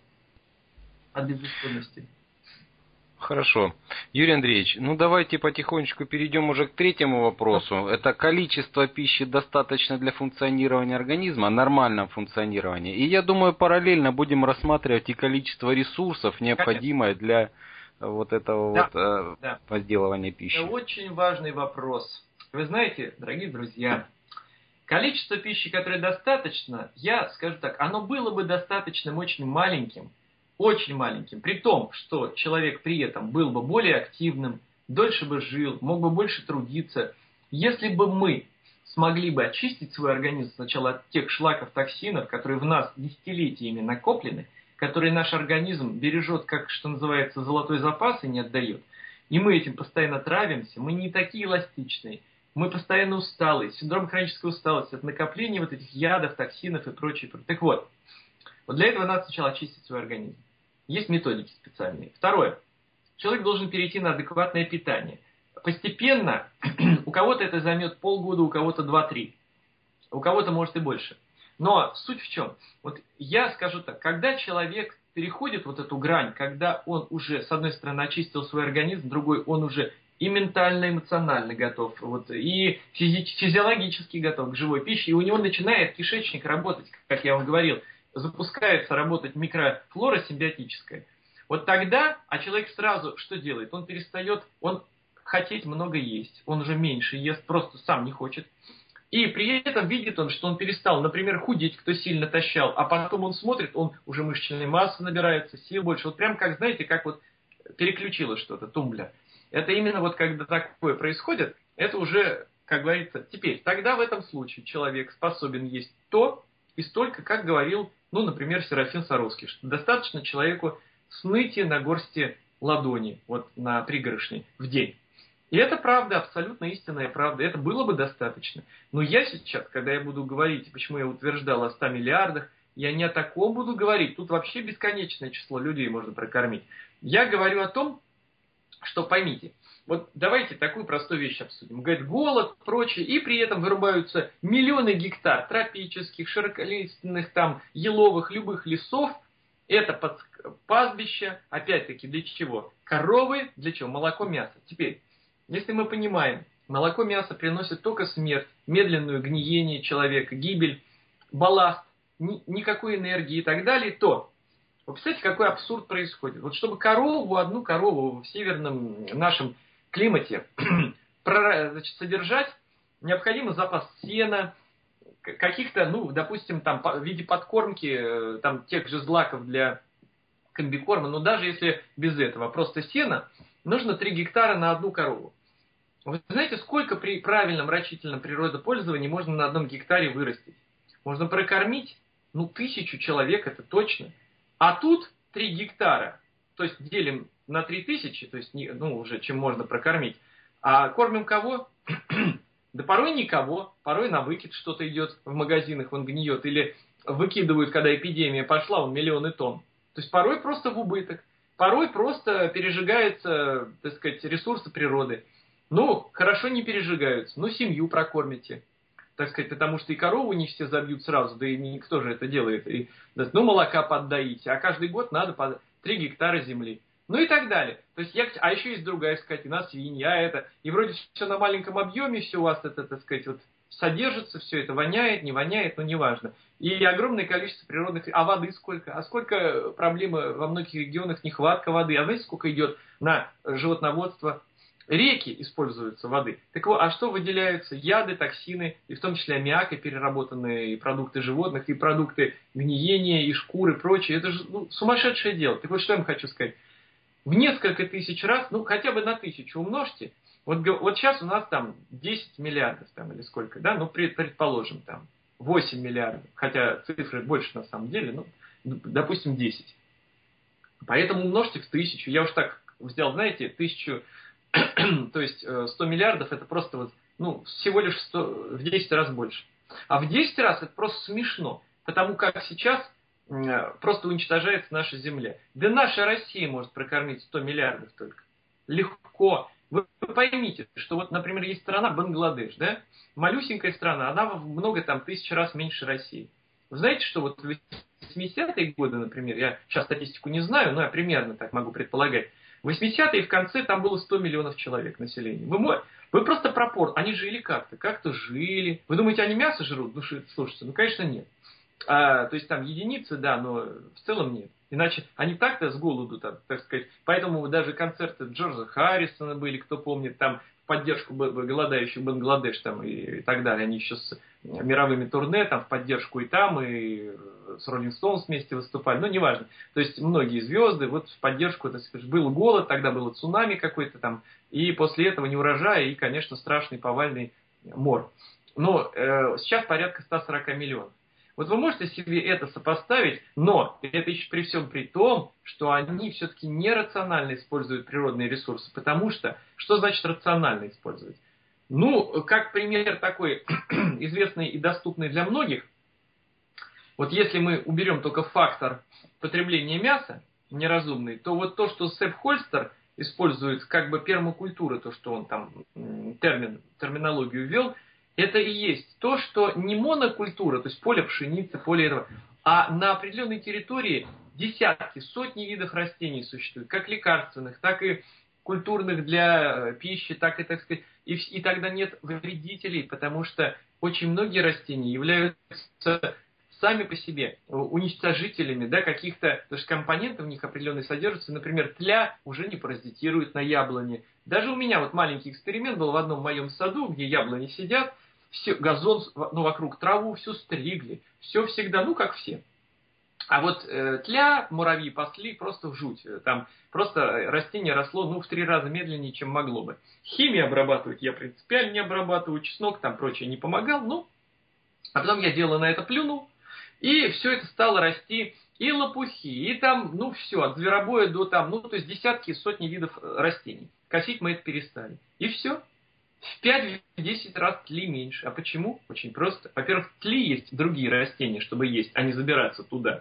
[SPEAKER 2] от безысходности.
[SPEAKER 3] Хорошо. Юрий Андреевич, ну давайте потихонечку перейдем уже к третьему вопросу. Это количество пищи достаточно для функционирования организма, нормального функционирования. И я думаю, параллельно будем рассматривать и количество ресурсов, необходимое для вот этого да, вот э, да. возделывания пищи.
[SPEAKER 2] Это очень важный вопрос. Вы знаете, дорогие друзья, количество пищи, которое достаточно, я скажу так, оно было бы достаточным очень маленьким, очень маленьким, при том, что человек при этом был бы более активным, дольше бы жил, мог бы больше трудиться. Если бы мы смогли бы очистить свой организм сначала от тех шлаков, токсинов, которые в нас десятилетиями накоплены, которые наш организм бережет, как, что называется, золотой запас и не отдает, и мы этим постоянно травимся, мы не такие эластичные, мы постоянно усталые, синдром хронической усталости от накопления вот этих ядов, токсинов и прочее. Так вот, вот для этого надо сначала очистить свой организм. Есть методики специальные. Второе. Человек должен перейти на адекватное питание. Постепенно, у кого-то это займет полгода, у кого-то два-три. У кого-то может и больше. Но суть в чем? Вот я скажу так, когда человек переходит вот эту грань, когда он уже, с одной стороны, очистил свой организм, с другой, он уже и ментально, эмоционально готов, вот, и физи- физиологически готов к живой пище, и у него начинает кишечник работать, как я вам говорил, запускается работать микрофлора симбиотическая. Вот тогда, а человек сразу что делает? Он перестает, он хотеть много есть, он уже меньше ест, просто сам не хочет. И при этом видит он, что он перестал, например, худеть, кто сильно тащал, а потом он смотрит, он уже мышечная масса набирается, сил больше. Вот прям как, знаете, как вот переключилось что-то, тумблер. Это именно вот когда такое происходит, это уже, как говорится, теперь. Тогда в этом случае человек способен есть то и столько, как говорил, ну, например, Серафим Саровский, что достаточно человеку сныти на горсти ладони, вот на пригоршни в день. И это правда, абсолютно истинная правда. Это было бы достаточно. Но я сейчас, когда я буду говорить, почему я утверждал о ста миллиардах, я не о таком буду говорить. Тут вообще бесконечное число людей можно прокормить. Я говорю о том, что поймите, вот давайте такую простую вещь обсудим. Говорит, голод, прочее, и при этом вырубаются миллионы гектар тропических, широколиственных, там, еловых, любых лесов. Это под пастбище, опять-таки, для чего? Коровы, для чего? Молоко, мясо. Теперь, если мы понимаем, молоко, мясо приносит только смерть, медленное гниение человека, гибель, балласт, ни, никакой энергии и так далее, то... Вы представляете, какой абсурд происходит? Вот чтобы корову, одну корову в северном нашем климате значит, содержать, необходимо запас сена, каких-то, ну, допустим, там, в виде подкормки, там, тех же злаков для комбикорма, но даже если без этого, просто сена, нужно три гектара на одну корову. Вы знаете, сколько при правильном рачительном природопользовании можно на одном гектаре вырастить? Можно прокормить, ну, тысячу человек, это точно. А тут три гектара, то есть делим на три тысячи, то есть, ну, уже чем можно прокормить, а кормим кого? Да порой никого, порой на выкид что-то идет в магазинах, он гниет, или выкидывают, когда эпидемия пошла, он миллионы тонн. То есть порой просто в убыток, порой просто пережигаются, так сказать, ресурсы природы. Ну, хорошо не пережигаются, ну, семью прокормите, так сказать, потому что и корову не все забьют сразу, да и никто же это делает. И, ну, молока поддаите, а каждый год надо по три гектара земли. Ну и так далее. То есть я, а еще есть другая скотина, свинья, это. И вроде все на маленьком объеме, все у вас это, так сказать, вот содержится, все это воняет, не воняет, ну неважно. И огромное количество природных... А воды сколько? А сколько проблемы во многих регионах, нехватка воды. А знаете, сколько идет на животноводство? Реки используются воды. Так вот, а что выделяются? Яды, токсины, и в том числе аммиак, и переработанные и продукты животных, и продукты гниения, и шкуры, и прочее. Это же ну, сумасшедшее дело. Так вот, что я вам хочу сказать. В несколько тысяч раз, ну хотя бы на тысячу умножьте. Вот, вот сейчас у нас там десять миллиардов, там, или сколько, да, ну предположим, там восемь миллиардов, хотя цифры больше на самом деле, ну, допустим, десять. Поэтому умножьте в тысячу. Я уж так взял, знаете, тысячу, то есть сто миллиардов, это просто вот, ну, всего лишь сто, в десять раз больше. А в десять раз это просто смешно, потому как сейчас просто уничтожается наша земля. Да наша Россия может прокормить сто миллиардов только. Легко. Вы поймите, что вот, например, есть страна Бангладеш, да? Малюсенькая страна, она в много там тысяч раз меньше России. Вы знаете, что вот в восьмидесятые годы, например, я сейчас статистику не знаю, но я примерно так могу предполагать, в восьмидесятые в конце там было сто миллионов человек населения. Вы, вы просто пропорт, они жили как-то, как-то жили. Вы думаете, они мясо жрут? Ну, слушайте, ну, конечно, нет. А, то есть там единицы, да, но в целом нет. Иначе они так-то с голоду, так, так сказать. Поэтому даже концерты Джорджа Харрисона были, кто помнит, там в поддержку голодающих Бангладеш там, и, и так далее. Они еще с мировыми турне там в поддержку и там, и с Rolling Stones вместе выступали. Ну, неважно. То есть многие звезды вот в поддержку, так сказать, был голод, тогда было цунами какой-то там, и после этого неурожай, и, конечно, страшный повальный мор. Но э, сейчас порядка ста сорока миллионов. Вот вы можете себе это сопоставить, но это еще при всем при том, что они все-таки нерационально используют природные ресурсы. Потому что, что значит рационально использовать? Ну, как пример такой известный и доступный для многих, вот если мы уберем только фактор потребления мяса неразумный, то вот то, что Сэп Холстер использует как бы пермакультура, то, что он там термин, терминологию ввел, это и есть то, что не монокультура, то есть поле пшеницы, поле этого, а на определенной территории десятки, сотни видов растений существует, как лекарственных, так и культурных для пищи, так и, так сказать, и, и тогда нет вредителей, потому что очень многие растения являются сами по себе уничтожителями, да, каких-то, потому что компоненты в них определенные содержатся, например, тля уже не паразитирует на яблоне. Даже у меня вот маленький эксперимент был в одном моем саду, где яблони сидят, все, газон, ну, вокруг траву, все стригли, все всегда, ну, как все. А вот э, тля, муравьи пасли просто в жуть. Там просто растение росло, ну, в три раза медленнее, чем могло бы. Химию обрабатывать я принципиально не обрабатываю, чеснок там прочее не помогал, ну, а потом я дело на это плюнул, и все это стало расти, и лопухи, и там, ну, все, от зверобоя до там, ну, то есть десятки, сотни видов растений. Косить мы это перестали. И все. В пять-десять раз тли меньше. А почему? Очень просто. Во-первых, в тли есть другие растения, чтобы есть, а не забираться туда.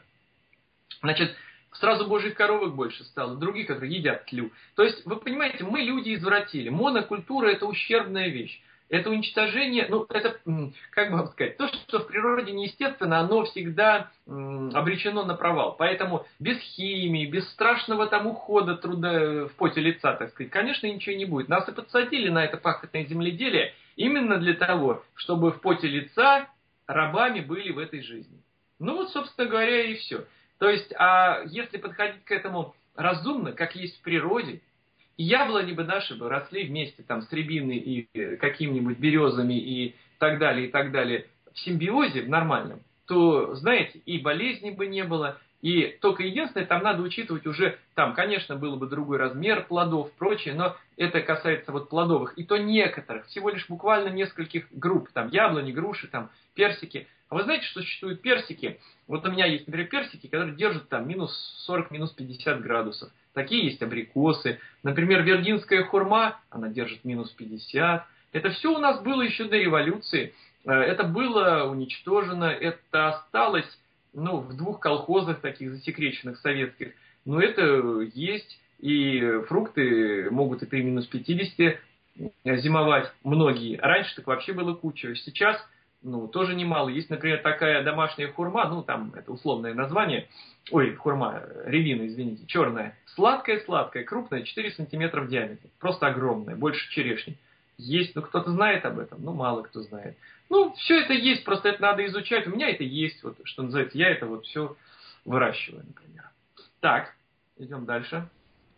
[SPEAKER 2] Значит, сразу божьих коровок больше стало, других, которые едят тлю. То есть, вы понимаете, мы люди извратили. Монокультура – это ущербная вещь. Это уничтожение, ну, это, как бы вам сказать, то, что в природе неестественно, оно всегда м, обречено на провал. Поэтому без химии, без страшного там ухода труда в поте лица, так сказать, конечно, ничего не будет. Нас и подсадили на это пахотное земледелие именно для того, чтобы в поте лица рабами были в этой жизни. Ну, вот, собственно говоря, и все. То есть, а если подходить к этому разумно, как есть в природе, и яблони бы наши бы росли вместе там, с рябиной и какими-нибудь березами и так далее, и так далее, в симбиозе, в нормальном, то, знаете, и болезней бы не было, и только единственное, там надо учитывать уже, там, конечно, был бы другой размер плодов, прочее, но это касается вот плодовых, и то некоторых, всего лишь буквально нескольких групп, там, яблони, груши, там, персики, А вы знаете, что существуют персики? Вот у меня есть, например, персики, которые держат там минус сорок, минус пятьдесят градусов. Такие есть абрикосы. Например, вердинская хурма, она держит минус пятьдесят. Это все у нас было еще до революции. Это было уничтожено, это осталось, ну, в двух колхозах таких засекреченных советских. Но это есть, и фрукты могут и при минус пятидесяти зимовать многие. Раньше так вообще было куча. Сейчас, ну, тоже немало. Есть, например, такая домашняя хурма, ну, там, это условное название, ой, хурма, рябина, извините, черная. Сладкая-сладкая, крупная, четыре сантиметра в диаметре. Просто огромная, больше черешни. Есть, ну, кто-то знает об этом, ну, мало кто знает. Ну, все это есть, просто это надо изучать. У меня это есть, вот, что называется, я это вот все выращиваю, например. Так, идем дальше.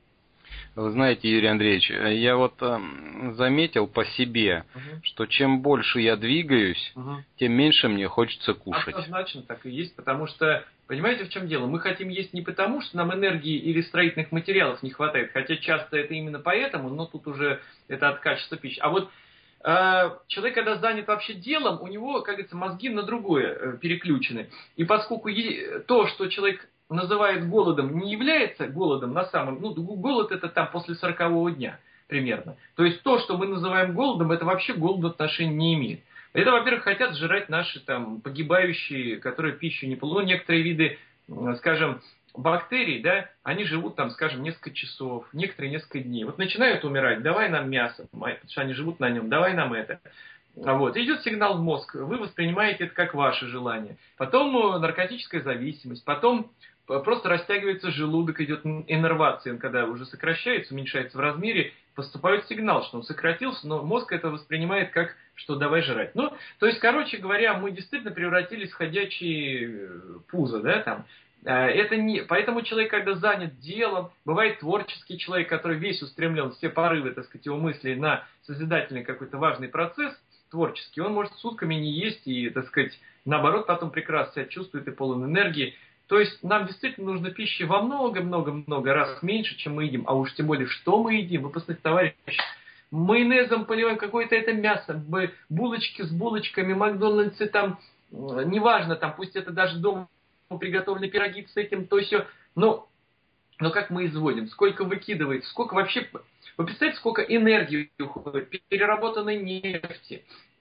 [SPEAKER 3] Вы знаете, Юрий Андреевич, я вот э, заметил по себе, угу. что чем больше я двигаюсь, угу. тем меньше мне хочется кушать.
[SPEAKER 2] Однозначно так и есть, потому что, понимаете, в чем дело? Мы хотим есть не потому, что нам энергии или строительных материалов не хватает, хотя часто это именно поэтому, но тут уже это от качества пищи. А вот э, человек, когда занят вообще делом, у него, как говорится, мозги на другое э, переключены. И поскольку е- то, что человек называет голодом, не является голодом на самом... Ну, голод это там после сорокового дня примерно. То есть то, что мы называем голодом, это вообще голоду отношения не имеет. Это, во-первых, хотят сжирать наши там погибающие, которые пищу не получают. Ну, некоторые виды, скажем, бактерий, да, они живут там, скажем, несколько часов, некоторые несколько дней. Вот начинают умирать, давай нам мясо, потому что они живут на нем, давай нам это. Вот. Идет сигнал в мозг, вы воспринимаете это как ваше желание. Потом наркотическая зависимость, потом просто растягивается желудок, идет иннервация, когда уже сокращается, уменьшается в размере, поступает сигнал, что он сократился, но мозг это воспринимает как, что давай жрать. Ну, то есть, короче говоря, мы действительно превратились в ходячие пузо, да, там. Это не... Поэтому человек, когда занят делом, бывает творческий человек, который весь устремлен, все порывы, так сказать, его мыслей на созидательный какой-то важный процесс творческий, он может сутками не есть и, так сказать, наоборот, потом прекрасно себя чувствует и полон энергии. То есть нам действительно нужно пищи во много-много-много раз меньше, чем мы едим. А уж тем более, что мы едим. Вы посмотрите, товарищи, майонезом поливаем какое-то это мясо, булочки с булочками, Макдональдсы там, неважно, там, пусть это даже дома приготовленные пироги с этим, то все. Но, но как мы изводим, сколько выкидывает, сколько вообще... Вы представляете, сколько энергии уходит, переработанной нефти,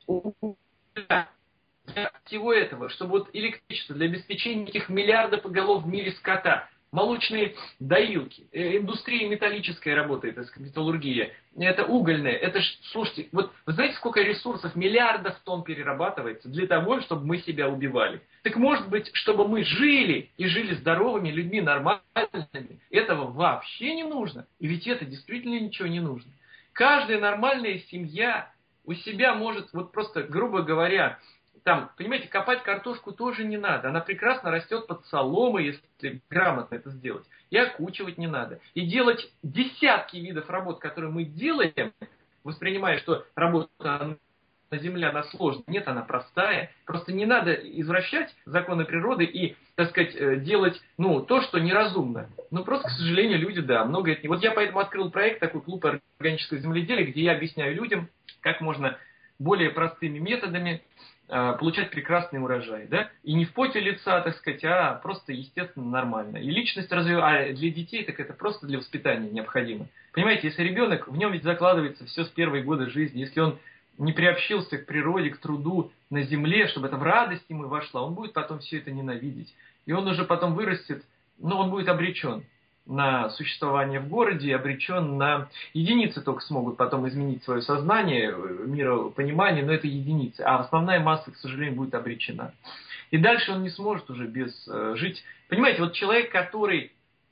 [SPEAKER 2] для всего этого, чтобы вот электричество, для обеспечения этих миллиардов голов в мире скота, молочные доилки, индустрия металлическая работает, так сказать, металлургия, это угольная, это ж, слушайте, вот вы знаете, сколько ресурсов, миллиардов тонн перерабатывается для того, чтобы мы себя убивали. Так может быть, чтобы мы жили и жили здоровыми людьми, нормальными, этого вообще не нужно. И ведь это действительно ничего не нужно. Каждая нормальная семья у себя может, вот просто, грубо говоря, там, понимаете, копать картошку тоже не надо. Она прекрасно растет под соломой, если грамотно это сделать. И окучивать не надо. И делать десятки видов работ, которые мы делаем, воспринимая, что работа на земле, она сложная. Нет, она простая. Просто не надо извращать законы природы и, так сказать, делать, ну, то, что неразумно. Ну, просто, к сожалению, люди, да, много это не... Вот я поэтому открыл проект, такой клуб органического земледелия, где я объясняю людям, как можно более простыми методами получать прекрасный урожай, да, и не в поте лица, так сказать, а просто естественно нормально. И личность развивать, а для детей так это просто для воспитания необходимо. Понимаете, если ребенок, в нем ведь закладывается все с первые года жизни, если он не приобщился к природе, к труду на земле, чтобы это в радость ему вошла, он будет потом все это ненавидеть. И он уже потом вырастет, но он будет обречен на существование в городе, обречен на... Единицы только смогут потом изменить свое сознание, миропонимание, но это единицы. А основная масса, к сожалению, будет обречена. И дальше он не сможет уже без э, жить. Понимаете, вот человек, который,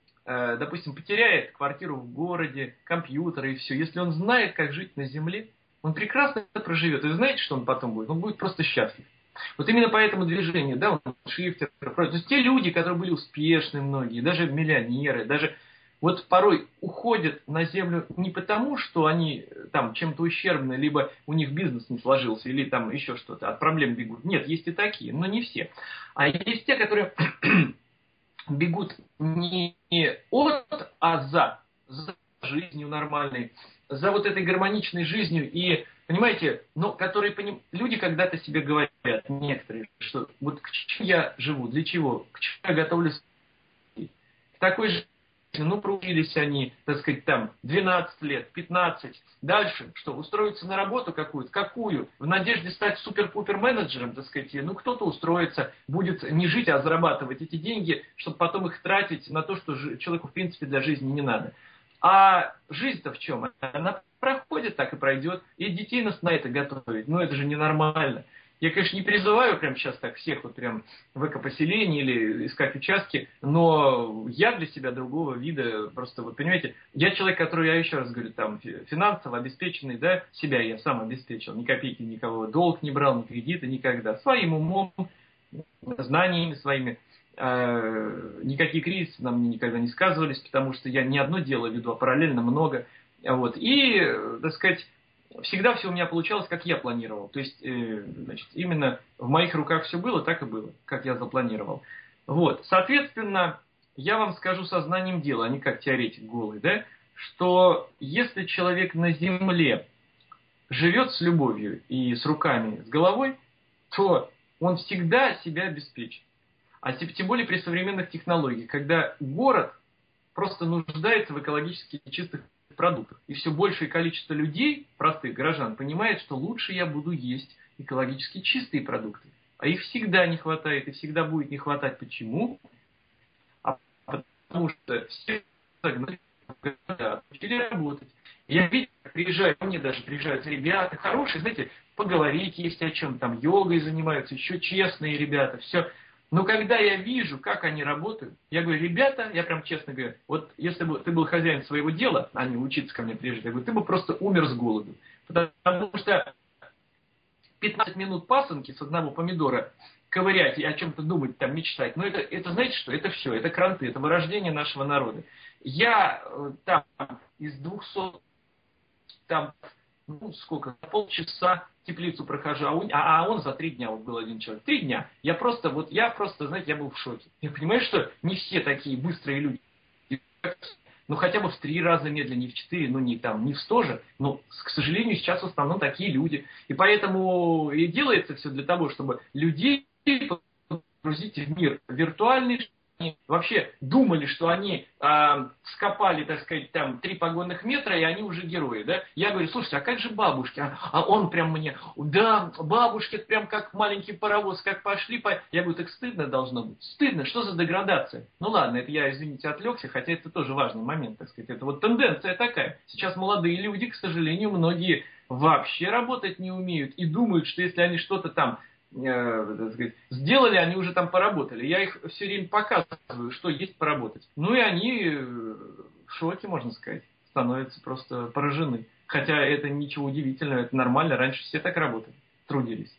[SPEAKER 2] э, допустим, потеряет квартиру в городе, компьютер и все, если он знает, как жить на земле, он прекрасно проживет. И вы знаете, что он потом будет? Он будет просто счастлив. Вот именно поэтому движение, да, шифтер, то есть те люди, которые были успешны многие, даже миллионеры, даже вот порой уходят на землю не потому, что они там чем-то ущербны, либо у них бизнес не сложился, или там еще что-то, от проблем бегут. Нет, есть и такие, но не все. А есть те, которые бегут не от, а за, за жизнью нормальной, за вот этой гармоничной жизнью и понимаете, ну, которые поним... люди когда-то себе говорят, некоторые, что вот к чему я живу, для чего, к чему я готовлюсь, к такой же, ну, проучились они, так сказать, там, двенадцать лет, пятнадцать, дальше, что, устроиться на работу какую-то, какую, в надежде стать супер-пупер менеджером, так сказать, ну, кто-то устроится, будет не жить, а зарабатывать эти деньги, чтобы потом их тратить на то, что человеку, в принципе, для жизни не надо. А жизнь-то в чем? Она проходит, так и пройдет, и детей нас на это готовить, ну, это же ненормально. Я, конечно, не призываю прямо сейчас так всех вот прям в экопоселение или искать участки, но я для себя другого вида, просто вот понимаете, я человек, который, я еще раз говорю, там финансово обеспеченный, да, себя я сам обеспечил, ни копейки никого долг не брал, ни кредита никогда, своим умом, знаниями своими, э, никакие кризисы на мне никогда не сказывались, потому что я не одно дело веду, а параллельно много, вот, и, так сказать, всегда все у меня получалось, как я планировал. То есть, э, значит, именно в моих руках все было, так и было, как я запланировал. Вот. Соответственно, я вам скажу сознанием дела, а не как теоретик голый, да, что если человек на земле живет с любовью и с руками, с головой, то он всегда себя обеспечит. А тем более при современных технологиях, когда город просто нуждается в экологически чистых продуктов. И все большее количество людей, простых горожан, понимает, что лучше я буду есть экологически чистые продукты. А их всегда не хватает, и всегда будет не хватать. Почему? А потому что все учили работать. Я видел, как приезжают, ко мне даже приезжают ребята, хорошие, знаете, поговорить есть о чем, там йогой занимаются, еще честные ребята, все. Но когда я вижу, как они работают, я говорю, ребята, я прям честно говорю, вот если бы ты был хозяин своего дела, а не учиться ко мне приезжать, я говорю, ты бы просто умер с голоду. Потому что пятнадцать минут пасынки с одного помидора ковырять и о чем-то думать, там, мечтать, ну это, это знаете что, это все, это кранты, это вырождение нашего народа. Я там из двухсот, там, ну сколько, полчаса теплицу прохожу, а он, а он за три дня, вот был один человек, три дня, я просто, вот я просто, знаете, я был в шоке. Я понимаю, что не все такие быстрые люди, ну хотя бы в три раза медленнее, в четыре, ну не там, не в сто же, но, к сожалению, сейчас в основном такие люди. И поэтому и делается все для того, чтобы людей погрузить в мир виртуальный, они вообще думали, что они э, скопали, так сказать, там три погонных метра, и они уже герои, да? Я говорю, слушайте, а как же бабушки? А, а он прям мне, да, бабушки, это прям как маленький паровоз, как пошли, по... Я говорю, так стыдно должно быть. Стыдно, что за деградация? Ну ладно, это я, извините, отвлекся, хотя это тоже важный момент, так сказать. Это вот тенденция такая. Сейчас молодые люди, к сожалению, многие вообще работать не умеют и думают, что если они что-то там так сказать, сделали, они уже там поработали. Я их все время показываю, что есть поработать. Ну и они в шоке, можно сказать, становятся просто поражены. Хотя это ничего удивительного, это нормально, раньше все так работали, трудились.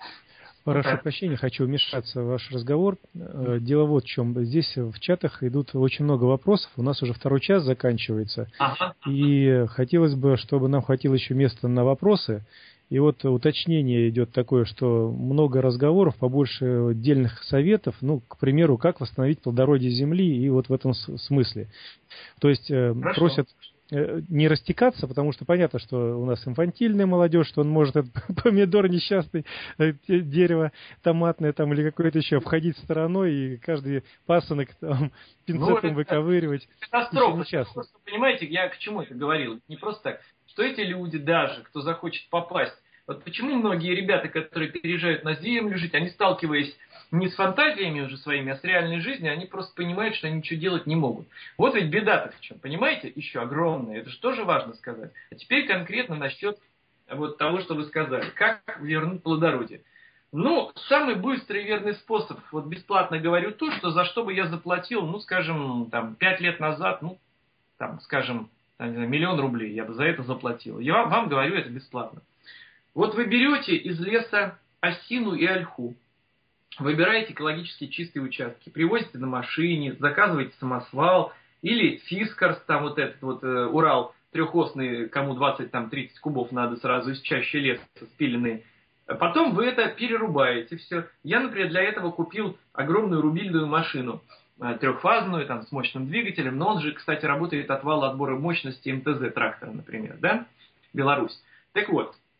[SPEAKER 1] Прошу
[SPEAKER 2] да.
[SPEAKER 1] прощения, хочу вмешаться в ваш разговор. Дело вот в чем. Здесь в чатах идут очень много вопросов. У нас уже второй час заканчивается.
[SPEAKER 2] Ага.
[SPEAKER 1] И хотелось бы, чтобы нам хватило еще места на вопросы. И вот уточнение идет такое, что много разговоров, побольше отдельных советов, ну, к примеру, как восстановить плодородие земли, и вот в этом смысле. То есть Хорошо. просят не растекаться, потому что понятно, что у нас инфантильная молодежь, что он может этот помидор несчастный, дерево томатное там или какое-то еще обходить стороной и каждый пасынок там пинцетом ну, выковыривать.
[SPEAKER 2] Катастрофа. Просто, понимаете, я к чему это говорил? Не просто так. Что эти люди даже, кто захочет попасть, вот почему многие ребята, которые переезжают на землю жить, они сталкиваясь не с фантазиями уже своими, а с реальной жизнью, они просто понимают, что они ничего делать не могут. Вот ведь беда-то в чем, понимаете, еще огромная, это же тоже важно сказать. А теперь конкретно насчет вот того, что вы сказали, как вернуть плодородие. Ну, самый быстрый и верный способ, вот бесплатно говорю то, что за что бы я заплатил, ну, скажем, там, пять лет назад, ну, там, скажем, миллион рублей я бы за это заплатил. Я вам, вам говорю, это бесплатно. Вот вы берете из леса осину и ольху, выбираете экологически чистые участки, привозите на машине, заказываете самосвал или фискарс, там вот этот вот э, Урал трехосный, кому двадцать-тридцать кубов надо сразу из чащи леса спиленные. Потом вы это перерубаете все. Я, например, для этого купил огромную рубильную машину. Трехфазную, там, с мощным двигателем, но он же, кстати, работает от вала отбора мощности эм тэ зэ трактора, например, да, Беларусь. Так вот,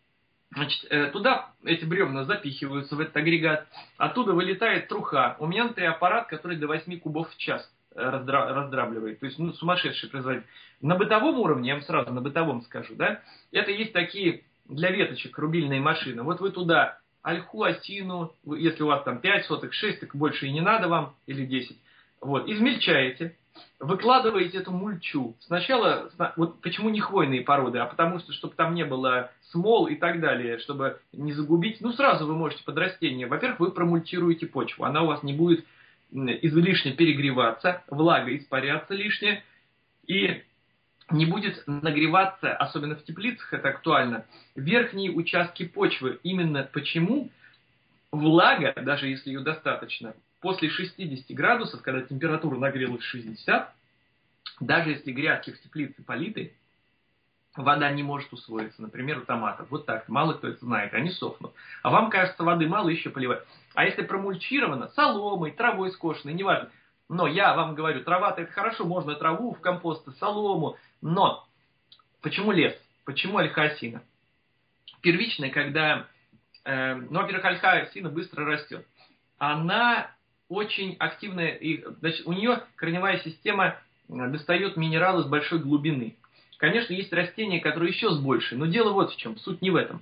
[SPEAKER 2] Значит, туда эти бревна запихиваются в этот агрегат, оттуда вылетает труха. У меня, например, аппарат, который до восьми кубов в час раздра- раздрабливает. То есть, ну, сумасшедший производитель. На бытовом уровне, я вам сразу на бытовом скажу, да, это есть такие для веточек рубильные машины. Вот вы туда ольху, осину, если у вас там пять соток, шесть, так больше и не надо вам, или десять. Вот, измельчаете. Выкладываете эту мульчу. Сначала, вот почему не хвойные породы, а потому что, чтобы там не было смол и так далее, чтобы не загубить. Ну, сразу вы можете под растение. Во-первых, вы промульчируете почву. Она у вас не будет излишне перегреваться, влага испаряться лишняя. И не будет нагреваться, особенно в теплицах, это актуально, верхние участки почвы. Именно почему влага, даже если ее достаточно, после шестидесяти градусов, когда температура нагрелась шестьдесят, даже если грядки в теплице политы, вода не может усвоиться. Например, у томатов. Вот так. Мало кто это знает. Они сохнут. А вам кажется, воды мало, еще поливать. А если промульчировано, соломой, травой скошенной, неважно. Но я вам говорю, трава-то это хорошо, можно траву в компост, солому. Но почему лес? Почему ольха-осина? Первичная, когда... Э, ну, во-первых, ольха-осина быстро растет. Она очень активная, и, значит, у нее корневая система достает минералы с большой глубины. Конечно, есть растения, которые еще с большей, но дело вот в чем, суть не в этом.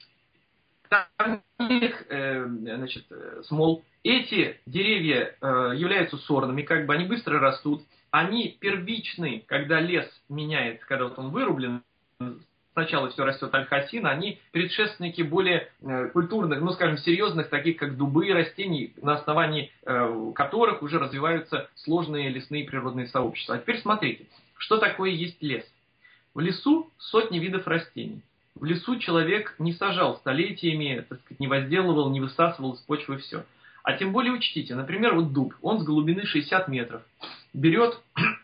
[SPEAKER 2] Там их, э, значит, смол. Эти деревья э, являются сорными, как бы они быстро растут, они первичны, когда лес меняется, когда вот он вырублен, сначала все растет ольха-осина, они предшественники более э, культурных, ну, скажем, серьезных, таких как дубы, растений, на основании э, которых уже развиваются сложные лесные природные сообщества. А теперь смотрите, что такое есть лес. В лесу сотни видов растений. В лесу человек не сажал столетиями, так сказать, не возделывал, не высасывал из почвы все. А тем более учтите, например, вот дуб, он с глубины шестьдесят метров, берет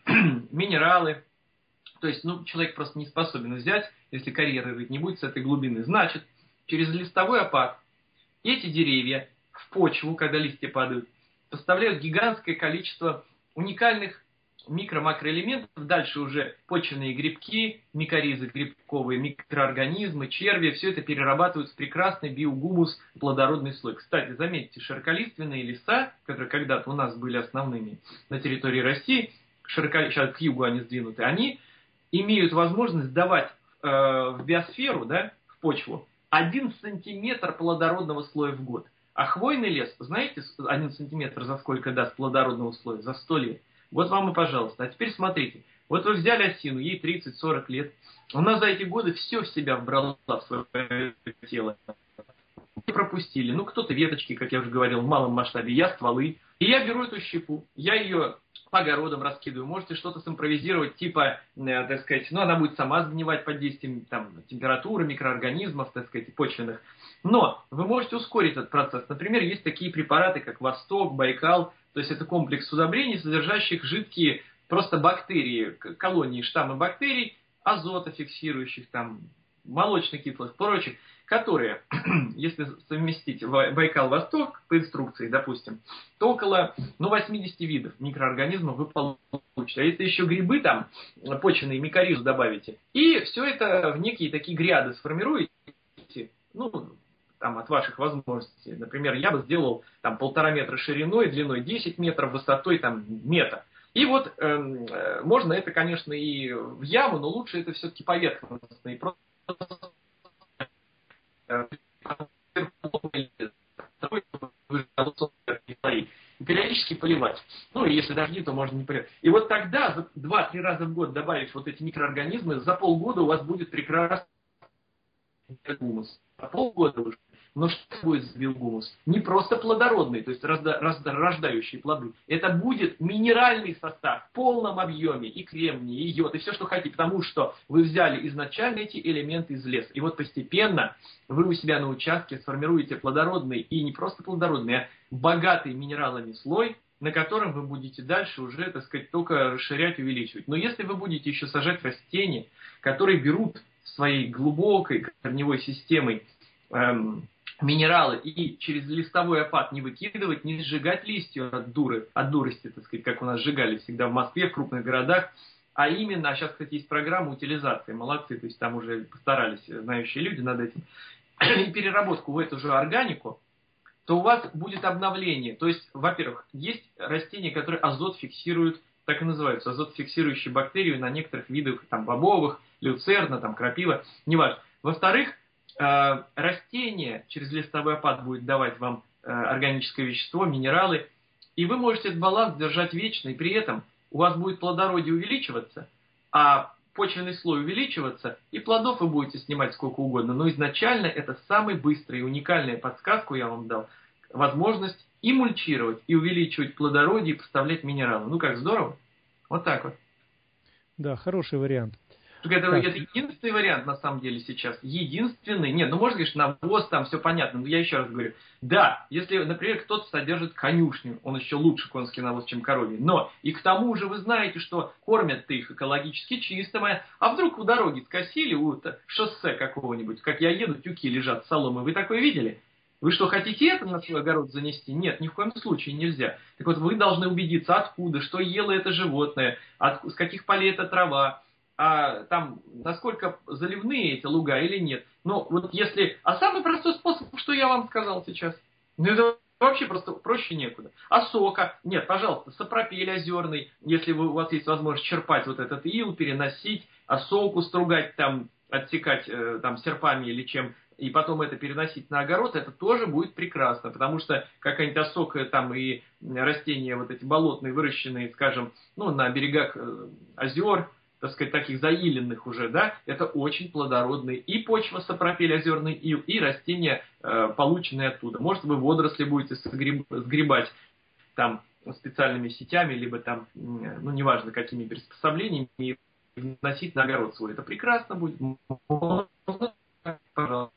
[SPEAKER 2] минералы. То есть, ну, человек просто не способен взять, если карьеры рыть не будет с этой глубины. Значит, через листовой опад эти деревья в почву, когда листья падают, поставляют гигантское количество уникальных микро-макроэлементов. Дальше уже почвенные грибки, микоризы грибковые, микроорганизмы, черви. Все это перерабатывают в прекрасный биогумус, плодородный слой. Кстати, заметьте, широколиственные леса, которые когда-то у нас были основными на территории России, широко... сейчас к югу они сдвинуты, они имеют возможность давать э, в биосферу, да, в почву, один сантиметр плодородного слоя в год. А хвойный лес, знаете, один сантиметр за сколько даст плодородного слоя? За сто лет. Вот вам и пожалуйста. А теперь смотрите. Вот вы взяли осину, ей тридцать-сорок лет. Она за эти годы все в себя вбрала в свое тело. Не пропустили. Ну, кто-то веточки, как я уже говорил, в малом масштабе. Я стволы. И я беру эту щепу. Я ее по огородам раскидываю. Можете что-то симпровизировать, типа, э, так сказать, ну, она будет сама сгнивать под действием там, температуры, микроорганизмов, так сказать, почвенных. Но вы можете ускорить этот процесс. Например, есть такие препараты, как Восток, Байкал. То есть это комплекс удобрений, содержащих жидкие просто бактерии, колонии, штаммы бактерий, азотофиксирующих, там, молочных кислых, прочих, которые, если совместить Байкал-Восток по инструкции, допустим, то около ну, восемьдесят видов микроорганизмов вы получите. А если еще грибы там, почвенные, микоризу добавите, и все это в некие такие гряды сформируете, ну, там, от ваших возможностей. Например, я бы сделал там полтора метра шириной, длиной десять метров, высотой там метр. И вот э, э, можно это, конечно, и в яму, но лучше это все-таки поверхностно. И просто периодически поливать. Ну, и если дожди, то можно не поливать. И вот тогда, два-три раза в год добавив вот эти микроорганизмы, за полгода у вас будет прекрасный гумус. А полгода уже. Но что будет за биогумус? Не просто плодородный, то есть разда, разда, рождающие плоды. Это будет минеральный состав в полном объеме. И кремний, и йод, и все, что хотите. Потому что вы взяли изначально эти элементы из леса. И вот постепенно вы у себя на участке сформируете плодородный, и не просто плодородный, а богатый минералами слой, на котором вы будете дальше уже, так сказать, только расширять, увеличивать. Но если вы будете еще сажать растения, которые берут своей глубокой корневой системой эм, минералы и через листовой опад не выкидывать, не сжигать листья от дуры, от дурости, так сказать, как у нас сжигали всегда в Москве, в крупных городах, а именно, а сейчас, кстати, есть программа утилизации, молодцы, то есть там уже постарались знающие люди над этим, и переработку в эту же органику, то у вас будет обновление. То есть, во-первых, есть растения, которые азот фиксируют, так и называются, азотфиксирующие бактерии на некоторых видах там, бобовых, люцерна, там, крапива, неважно. Во-вторых, э, растение через листовой опад будет давать вам э, органическое вещество, минералы, и вы можете этот баланс держать вечно, и при этом у вас будет плодородие увеличиваться, а почвенный слой увеличиваться, и плодов вы будете снимать сколько угодно. Но изначально это самый быстрый и уникальная подсказку я вам дал. Возможность и мульчировать, и увеличивать плодородие, и поставлять минералы. Ну как, здорово? Вот так вот.
[SPEAKER 1] Да, хороший вариант.
[SPEAKER 2] Только это, это единственный вариант на самом деле сейчас. Единственный. Нет, ну можно, конечно, навоз, там все понятно. Но я еще раз говорю. Да, если, например, кто-то содержит конюшню, он еще лучше конский навоз, чем коровий. Но и к тому же вы знаете, что кормят-то их экологически чистым. А вдруг у дороги скосили, у шоссе какого-нибудь, как я еду, тюки лежат, соломы. Вы такое видели? Вы что, хотите это на свой огород занести? Нет, ни в коем случае нельзя. Так вот, вы должны убедиться, откуда, что ело это животное, от, с каких полей это трава, а там, насколько заливные эти луга или нет. Ну, вот если... А самый простой способ, что я вам сказал сейчас. Ну, это вообще просто проще некуда. А сока? Нет, пожалуйста, сапропель озерный, если вы, у вас есть возможность черпать вот этот ил, переносить, а соку стругать там, отсекать э, там серпами или чем, и потом это переносить на огород, это тоже будет прекрасно, потому что какая-нибудь осока там и растения вот эти болотные, выращенные, скажем, ну, на берегах э, озер, так сказать, таких заиленных уже, да, это очень плодородные и почва, сапропель, озерный ил, и растения, э, полученные оттуда. Может, вы водоросли будете сгреб, сгребать там специальными сетями, либо там, ну, неважно, какими приспособлениями, и вносить на огород свой. Это прекрасно будет. Пожалуйста.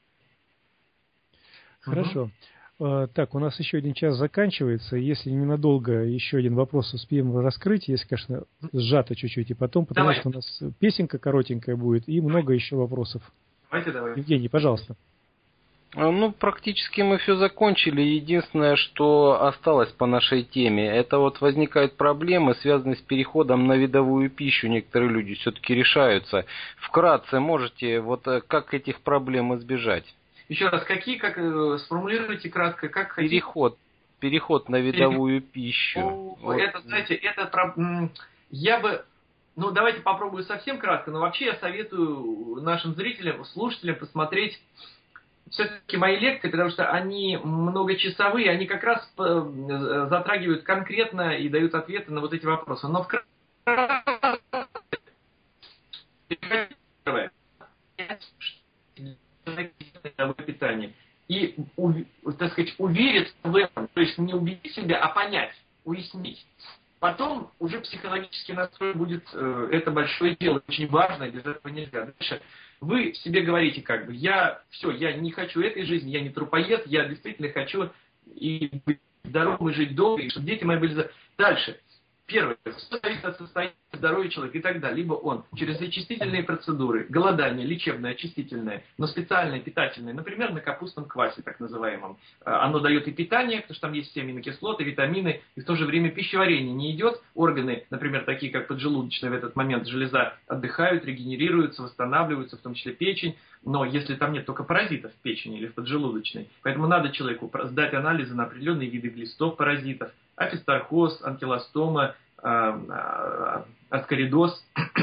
[SPEAKER 1] Хорошо. Угу. Так, у нас еще один час заканчивается. Если ненадолго еще один вопрос успеем раскрыть, если, конечно, сжато чуть-чуть, и потом, потому
[SPEAKER 2] Давай.
[SPEAKER 1] что у нас песенка коротенькая будет, и много еще вопросов.
[SPEAKER 2] Давайте, давайте.
[SPEAKER 1] Евгений, пожалуйста.
[SPEAKER 3] Ну, практически мы все закончили. Единственное, что осталось по нашей теме, это вот возникают проблемы, связанные с переходом на видовую пищу. Некоторые люди все-таки решаются. Вкратце можете, вот как этих проблем избежать?
[SPEAKER 2] Еще раз, какие, как сформулируйте кратко, как хотите.
[SPEAKER 3] Переход, переход на видовую пищу.
[SPEAKER 2] Ну,
[SPEAKER 3] вот.
[SPEAKER 2] Это, знаете, это я бы, ну, давайте попробую совсем кратко, но вообще я советую нашим зрителям, слушателям посмотреть все-таки мои лекции, потому что они многочасовые, они как раз затрагивают конкретно и дают ответы на вот эти вопросы. Но вкратце питание. И, так сказать, увериться в этом, то есть не убедить себя, а понять, уяснить. Потом уже психологический настрой будет, э, это большое дело, очень важно, без этого нельзя. Дальше вы себе говорите, как бы, я, все, я не хочу этой жизни, я не трупоед, я действительно хочу и быть здоровым, и жить долго, и чтобы дети мои были... Дальше. Первое. Все зависит от состояния здоровья человека и так далее. Либо он через очистительные процедуры, голодание, лечебное, очистительное, но специальное, питательное, например, на капустном квасе, так называемом. Оно дает и питание, потому что там есть все аминокислоты, витамины, и в то же время пищеварение не идет. Органы, например, такие как поджелудочная в этот момент железа, отдыхают, регенерируются, восстанавливаются, в том числе печень. Но если там нет только паразитов в печени или в поджелудочной, поэтому надо человеку сдать анализы на определенные виды глистов паразитов, апистархоз, анкилостома, аскаридоз,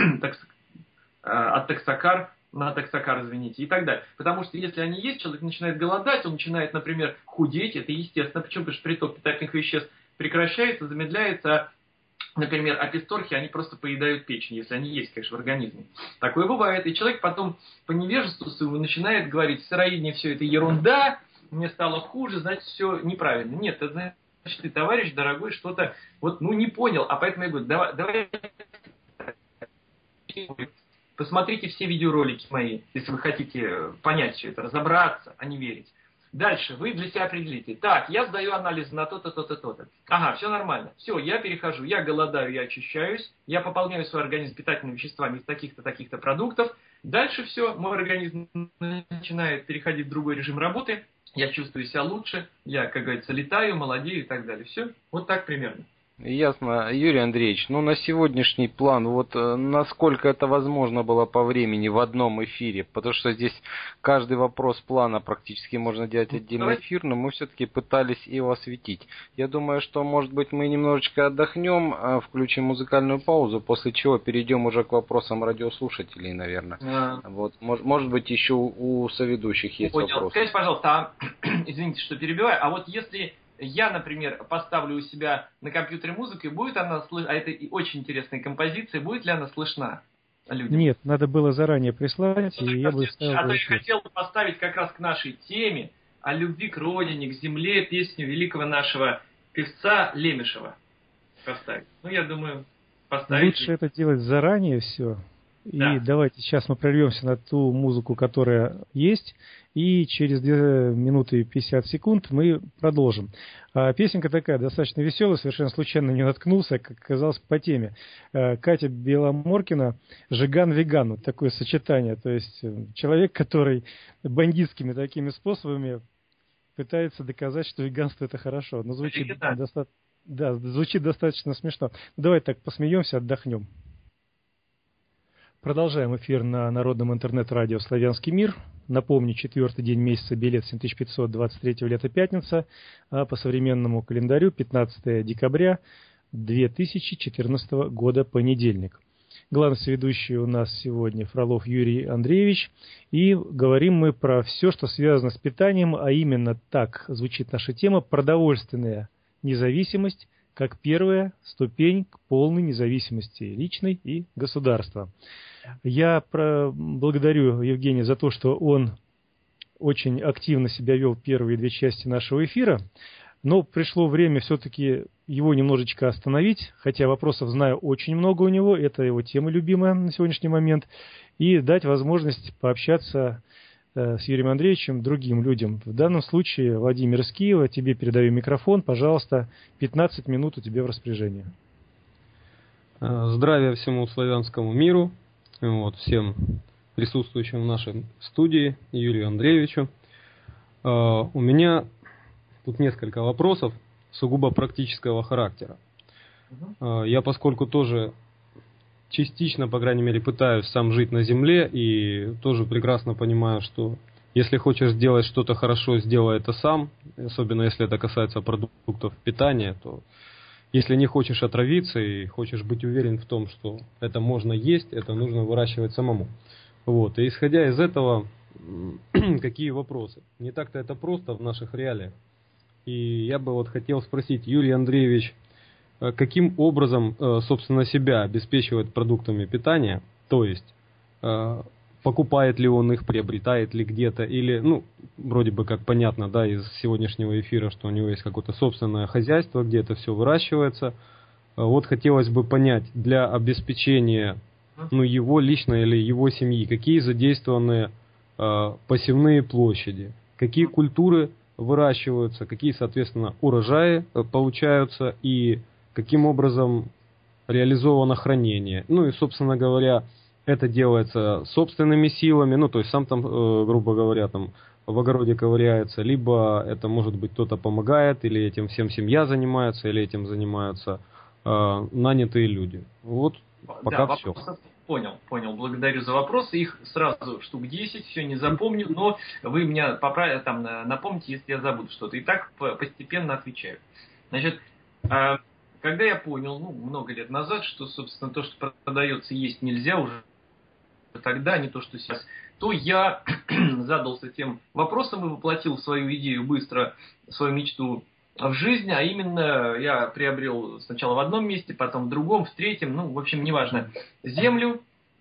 [SPEAKER 2] аттексакар, на токсокар, извините, и так далее. Потому что если они есть, человек начинает голодать, он начинает, например, худеть, это естественно. Почему? Потому что приток питательных веществ прекращается, замедляется. Например, аписторхи, они просто поедают печень, если они есть, конечно, в организме. Такое бывает. И человек потом по невежеству своему начинает говорить, сыроедение все это ерунда, мне стало хуже, значит, все неправильно. Нет, это значит, Значит, ты, товарищ дорогой, что-то вот, ну, не понял, а поэтому я говорю, давай, давай, посмотрите все видеоролики мои, если вы хотите понять все это, разобраться, а не верить. Дальше вы для себя определите. Так, я сдаю анализы на то-то, то-то, то-то. Ага, все нормально. Все, я перехожу, я голодаю, я очищаюсь, я пополняю свой организм питательными веществами из таких-то, таких-то продуктов. Дальше все, мой организм начинает переходить в другой режим работы. Я чувствую себя лучше, я, как говорится, летаю, молодею и так далее. Все, вот так примерно.
[SPEAKER 3] Ясно. Юрий Андреевич, ну на сегодняшний план, вот э, насколько это возможно было по времени в одном эфире, потому что здесь каждый вопрос плана практически можно делать отдельный эфир, но мы все-таки пытались его осветить. Я думаю, что может быть мы немножечко отдохнем, э, включим музыкальную паузу, после чего перейдем уже к вопросам радиослушателей, наверное. А. Вот, мож, может быть еще у соведущих есть
[SPEAKER 2] Понял.
[SPEAKER 3] вопросы.
[SPEAKER 2] Скажите, пожалуйста, а, извините, что перебиваю, а вот если... Я, например, поставлю у себя на компьютере музыку, и будет она слышна, а это очень интересная композиция, будет ли она слышна людям?
[SPEAKER 1] Нет, надо было заранее прислать, и я бы ставил.
[SPEAKER 2] А то я хотел поставить как раз к нашей теме о любви к родине, к земле, песню великого нашего певца Лемешева поставить. Ну, я думаю, поставить.
[SPEAKER 1] Лучше это делать заранее все. И да. Давайте сейчас мы прервемся на ту музыку, которая есть, и через две минуты и пятьдесят секунд мы продолжим. А песенка такая, достаточно веселая, совершенно случайно не наткнулся, как оказалось по теме. Катя Беломоркина «Жиган-веган», вот такое сочетание. То есть человек, который бандитскими такими способами пытается доказать, что веганство это хорошо. Но звучит, доста... да, звучит достаточно смешно. Давай так посмеемся, отдохнем. Продолжаем эфир на народном интернет-радио «Славянский мир». Напомню, четвертый день месяца Белет, семь тысяч пятьсот двадцать третьего лета, пятница, а по современному календарю пятнадцатое декабря две тысячи четырнадцатого года, понедельник. Главный соведущий у нас сегодня Фролов Юрий Андреевич, и говорим мы про все, что связано с питанием, а именно так звучит наша тема: продовольственная независимость как первая ступень к полной независимости личной и государства. Я про... благодарю Евгения за то, что он очень активно себя вел первые две части нашего эфира, но пришло время все-таки его немножечко остановить, хотя вопросов знаю очень много у него, это его тема любимая на сегодняшний момент, и дать возможность пообщаться с Юрием Андреевичем другим людям. В данном случае, Владимир из Киева, тебе передаю микрофон, пожалуйста, пятнадцать минут у тебя в распоряжении.
[SPEAKER 4] Здравия всему славянскому миру, вот, всем присутствующим в нашей студии, Юрию Андреевичу. У меня тут несколько вопросов сугубо практического характера. Я, поскольку тоже частично, по крайней мере, пытаюсь сам жить на земле, и тоже прекрасно понимаю, что если хочешь сделать что-то хорошо, сделай это сам, особенно если это касается продуктов питания, то если не хочешь отравиться и хочешь быть уверен в том, что это можно есть, это нужно выращивать самому. Вот. И исходя из этого, какие вопросы? Не так-то это просто в наших реалиях. И я бы вот хотел спросить, Юрий Андреевич, каким образом, собственно, себя обеспечивает продуктами питания, то есть покупает ли он их, приобретает ли где-то, или, ну, вроде бы как понятно, да, из сегодняшнего эфира, что у него есть какое-то собственное хозяйство, где это все выращивается. Вот хотелось бы понять, для обеспечения, ну, его лично или его семьи, какие задействованы посевные площади, какие культуры выращиваются, какие, соответственно, урожаи получаются и каким образом реализовано хранение. Ну и, собственно говоря, это делается собственными силами, ну то есть сам там, э, грубо говоря, там в огороде ковыряется, либо это может быть кто-то помогает, или этим всем семья занимается, или этим занимаются э, нанятые люди. Вот пока
[SPEAKER 2] да,
[SPEAKER 4] все.
[SPEAKER 2] Вопросов... Понял, понял. Благодарю за вопросы. Их сразу штук десять, все не запомню, но вы меня поправите, там, напомните, если я забуду что-то. И так постепенно отвечаю. Значит, когда я понял, ну, много лет назад, что, собственно, то, что продается, есть нельзя уже тогда, не то, что сейчас, то я задался тем вопросом и воплотил свою идею быстро, свою мечту в жизнь, а именно я приобрел сначала в одном месте, потом в другом, в третьем, ну, в общем, неважно, землю,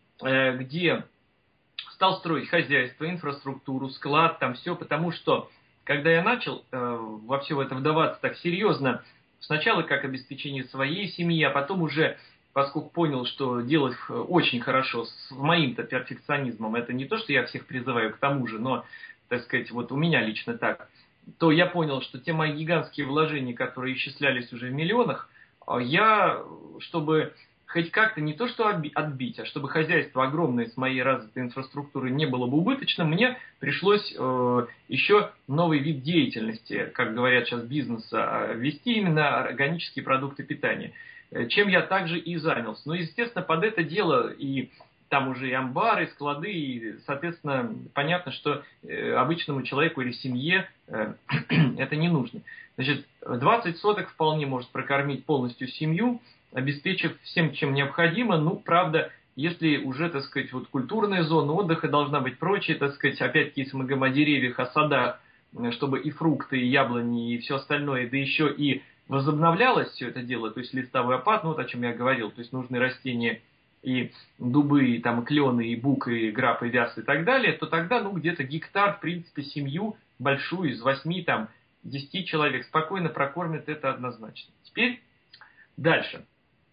[SPEAKER 2] где стал строить хозяйство, инфраструктуру, склад, там все, потому что, когда я начал во все это вдаваться так серьезно, сначала как обеспечение своей семьи, а потом уже, поскольку понял, что делать очень хорошо с моим-то перфекционизмом, это не то, что я всех призываю к тому же, но, так сказать, вот у меня лично так, то я понял, что те мои гигантские вложения, которые исчислялись уже в миллионах, я, чтобы хоть как-то не то что отбить, а чтобы хозяйство огромное с моей развитой инфраструктурой не было бы убыточным, мне пришлось э, еще новый вид деятельности, как говорят сейчас, бизнеса, ввести именно органические продукты питания, чем я также и занялся. Но, естественно, под это дело и там уже и амбары, и склады, и, соответственно, понятно, что э, обычному человеку или семье э, это не нужно. Значит, двадцать соток вполне может прокормить полностью семью, обеспечив всем, чем необходимо. Ну, правда, если уже, так сказать, вот культурная зона отдыха должна быть, прочее, так сказать, опять-таки, если мы говорим о деревьях, о садах, чтобы и фрукты, и яблони, и все остальное, да еще и возобновлялось все это дело, то есть листовой опад, ну, вот о чем я говорил, то есть нужны растения и дубы, и там клены, и бук, и граб, и вяз, и так далее, то тогда, ну, где-то гектар, в принципе, семью большую из восьми, там, десяти человек спокойно прокормит, это однозначно. Теперь дальше.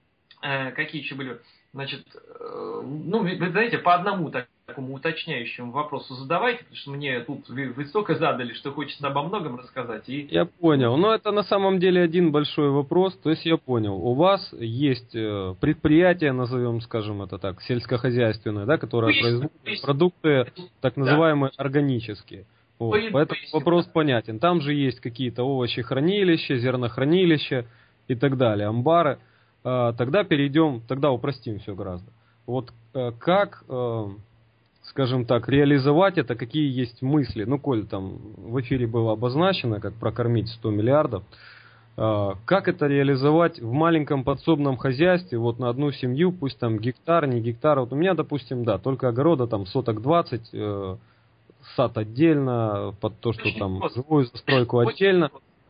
[SPEAKER 2] Э, какие еще были? Значит, э, ну, вы знаете, по одному так, такому уточняющему вопросу задавайте, потому что мне тут вы, вы столько задали, что хочется обо многом рассказать. И...
[SPEAKER 4] Я понял. Но это на самом деле один большой вопрос. То есть я понял. У вас есть предприятие, назовем, скажем это так, сельскохозяйственное, да, которое
[SPEAKER 2] есть,
[SPEAKER 4] производит
[SPEAKER 2] есть.
[SPEAKER 4] продукты так называемые да. органические. Вот.
[SPEAKER 2] Поясни,
[SPEAKER 4] Поэтому
[SPEAKER 2] поясни,
[SPEAKER 4] вопрос
[SPEAKER 2] да.
[SPEAKER 4] понятен. Там же есть какие-то овощехранилища, зернохранилища и так далее, амбары. Тогда перейдем, тогда упростим все гораздо. Вот как, скажем так, реализовать это, какие есть мысли? Ну, коль там в эфире было обозначено, как прокормить сто миллиардов, как это реализовать в маленьком подсобном хозяйстве, вот на одну семью, пусть там гектар, не гектар. Вот у меня, допустим, да, только огорода там соток двадцать, сад отдельно, под то, что там живую застройку отдельно.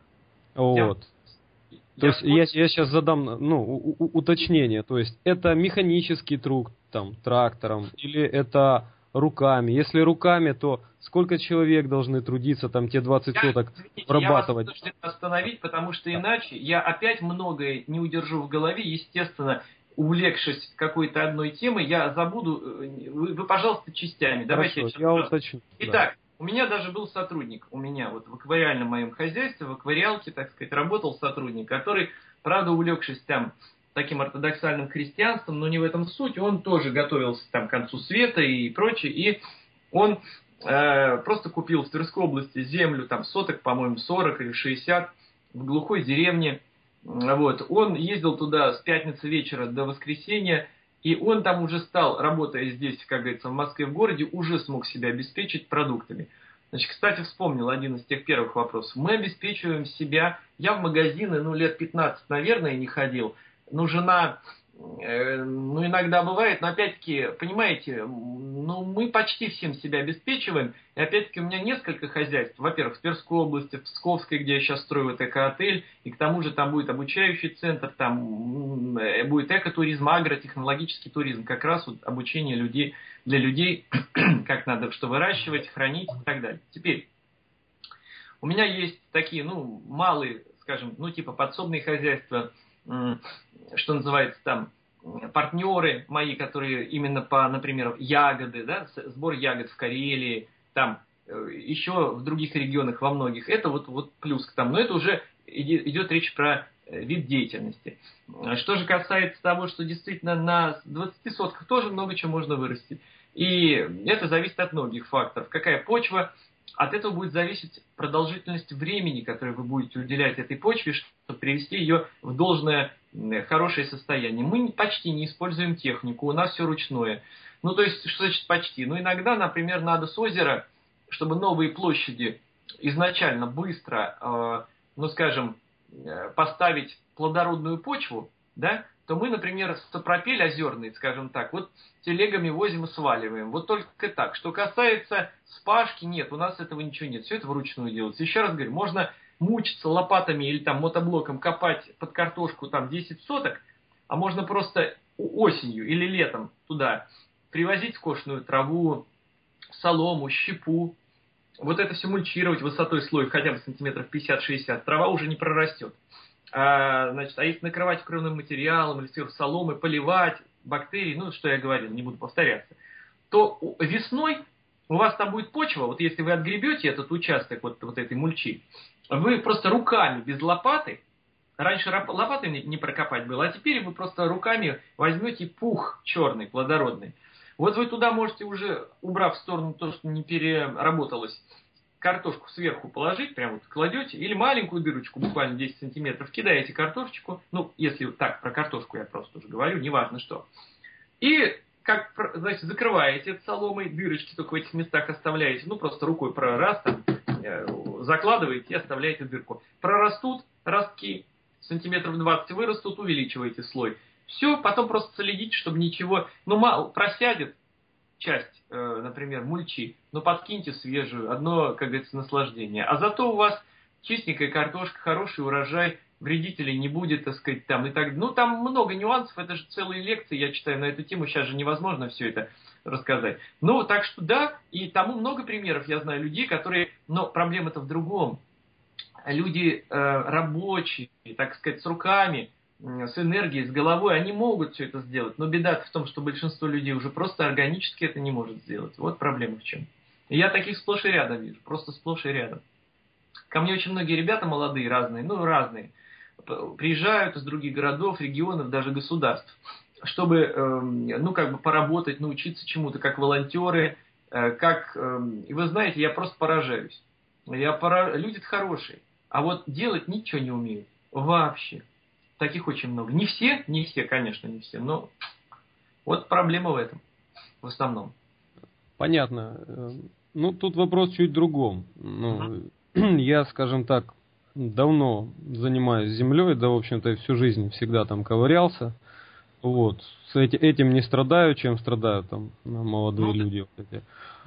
[SPEAKER 4] Вот. То есть я, я сейчас задам ну, у, у, уточнение, то есть это механический труд там, трактором или это руками? Если руками, то сколько человек должны трудиться там те двадцать
[SPEAKER 2] я,
[SPEAKER 4] соток
[SPEAKER 2] извините,
[SPEAKER 4] обрабатывать?
[SPEAKER 2] Я вас вынужден остановить, потому что иначе я опять многое не удержу в голове, естественно, увлекшись какой-то одной темой, я забуду, вы, вы пожалуйста, частями.
[SPEAKER 4] Хорошо,
[SPEAKER 2] Давайте
[SPEAKER 4] я, я уточню.
[SPEAKER 2] Итак, да. У меня даже был сотрудник, у меня вот в аквариальном моем хозяйстве, в аквариалке, так сказать, работал сотрудник, который, правда, увлекшись там таким ортодоксальным христианством, но не в этом суть, он тоже готовился там к концу света и прочее, и он э, просто купил в Тверской области землю, там соток, по-моему, сорок или шестьдесят, в глухой деревне, вот, он ездил туда с пятницы вечера до воскресенья, и он там уже стал, работая здесь, как говорится, в Москве, в городе, уже смог себя обеспечить продуктами. Значит, кстати, вспомнил один из тех первых вопросов. Мы обеспечиваем себя, я в магазины, ну, лет пятнадцать, наверное, не ходил, ну, жена, э, ну, иногда бывает, но, опять-таки, понимаете, ну, мы почти всем себя обеспечиваем, и, опять-таки, у меня несколько хозяйств, во-первых, в Тверской области, в Псковской, где я сейчас строю вот эко-отель, и к тому же там будет обучающий центр, там будет экотуризм, агротехнологический туризм, как раз вот обучение людей, для людей, как надо что выращивать, хранить и так далее. Теперь, у меня есть такие, ну, малые, скажем, ну, типа подсобные хозяйства, что называется там, партнеры мои, которые именно по, например, ягоды, да, сбор ягод в Карелии, там, еще в других регионах, во многих, это вот, вот плюс к тому, но это уже идет речь про вид деятельности. Что же касается того, что действительно на двадцати сотках тоже много чего можно вырастить, и это зависит от многих факторов. Какая почва, от этого будет зависеть продолжительность времени, которое вы будете уделять этой почве, чтобы привести ее в должное хорошее состояние. Мы почти не используем технику, у нас все ручное. Ну, то есть, что значит почти? Ну, иногда, например, надо с озера, чтобы новые площади изначально быстро, э, ну, скажем, э, поставить плодородную почву, да, то мы, например, сапропель озерный, скажем так, вот телегами возим и сваливаем. Вот только так. Что касается спашки, нет, у нас этого ничего нет. Все это вручную делается. Еще раз говорю, можно мучиться лопатами или там мотоблоком копать под картошку там десять соток, а можно просто осенью или летом туда привозить скошенную траву, солому, щепу. Вот это все мульчировать высотой слоя хотя бы сантиметров пятьдесят-шестьдесят. Трава уже не прорастет. А, значит, а если накрывать укрывным материалом или сверху соломой, поливать бактерии, ну, что я говорил, не буду повторяться, то весной у вас там будет почва, вот если вы отгребете этот участок вот, вот этой мульчи, вы просто руками без лопаты Раньше лопатой не прокопать было, а теперь вы просто руками возьмете пух черный, плодородный. Вот вы туда можете уже, убрав в сторону то, что не переработалось, картошку сверху положить, прям вот кладете, или маленькую дырочку, буквально десять сантиметров, кидаете картошечку, ну, если так, про картошку я просто уже говорю, неважно что. И, как, значит, закрываете это соломой, дырочки только в этих местах оставляете, ну, просто рукой про раз, там, закладываете и оставляете дырку. Прорастут ростки, сантиметров двадцать вырастут, увеличиваете слой. Все, потом просто следите, чтобы ничего, ну, мало, просядет часть, э, например, мульчи, но подкиньте свежую, одно, как говорится, наслаждение. А зато у вас чистенькая картошка, хороший урожай, вредителей не будет, так сказать, там и так. Ну, там много нюансов, это же целые лекции, я читаю на эту тему, сейчас же невозможно все это рассказать. Ну, так что да, и тому много примеров, я знаю людей, которые, но проблема-то в другом. Люди э, рабочие, так сказать, с руками, э, с энергией, с головой, они могут все это сделать, но беда в том, что большинство людей уже просто органически это не может сделать. Вот проблема в чем. И я таких сплошь и рядом вижу, просто сплошь и рядом. Ко мне очень многие ребята молодые, разные, ну разные, приезжают из других городов, регионов, даже государств, чтобы, э, ну, как бы поработать, научиться чему-то, как волонтеры, э, как, э, и вы знаете, я просто поражаюсь. Я пора... Люди-то хорошие, а вот делать ничего не умеют. Вообще. Таких очень много. Не все, не все, конечно, не все, но вот проблема в этом, в основном.
[SPEAKER 4] Понятно. Ну, тут вопрос чуть в другом. Ну, uh-huh. Я, скажем так, давно занимаюсь землей, да, в общем-то, всю жизнь всегда там ковырялся. Вот. С этим не страдаю, чем страдают там молодые uh-huh. люди. Вот эти.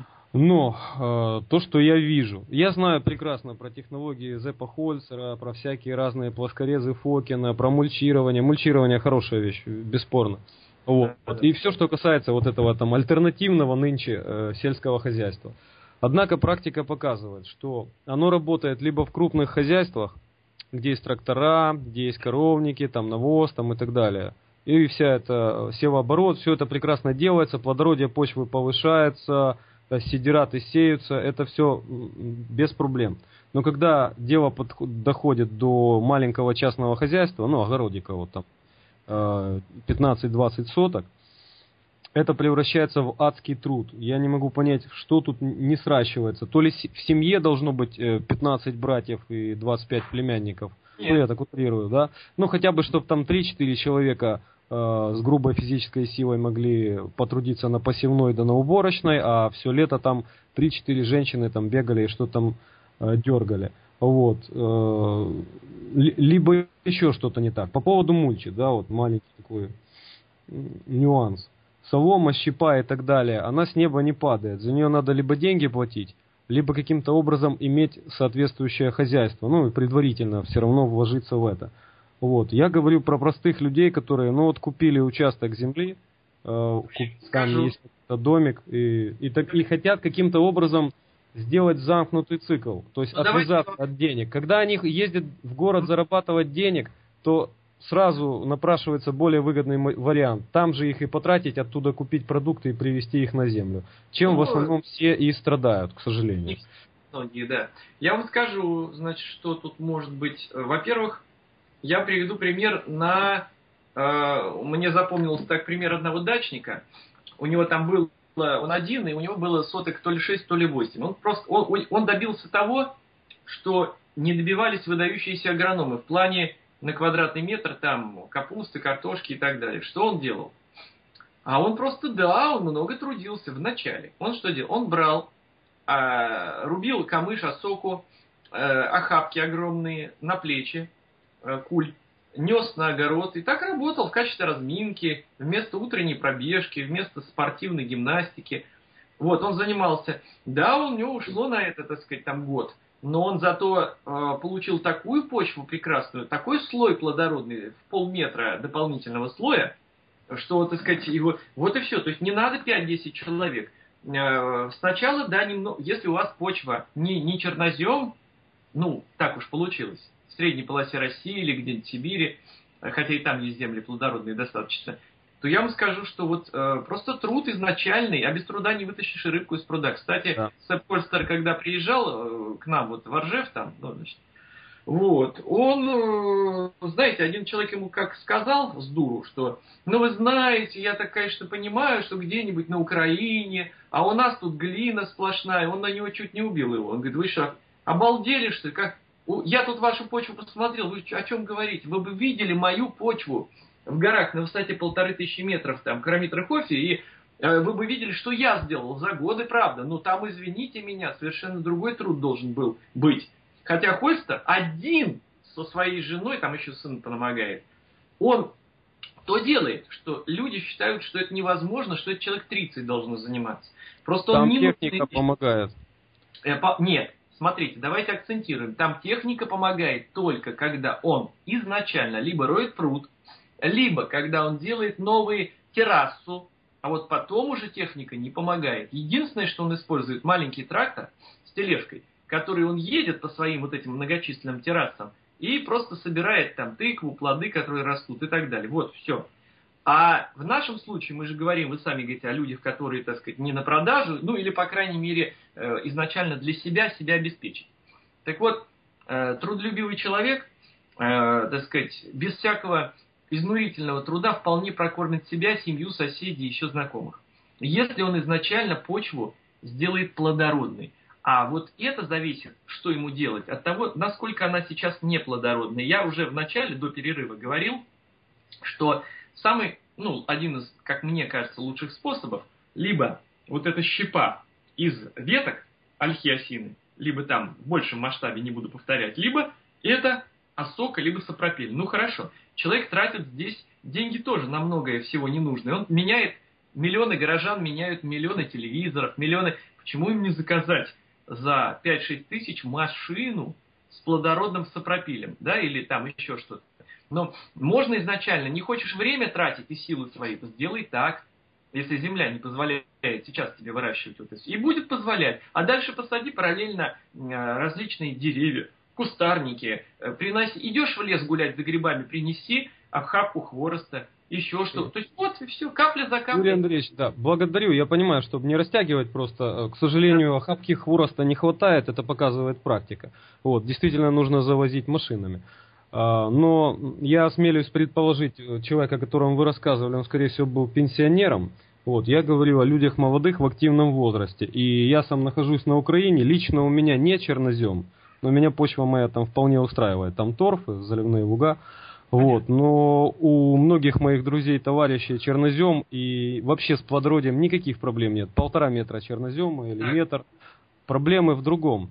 [SPEAKER 4] Но э, то, что я вижу, я знаю прекрасно про технологии Зеппа Хольцера, про всякие разные плоскорезы Фокина, про мульчирование. Мульчирование хорошая вещь, бесспорно. Вот. И все, что касается вот этого там альтернативного нынче э, сельского хозяйства. Однако практика показывает, что оно работает либо в крупных хозяйствах, где есть трактора, где есть коровники, там навоз там, и так далее. И вся эта севооборот, все это прекрасно делается, плодородие почвы повышается, сидираты сеются, это все без проблем. Но когда дело под, доходит до маленького частного хозяйства, ну, огородика вот там, пятнадцать-двадцать соток, это превращается в адский труд. Я не могу понять, что тут не сращивается. То ли в семье должно быть пятнадцать братьев и двадцать пять племянников, ну, я так утрирую, да? Ну, хотя бы, чтобы там три-четыре человека с грубой физической силой могли потрудиться на посевной да на уборочной, а все лето там три-четыре женщины там бегали и что-то там э, дергали. Вот. Э, либо еще что-то не так. По поводу мульчи, да, вот маленький такой нюанс. Солома, щепа и так далее, она с неба не падает. За нее надо либо деньги платить, либо каким-то образом иметь соответствующее хозяйство. Ну и предварительно все равно вложиться в это. Вот. Я говорю про простых людей, которые, ну вот, купили участок земли, э, там есть домик, и, и, так, и хотят каким-то образом сделать замкнутый цикл, то есть ну, отвязаться давайте... от денег. Когда они ездят в город зарабатывать денег, то сразу напрашивается более выгодный вариант. Там же их и потратить, оттуда купить продукты и привезти их на землю. Чем ну, в основном все и страдают, к сожалению.
[SPEAKER 2] Многие, да. Я вам скажу, значит, что тут может быть. Во-первых, я приведу пример на... Э, мне запомнился так пример одного дачника. У него там был... Он один, и у него было соток то ли шесть, то ли восемь. Он, просто, он, он добился того, что не добивались выдающиеся агрономы в плане на квадратный метр там капусты, картошки и так далее. Что он делал? А он просто, да, он много трудился в начале. Он что делал? Он брал, э, рубил камыш, осоку, э, охапки огромные на плечи, куль, нес на огород и так работал в качестве разминки, вместо утренней пробежки, вместо спортивной гимнастики. Вот, он занимался. Да, у него ушло на это, так сказать, там год, но он зато э, получил такую почву прекрасную, такой слой плодородный, в полметра дополнительного слоя, что, так сказать, его... Вот и все. То есть не надо пять-десять человек. Э, сначала, да, немного, если у вас почва не, не чернозем, ну, так уж получилось, в средней полосе России или где-нибудь в Сибири, хотя и там есть земли плодородные достаточно, то я вам скажу, что вот э, просто труд изначальный, а без труда не вытащишь и рыбку из пруда. Кстати, да. Сэп Хольцер, когда приезжал э, к нам вот в Ржев, там, ну, значит, Вот. Он, знаете, один человек ему как сказал с дуру, что, ну вы знаете, я так, конечно, понимаю, что где-нибудь на Украине, а у нас тут глина сплошная, он на него чуть не убил его. Он говорит, вы что, обалдели, что ли? Как? Я тут вашу почву посмотрел, вы о чем говорите? Вы бы видели мою почву в горах на высоте полторы тысячи метров, там, Крамит-Рахофе, и э, вы бы видели, что я сделал за годы, правда. Но там, извините меня, совершенно другой труд должен был быть. Хотя Хольстер один со своей женой, там еще сын помогает, он то делает, что люди считают, что это невозможно, что это человек тридцать должен заниматься. Просто
[SPEAKER 4] там
[SPEAKER 2] он не
[SPEAKER 4] техника
[SPEAKER 2] нужен...
[SPEAKER 4] помогает.
[SPEAKER 2] Э, по... Нет, смотрите, давайте акцентируем. Там техника помогает только когда он изначально либо роет пруд, либо когда он делает новую террасу, а вот потом уже техника не помогает. Единственное, что он использует, маленький трактор с тележкой, который он едет по своим вот этим многочисленным террасам и просто собирает там тыкву, плоды, которые растут и так далее. Вот, все. А в нашем случае, мы же говорим, вы сами говорите о людях, которые, так сказать, не на продажу, ну или, по крайней мере, изначально для себя себя обеспечить. Так вот, трудолюбивый человек, так сказать, без всякого изнурительного труда вполне прокормит себя, семью, соседей, еще знакомых. Если он изначально почву сделает плодородной. А вот это зависит, что ему делать, от того, насколько она сейчас неплодородная. Я уже в начале, до перерыва, говорил, что самый, ну, один из, как мне кажется, лучших способов, либо вот эта щепа из веток ольхи осины, либо там в большем масштабе, не буду повторять, либо это осока, либо сапропель. Ну хорошо, человек тратит здесь деньги тоже на многое всего ненужное. Он меняет, миллионы горожан меняют миллионы телевизоров, миллионы... Почему им не заказать за пять-шесть тысяч машину с плодородным сапропилем, да, или там еще что-то. Но можно изначально, не хочешь время тратить и силы свои, то сделай так, если земля не позволяет сейчас тебе выращивать вот это, и будет позволять. А дальше посади параллельно различные деревья, кустарники, приноси, идешь в лес гулять за грибами, принеси охапку хвороста, еще что-то. То есть вот и все, капля за каплей.
[SPEAKER 4] Юрий Андреевич, да, благодарю. Я понимаю, чтобы не растягивать просто, к сожалению, охапки хвороста не хватает, это показывает практика. Вот, действительно нужно завозить машинами. Но я осмелюсь предположить, человек, о котором вы рассказывали, он, скорее всего, был пенсионером. Вот, я говорил о людях молодых в активном возрасте. И я сам нахожусь на Украине, лично у меня не чернозем, но меня почва моя там вполне устраивает. Там торфы, заливные луга. Вот, но у многих моих друзей, товарищей чернозем, и вообще с плодородием никаких проблем нет. Полтора метра чернозема или метр. Проблемы в другом.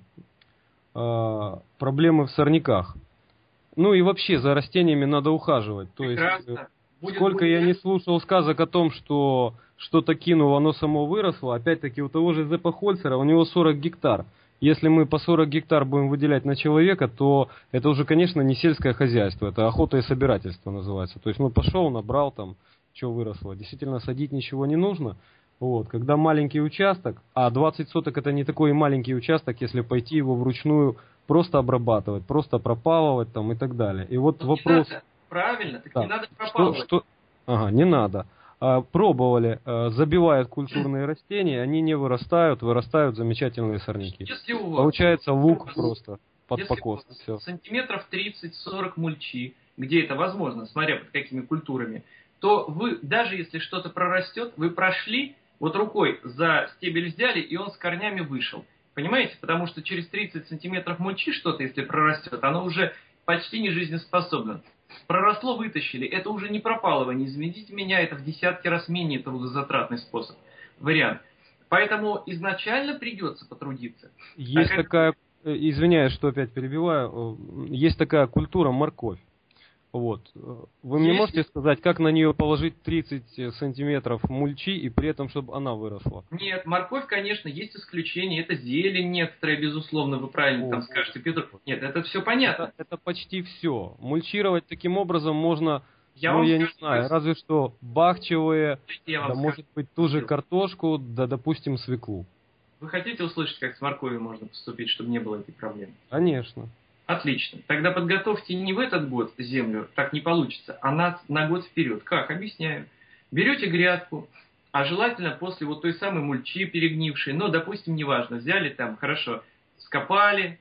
[SPEAKER 4] А, проблемы в сорняках. Ну и вообще за растениями надо ухаживать. То есть, будет, сколько будет... я не слушал сказок о том, что что-то кинул, оно само выросло. Опять-таки у того же Зеппа Хольцера, у него сорок гектар. Если мы по сорок гектар будем выделять на человека, то это уже, конечно, не сельское хозяйство, это охота и собирательство называется. То есть, ну, пошел, набрал там, что выросло. Действительно, садить ничего не нужно. Вот, когда маленький участок, а двадцать соток это не такой маленький участок, если пойти его вручную просто обрабатывать, просто пропалывать там и так далее. И вот
[SPEAKER 2] ну,
[SPEAKER 4] вопрос...
[SPEAKER 2] Не надо. Правильно, так
[SPEAKER 4] да.
[SPEAKER 2] не надо пропалывать.
[SPEAKER 4] Что, что... Ага, не надо. Пробовали, забивают культурные растения, они не вырастают, вырастают замечательные сорняки.
[SPEAKER 2] Если у вас,
[SPEAKER 4] получается лук если, просто под покос.
[SPEAKER 2] Все. Сантиметров тридцать-сорок мульчи, где это возможно, смотря под какими культурами, то вы, даже если что-то прорастет, вы прошли, вот рукой за стебель взяли, и он с корнями вышел. Понимаете? Потому что через тридцать сантиметров мульчи что-то, если прорастет, оно уже почти не жизнеспособно. Проросло, вытащили. Это уже не пропалывание. Извините меня, это в десятки раз менее трудозатратный способ. Вариант. Поэтому изначально придется потрудиться.
[SPEAKER 4] Есть а такая, как... извиняюсь, что опять перебиваю, есть такая культура морковь. Вот. Вы мне Есть... можете сказать, как на нее положить тридцать сантиметров мульчи и при этом, чтобы она выросла?
[SPEAKER 2] Нет, морковь, конечно, есть исключения. Это зелень некоторая, безусловно, вы правильно О, там скажете, Петр. Нет, это все понятно.
[SPEAKER 4] Это, это почти все. Мульчировать таким образом можно,
[SPEAKER 2] я
[SPEAKER 4] ну, я
[SPEAKER 2] скажу,
[SPEAKER 4] не знаю, разве что бахчевые,
[SPEAKER 2] да,
[SPEAKER 4] скажу. может быть, ту же картошку, да, допустим, свеклу.
[SPEAKER 2] Вы хотите услышать, как с морковью можно поступить, чтобы не было этой проблемы?
[SPEAKER 4] Конечно.
[SPEAKER 2] Отлично. Тогда подготовьте не в этот год землю, так не получится, а на, на год вперед. Как? Объясняю. Берете грядку, а желательно после вот той самой мульчи перегнившей, но, допустим, неважно, взяли там, хорошо, скопали,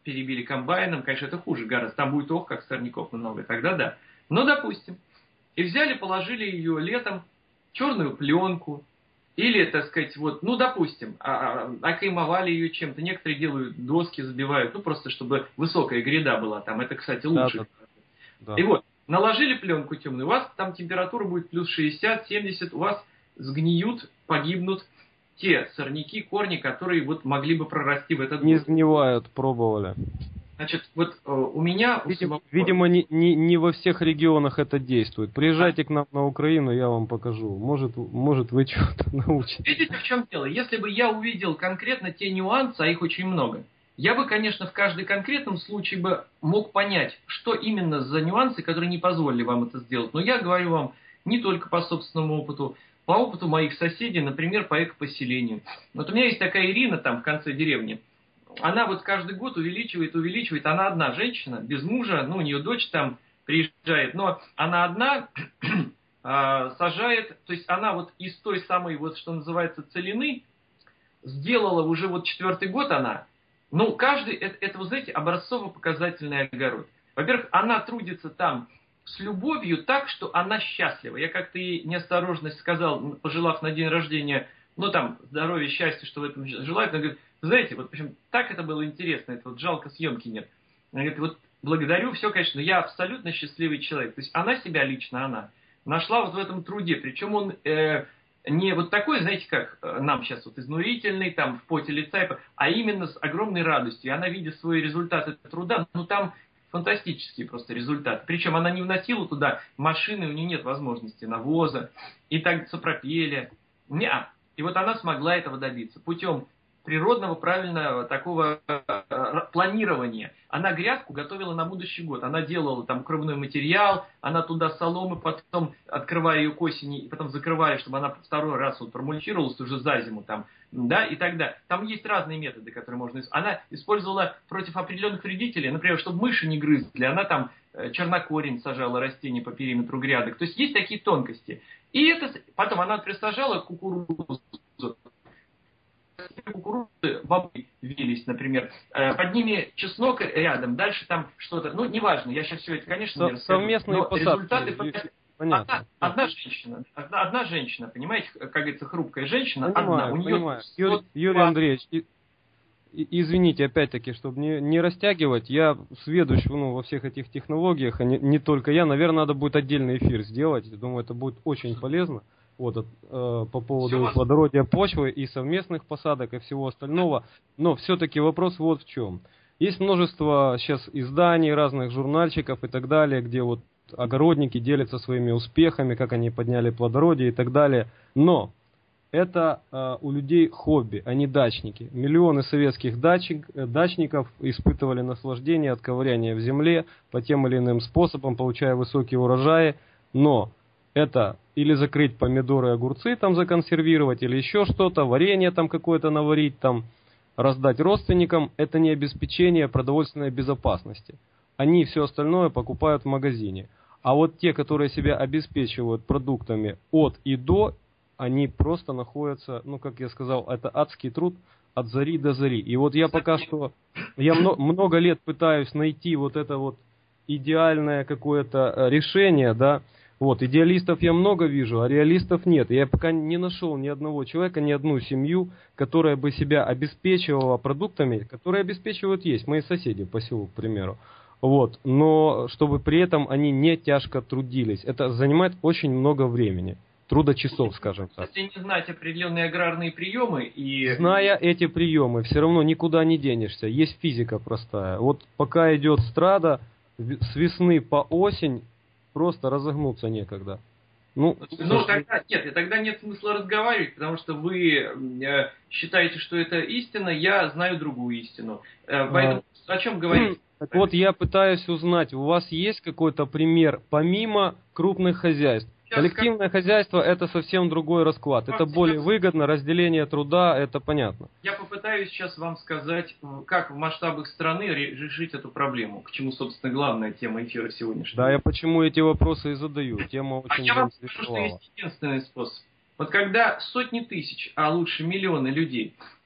[SPEAKER 2] перебили комбайном, конечно, это хуже гораздо, там будет ох, как сорняков много, тогда да. Но, допустим, и взяли, положили ее летом, черную пленку, или, так сказать, вот, ну, допустим, а, а, окаймовали ее чем-то, некоторые делают доски, забивают, ну, просто чтобы высокая гряда была там, это, кстати, лучше.
[SPEAKER 4] Да, да, да.
[SPEAKER 2] И вот, наложили пленку темную, у вас там температура будет плюс шестьдесят-семьдесят, у вас сгниют, погибнут те сорняки, корни, которые вот могли бы прорасти в этот
[SPEAKER 4] Не
[SPEAKER 2] год.
[SPEAKER 4] сгнивают, пробовали.
[SPEAKER 2] Значит, вот э, у меня...
[SPEAKER 4] Видимо,
[SPEAKER 2] у
[SPEAKER 4] видимо не, не, не во всех регионах это действует. Приезжайте а? к нам на Украину, я вам покажу. Может, может вы что-то научитесь.
[SPEAKER 2] Видите, в чем дело? Если бы я увидел конкретно те нюансы, а их очень много, я бы, конечно, в каждом конкретном случае бы мог понять, что именно за нюансы, которые не позволили вам это сделать. Но я говорю вам не только по собственному опыту, по опыту моих соседей, например, по экопоселению. Вот у меня есть такая Ирина там в конце деревни. Она вот каждый год увеличивает, увеличивает. Она одна женщина, без мужа, ну, у нее дочь там приезжает, но она одна сажает, то есть она вот из той самой, вот что называется, целины, сделала уже вот четвертый год она, ну, каждый, это, это вы знаете, образцово-показательный огород. Во-первых, она трудится там с любовью так, что она счастлива. Я как-то ей неосторожность сказал, пожелав на день рождения, ну, там, здоровья, счастья, что в этом желает, она говорит, знаете, вот, в общем, так это было интересно, это вот жалко, съемки нет. Она говорит, вот, благодарю, все, конечно, но я абсолютно счастливый человек. То есть она себя лично, она нашла вот в этом труде, причем он э, не вот такой, знаете, как нам сейчас вот изнурительный, там, в поте лица, а именно с огромной радостью. И она, видя свой результат этого труда, ну, там фантастические просто результаты. Причем она не вносила туда машины, у нее нет возможности навоза, и так сапропеля. Неа. И вот она смогла этого добиться путем природного, правильного такого э, планирования. Она грядку готовила на будущий год. Она делала там кровной материал, она туда соломы, потом открывая ее к осени, и потом закрывая, чтобы она второй раз вот промульчировалась уже за зиму там, да, и так далее. Там есть разные методы, которые можно использовать. Она использовала против определенных вредителей, например, чтобы мыши не грызли, она там э, чернокорень сажала растения по периметру грядок. То есть есть такие тонкости. И это потом она присажала кукурузу. Кукурузы, бобы вились, например, под ними чеснок рядом, дальше там что-то, ну, неважно, я сейчас все это, конечно, не расскажу.
[SPEAKER 4] Совместные посадки. Понятно.
[SPEAKER 2] Одна, одна женщина, одна, одна женщина, понимаете, как говорится, хрупкая женщина,
[SPEAKER 4] понимаю,
[SPEAKER 2] одна, у нее...
[SPEAKER 4] Понимаю. Юрий, Юрий Андреевич, и, и, извините, опять-таки, чтобы не, не растягивать, я сведущ ну, во всех этих технологиях, а не, не только я, наверное, надо будет отдельный эфир сделать, я думаю, это будет очень полезно. Вот, э, по поводу все плодородия почвы и совместных посадок и всего остального. Но все-таки вопрос вот в чем. Есть множество сейчас изданий, разных журнальчиков и так далее, где вот огородники делятся своими успехами, как они подняли плодородие и так далее. Но это э, у людей хобби, а не дачники. Миллионы советских дачник, дачников испытывали наслаждение от ковыряния в земле по тем или иным способам, получая высокие урожаи. Но это или закрыть помидоры и огурцы, там законсервировать, или еще что-то, варенье там какое-то наварить, там раздать родственникам. Это не обеспечение продовольственной безопасности. Они все остальное покупают в магазине. А вот те, которые себя обеспечивают продуктами от и до, они просто находятся, ну, как я сказал, это адский труд от зари до зари. И вот я пока что, я много лет пытаюсь найти вот это вот идеальное какое-то решение, да. Вот, идеалистов я много вижу, а реалистов нет. Я пока не нашел ни одного человека, ни одну семью, которая бы себя обеспечивала продуктами, которые обеспечивают есть мои соседи по селу, к примеру. Вот, но чтобы при этом они не тяжко трудились. Это занимает очень много времени. Трудочасов, скажем так.
[SPEAKER 2] Если не знать определенные аграрные приемы и...
[SPEAKER 4] Зная эти приемы, все равно никуда не денешься. Есть физика простая. Вот пока идет страда, с весны по осень, просто разогнуться некогда. Ну,
[SPEAKER 2] ну тогда нет, тогда нет смысла разговаривать, потому что вы э, считаете, что это истина, я знаю другую истину. Э, поэтому а, о чем говорить?
[SPEAKER 4] Так вот, я пытаюсь узнать, у вас есть какой-то пример, помимо крупных хозяйств? Коллективное как... хозяйство – это совсем другой расклад. Это более выгодно, разделение труда, это понятно.
[SPEAKER 2] Я попытаюсь сейчас вам сказать, как в масштабах страны решить эту проблему, к чему, собственно, главная тема эфира сегодняшнего.
[SPEAKER 4] Да, я почему эти вопросы и задаю. Тема очень
[SPEAKER 2] а я вам скажу, что есть единственный способ. Вот когда сотни тысяч, а лучше миллионы людей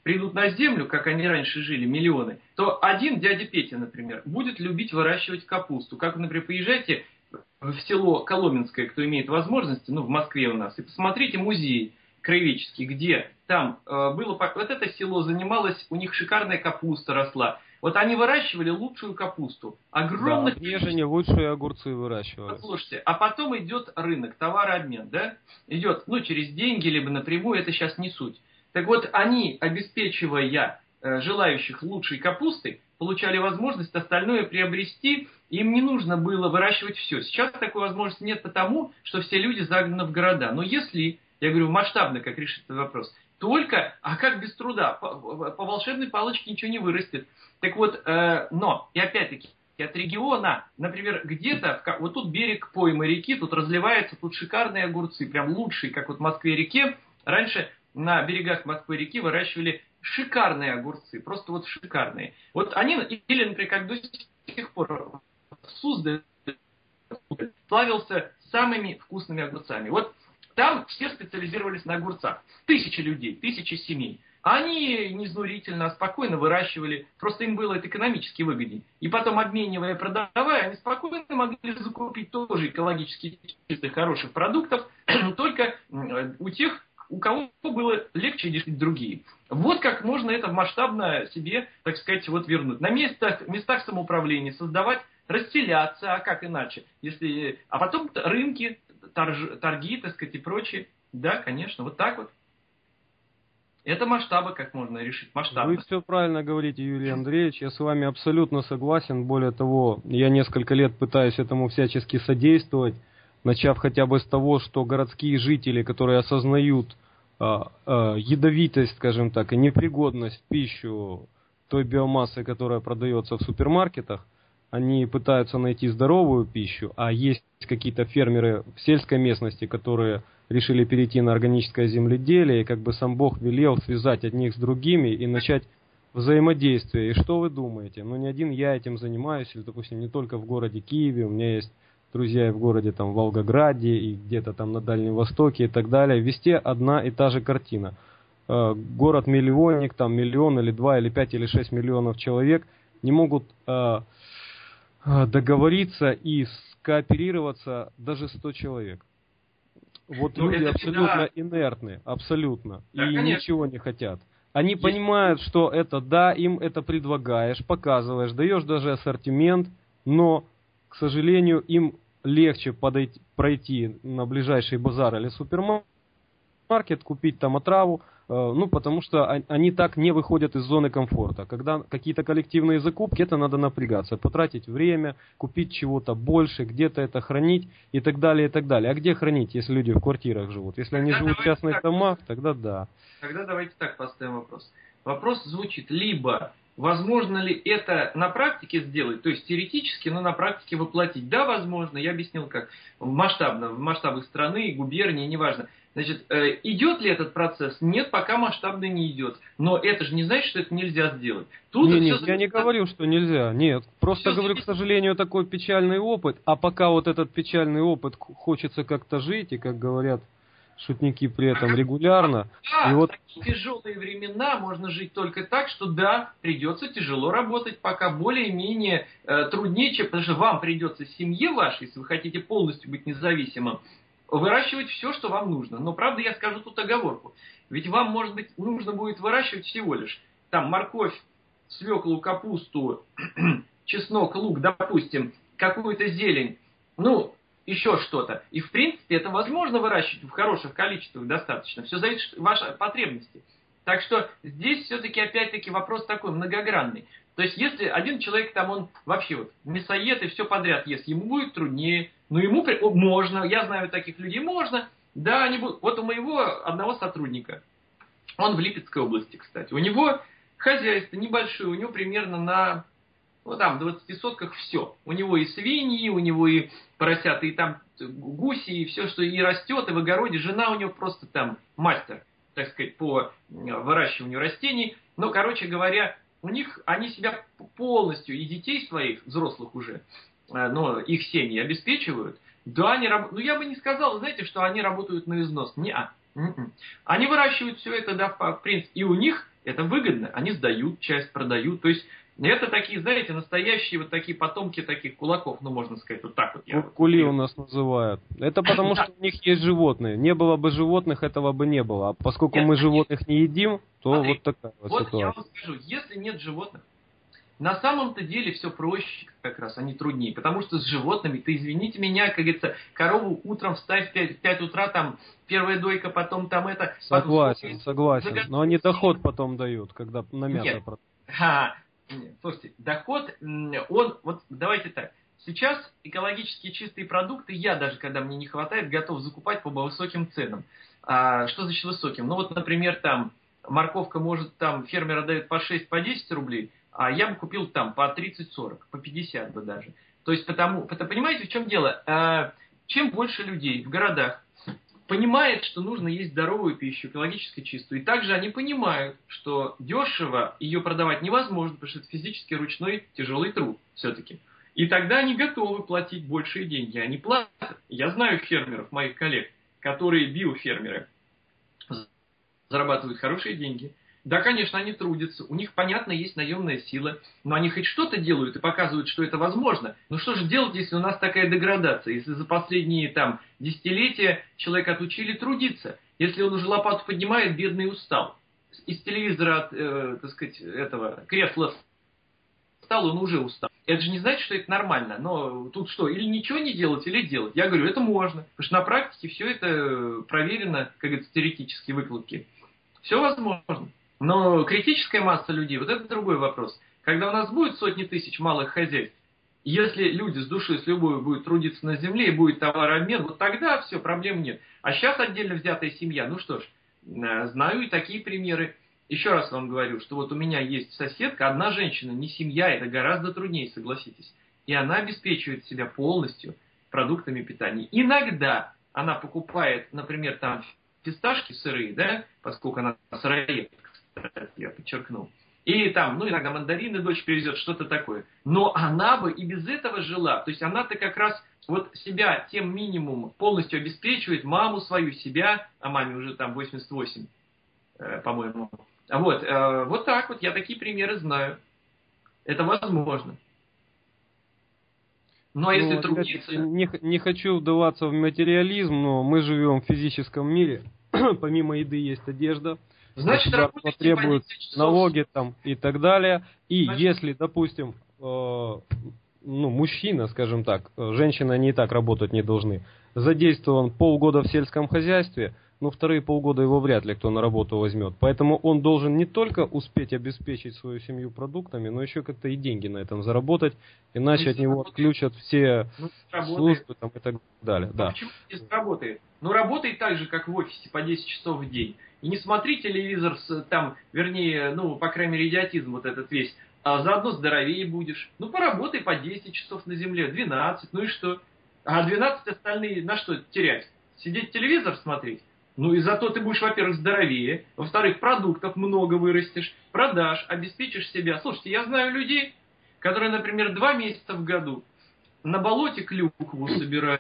[SPEAKER 2] придут на землю, как они раньше жили, миллионы, то один дядя Петя, например, будет любить выращивать капусту. Как, например, поезжайте в село Коломенское, кто имеет возможности, ну, в Москве у нас, и посмотрите музей краеведческий, где там э, было... Вот это село занималось, у них шикарная капуста росла. Вот они выращивали лучшую капусту. Огромных...
[SPEAKER 4] Да, в Нежине лучшие огурцы выращивали.
[SPEAKER 2] Слушайте, а потом идет рынок, товарообмен, да? Идет, ну, через деньги, либо напрямую, это сейчас не суть. Так вот, они, обеспечивая э, желающих лучшей капусты, получали возможность остальное приобрести, им не нужно было выращивать все. Сейчас такой возможности нет потому, что все люди загнаны в города. Но если, я говорю, масштабно, как решить этот вопрос, только, а как без труда, по, по волшебной палочке ничего не вырастет. Так вот, э, но, и опять-таки, от региона, например, где-то, вот тут берег поймы реки, тут разливается, тут шикарные огурцы, прям лучшие, как вот в Москве-реке. Раньше на берегах Москвы-реки выращивали шикарные огурцы, просто вот шикарные. Вот они, или, например, как до сих пор Суздаль славился самыми вкусными огурцами. Вот там все специализировались на огурцах. Тысячи людей, тысячи семей. Они неизнурительно, спокойно выращивали. Просто им было это экономически выгоднее. И потом, обменивая, продавая, они спокойно могли закупить тоже экологически чистых, хороших продуктов, только у тех, у кого было легче, чем другие. Вот как можно это масштабно себе, так сказать, вот вернуть. На местах, местах самоуправления создавать, расселяться, а как иначе? Если, а потом рынки, торж, торги, так сказать, и прочее. Да, конечно, вот так вот. Это масштабы, как можно решить, масштабы.
[SPEAKER 4] Вы все правильно говорите, Юрий Андреевич, я с вами абсолютно согласен. Более того, я несколько лет пытаюсь этому всячески содействовать, начав хотя бы с того, что городские жители, которые осознают а, а, ядовитость, скажем так, и непригодность в пищу той биомассы, которая продается в супермаркетах, они пытаются найти здоровую пищу, а есть какие-то фермеры в сельской местности, которые решили перейти на органическое земледелие, и как бы сам Бог велел связать одних с другими и начать взаимодействие. И что вы думаете? Ну, не один я этим занимаюсь, или, допустим, не только в городе Киеве, у меня есть друзья и в городе там Волгограде, и где-то там на Дальнем Востоке и так далее. Везде одна и та же картина. Город-миллионник, там миллион или два, или пять, или шесть миллионов человек не могут договориться и скооперироваться даже сто человек. Вот
[SPEAKER 2] ну,
[SPEAKER 4] люди абсолютно
[SPEAKER 2] всегда...
[SPEAKER 4] инертны, абсолютно,
[SPEAKER 2] да,
[SPEAKER 4] и
[SPEAKER 2] конечно.
[SPEAKER 4] ничего не хотят. Они
[SPEAKER 2] Есть...
[SPEAKER 4] понимают, что это да, им это предлагаешь, показываешь, даешь даже ассортимент, но, к сожалению, им легче подойти, пройти на ближайший базар или супермаркет, купить там отраву, ну, потому что они так не выходят из зоны комфорта. Когда какие-то коллективные закупки, это надо напрягаться, потратить время, купить чего-то больше, где-то это хранить и так далее, и так далее. А где хранить, если люди в квартирах живут? Если они
[SPEAKER 2] тогда
[SPEAKER 4] живут в частных
[SPEAKER 2] так,
[SPEAKER 4] домах, тогда да.
[SPEAKER 2] Тогда давайте так поставим вопрос. Вопрос звучит либо, возможно ли это на практике сделать, то есть теоретически, но на практике воплотить. Да, возможно, я объяснил как, масштабно, в масштабах страны, губернии, неважно. Значит, э, идет ли этот процесс? Нет, пока масштабно не идет. Но это же не значит, что это нельзя сделать. Тут
[SPEAKER 4] не,
[SPEAKER 2] все
[SPEAKER 4] нет, я не говорю, что нельзя. Нет, просто
[SPEAKER 2] все
[SPEAKER 4] говорю, к сожалению, такой печальный опыт. А пока вот этот печальный опыт хочется как-то жить, и, как говорят шутники при этом регулярно.
[SPEAKER 2] Да,
[SPEAKER 4] и вот...
[SPEAKER 2] в такие тяжелые времена можно жить только так, что да, придется тяжело работать, пока более-менее э, труднее, чем, потому что вам придется в семье вашей, если вы хотите полностью быть независимым, выращивать все, что вам нужно. Но, правда, я скажу тут оговорку. Ведь вам, может быть, нужно будет выращивать всего лишь там морковь, свеклу, капусту, чеснок, лук, допустим, какую-то зелень, ну, еще что-то. И, в принципе, это возможно выращивать в хороших количествах достаточно. Все зависит от вашей потребности. Так что здесь все-таки, опять-таки, вопрос такой многогранный. То есть, если один человек там, он вообще вот мясоед и все подряд ест, ему будет труднее. Но ему можно, я знаю таких людей, можно. Да, они будут. Вот у моего одного сотрудника, он в Липецкой области, кстати, у него хозяйство небольшое, у него примерно на, ну там, двадцати сотках все. У него и свиньи, у него и поросята, и там гуси, и все, что и растет, и в огороде. Жена у него просто там мастер, так сказать, по выращиванию растений. Но, короче говоря, у них, они себя полностью, и детей своих, взрослых уже, но их семьи обеспечивают. Да, они работают. Ну, я бы не сказал, знаете, что они работают на износ. Не-а. Они выращивают все это, да, в принципе. И у них Это выгодно. Они сдают часть, продают. То есть это такие, знаете, настоящие вот такие потомки таких кулаков, ну, можно сказать, вот так вот. Я
[SPEAKER 4] Кули
[SPEAKER 2] вот,
[SPEAKER 4] у нас называют. Это потому, что у них есть животные. Не было бы животных, этого бы не было. А поскольку
[SPEAKER 2] Нет,
[SPEAKER 4] мы
[SPEAKER 2] нет.
[SPEAKER 4] животных не едим, то
[SPEAKER 2] Смотри,
[SPEAKER 4] вот такая вот,
[SPEAKER 2] вот
[SPEAKER 4] ситуация.
[SPEAKER 2] я вам скажу, если нет животных, на самом-то деле все проще как раз, а не труднее. Потому что с животными, ты извините меня, как говорится, корову утром вставь в пять утра, там первая дойка, потом там это...
[SPEAKER 4] Согласен,
[SPEAKER 2] потом,
[SPEAKER 4] согласен.
[SPEAKER 2] заготовить.
[SPEAKER 4] Но они доход потом дают, когда на мясо
[SPEAKER 2] Нет.
[SPEAKER 4] продают.
[SPEAKER 2] Ха, нет. Слушайте, доход, он, вот давайте так. Сейчас экологически чистые продукты, я даже, когда мне не хватает, готов закупать по высоким ценам. А, что значит высоким? Ну вот, например, там морковка может, там фермер отдает по шесть, по десять рублей, а я бы купил там по тридцать-сорок, по пятьдесят бы даже. То есть потому, потому понимаете, в чем дело? А, чем больше людей в городах понимает, что нужно есть здоровую пищу, экологически чистую, и также они понимают, что дешево ее продавать невозможно, потому что это физически ручной тяжелый труд все-таки. И тогда они готовы платить большие деньги. Они платят. Я знаю фермеров, моих коллег, которые биофермеры, зарабатывают хорошие деньги. Да, конечно, они трудятся. У них, понятно, есть наемная сила. Но они хоть что-то делают и показывают, что это возможно. Но что же делать, если у нас такая деградация? Если за последние там десятилетия человека отучили трудиться? Если он уже лопату поднимает, бедный устал. Из телевизора, от, э, так сказать, этого кресла встал, он уже устал. Это же не значит, что это нормально. Но тут что, или ничего не делать, или делать? Я говорю, это можно. Потому что на практике все это проверено, как говорится, теоретические выкладки. Все возможно. Но критическая масса людей, вот это другой вопрос. Когда у нас будет сотни тысяч малых хозяйств, если люди с душой, с любовью будут трудиться на земле и будет товарообмен, вот тогда все, проблем нет. А сейчас отдельно взятая семья, ну что ж, знаю и такие примеры. Еще раз вам говорю, что вот у меня есть соседка, одна женщина, не семья, это гораздо труднее, согласитесь. И она обеспечивает себя полностью продуктами питания. Иногда она покупает, например, там фисташки сырые, да, поскольку она сыроед, кстати, я подчеркнул. И там, ну, иногда мандарины дочь привезет, что-то такое. Но она бы и без этого жила. То есть она-то как раз вот себя тем минимумом полностью обеспечивает, маму свою, себя, а маме уже там восемьдесят восемь, э, по-моему. Вот, э, вот так вот, я такие примеры знаю. Это возможно. Ну, а если
[SPEAKER 4] Ну,
[SPEAKER 2] трудиться...
[SPEAKER 4] Не, не хочу вдаваться в материализм, но мы живем в физическом мире. Помимо еды есть одежда.
[SPEAKER 2] Значит,
[SPEAKER 4] государство требует налоги там и так далее. И Значит... если, допустим, э, ну, мужчина, скажем так, женщины, они и так работать не должны, задействован полгода в сельском хозяйстве, ну, вторые полгода его вряд ли кто на работу возьмет. Поэтому он должен не только успеть обеспечить свою семью продуктами, но еще как-то и деньги на этом заработать, иначе от него отключат все
[SPEAKER 2] ну,
[SPEAKER 4] службы там, и так далее.
[SPEAKER 2] А
[SPEAKER 4] да.
[SPEAKER 2] почему здесь работает? Ну, работает так же, как в офисе, по десять часов в день. И не смотри телевизор, с, там, вернее, ну, по крайней мере, идиотизм вот этот весь, а заодно здоровее будешь. Ну, поработай по десять часов на земле, двенадцать, ну и что? А двенадцать остальные на что терять? Сидеть телевизор смотреть? Ну и зато ты будешь, во-первых, здоровее, во-вторых, продуктов много вырастешь, продашь, обеспечишь себя. Слушайте, я знаю людей, которые, например, два месяца в году на болоте клюкву собирают.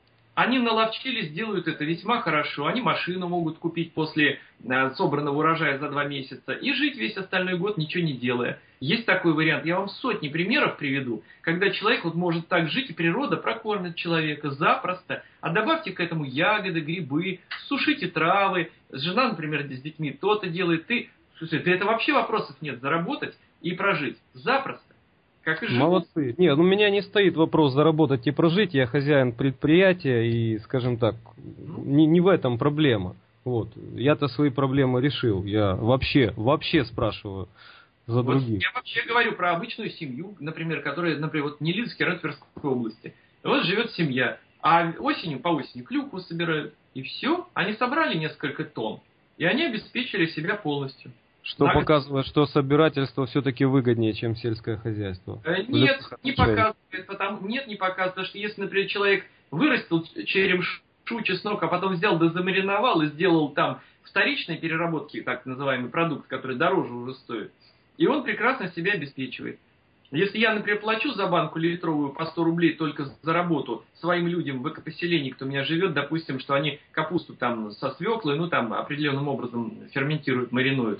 [SPEAKER 2] Они наловчились, делают это весьма хорошо. Они машину могут купить после э, собранного урожая за два месяца и жить весь остальной год, ничего не делая. Есть такой вариант. Я вам сотни примеров приведу, когда человек вот может так жить, и природа прокормит человека запросто. А добавьте к этому ягоды, грибы, сушите травы. Жена, например, с детьми то-то делает. Ты, слушай, ты это вообще вопросов нет. Заработать и прожить. Запросто. Как и
[SPEAKER 4] молодцы. Нет, у меня не стоит вопрос заработать и прожить. Я хозяин предприятия и, скажем так, не, не в этом проблема. Вот. Я-то свои проблемы решил. Я вообще, вообще спрашиваю за
[SPEAKER 2] вот
[SPEAKER 4] других.
[SPEAKER 2] Я вообще говорю про обычную семью, например, которая, например, вот в Нелидовской, Тверской области. Вот живет семья, а осенью, по осени клюкву собирают. И все, они собрали несколько тонн. И они обеспечили себя полностью.
[SPEAKER 4] Что
[SPEAKER 2] на
[SPEAKER 4] показывает, что собирательство все-таки выгоднее, чем сельское хозяйство.
[SPEAKER 2] Нет, не показывает, потому, нет, не показывает, потому что если, например, человек вырастил черемшу, чеснок, а потом взял да замариновал и сделал там вторичной переработки, так называемый продукт, который дороже уже стоит, и он прекрасно себя обеспечивает. Если я, например, плачу за банку литровую по сто рублей только за работу своим людям в экопоселении, кто у меня живет, допустим, что они капусту там со свеклой, ну там определенным образом ферментируют, маринуют,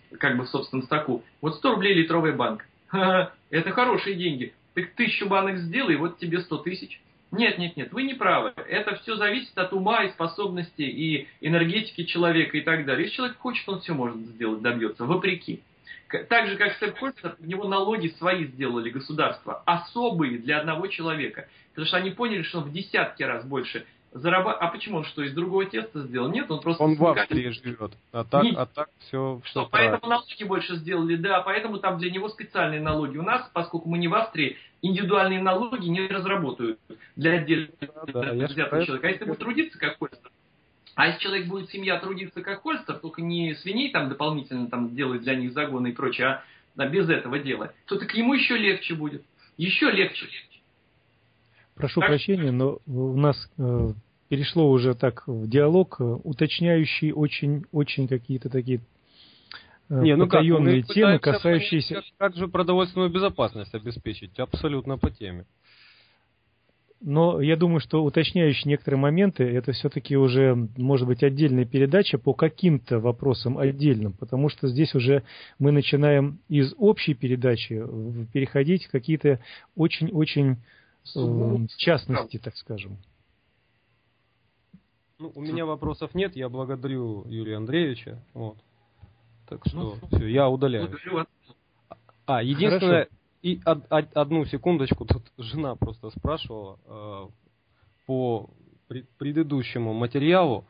[SPEAKER 2] как бы в собственном соку. Вот сто рублей литровая банка. Ха-ха, это хорошие деньги. Ты тысячу банок сделай, вот тебе сто тысяч. Нет, нет, нет, вы не правы. Это все зависит от ума и способности и энергетики человека и так далее. Если человек хочет, он все может сделать, добьется, вопреки. Так же, как стейкхолдеры, у него налоги свои сделали государство, особые для одного человека. Потому что они поняли, что он в десятки раз больше зарабатывает. А почему он что, из другого теста сделал? Нет, он просто...
[SPEAKER 4] Он в Австрии живет, а так,
[SPEAKER 2] Не...
[SPEAKER 4] а так все, все
[SPEAKER 2] Поэтому
[SPEAKER 4] правильно.
[SPEAKER 2] налоги больше сделали, да, поэтому там для него специальные налоги. У нас, поскольку мы не в Австрии, индивидуальные налоги не разработают для отдельного
[SPEAKER 4] Да, да,
[SPEAKER 2] взятого человека. А если будет трудиться как Хольстер, а если человек будет, семья, трудиться как Хольстер, только не свиней там дополнительно там делать для них загоны и прочее, а да, без этого делать, то так ему еще легче будет. Еще легче.
[SPEAKER 1] Прошу
[SPEAKER 2] так,
[SPEAKER 1] прощения, но у нас э, перешло уже так в диалог, э, уточняющий очень, очень какие-то такие э,
[SPEAKER 4] Не, ну
[SPEAKER 1] потаенные
[SPEAKER 4] как,
[SPEAKER 1] темы,
[SPEAKER 4] пытаемся
[SPEAKER 1] касающиеся...
[SPEAKER 4] понять, как, как же продовольственную безопасность обеспечить? Абсолютно по теме.
[SPEAKER 1] Но я думаю, что уточняющие некоторые моменты, это все-таки уже, может быть, отдельная передача по каким-то вопросам отдельным, потому что здесь уже мы начинаем из общей передачи переходить в какие-то очень-очень э, частности, так скажем.
[SPEAKER 4] Ну, у меня вопросов нет, я благодарю Юрия Андреевича. Вот. Так что
[SPEAKER 2] Ну,
[SPEAKER 4] все, я удаляюсь. А, единственное,
[SPEAKER 1] Хорошо.
[SPEAKER 4] и од- од- одну секундочку, тут жена просто спрашивала э, по пред- предыдущему материалу,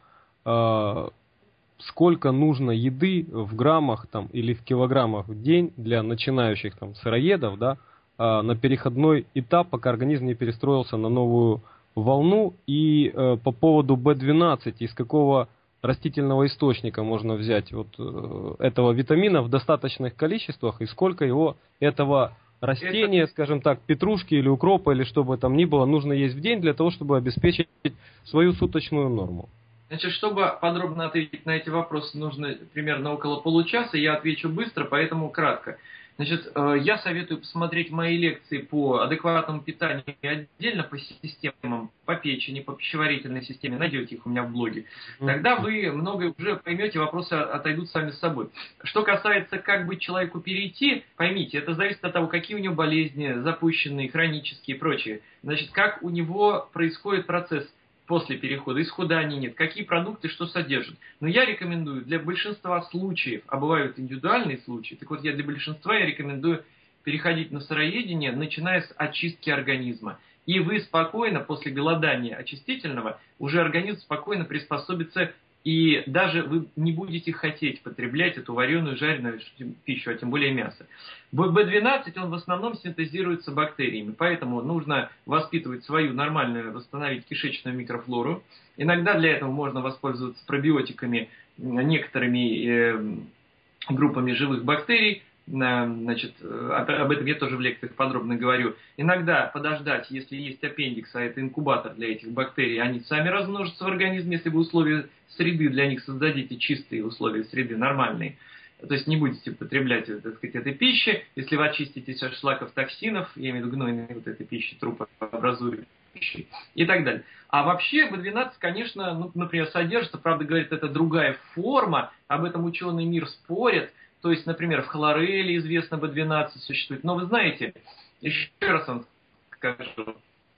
[SPEAKER 4] э, сколько нужно еды в граммах там, или в килограммах в день для начинающих там, сыроедов, да, э, на переходной этап, пока организм не перестроился на новую волну. И э, по поводу бэ двенадцать, из какого растительного источника можно взять вот э, этого витамина в достаточных количествах, и сколько его этого растения, это... скажем так, петрушки или укропа, или что бы там ни было, нужно есть в день для того, чтобы обеспечить свою суточную норму.
[SPEAKER 2] Значит, чтобы подробно ответить на эти вопросы, нужно примерно около получаса. Я отвечу быстро, поэтому кратко. Значит, я советую посмотреть мои лекции по адекватному питанию отдельно по системам, по печени, по пищеварительной системе. Найдете их у меня в блоге. Тогда вы многое уже поймете, вопросы отойдут сами с собой. Что касается, как быть человеку перейти, поймите, это зависит от того, какие у него болезни, запущенные, хронические и прочее. Значит, как у него происходит процесс после перехода, исхудания нет, какие продукты что содержат. Но я рекомендую для большинства случаев, а бывают индивидуальные случаи, так вот я для большинства я рекомендую переходить на сыроедение, начиная с очистки организма. И вы спокойно, после голодания очистительного, уже организм спокойно приспособится, и даже вы не будете хотеть потреблять эту вареную, жареную пищу, а тем более мясо. бэ двенадцать, он в основном синтезируется бактериями, поэтому нужно воспитывать свою нормальную, восстановить кишечную микрофлору. Иногда для этого можно воспользоваться пробиотиками, некоторыми э, группами живых бактерий. Значит, об этом я тоже в лекциях подробно говорю. Иногда подождать, если есть аппендикс, а это инкубатор для этих бактерий, они сами размножатся в организме, если вы условия среды для них создадите, чистые условия среды, нормальные. То есть не будете потреблять, так сказать, этой пищи. Если вы очиститесь от шлаков, токсинов, я имею в виду гнойной вот этой пищи, трупообразующей и так далее. А вообще бэ двенадцать, конечно, ну, например, содержится, правда, говорит, это другая форма, об этом ученый мир спорит. То есть, например, в хлореле известно бэ двенадцать существует. Но вы знаете, еще раз вам скажу,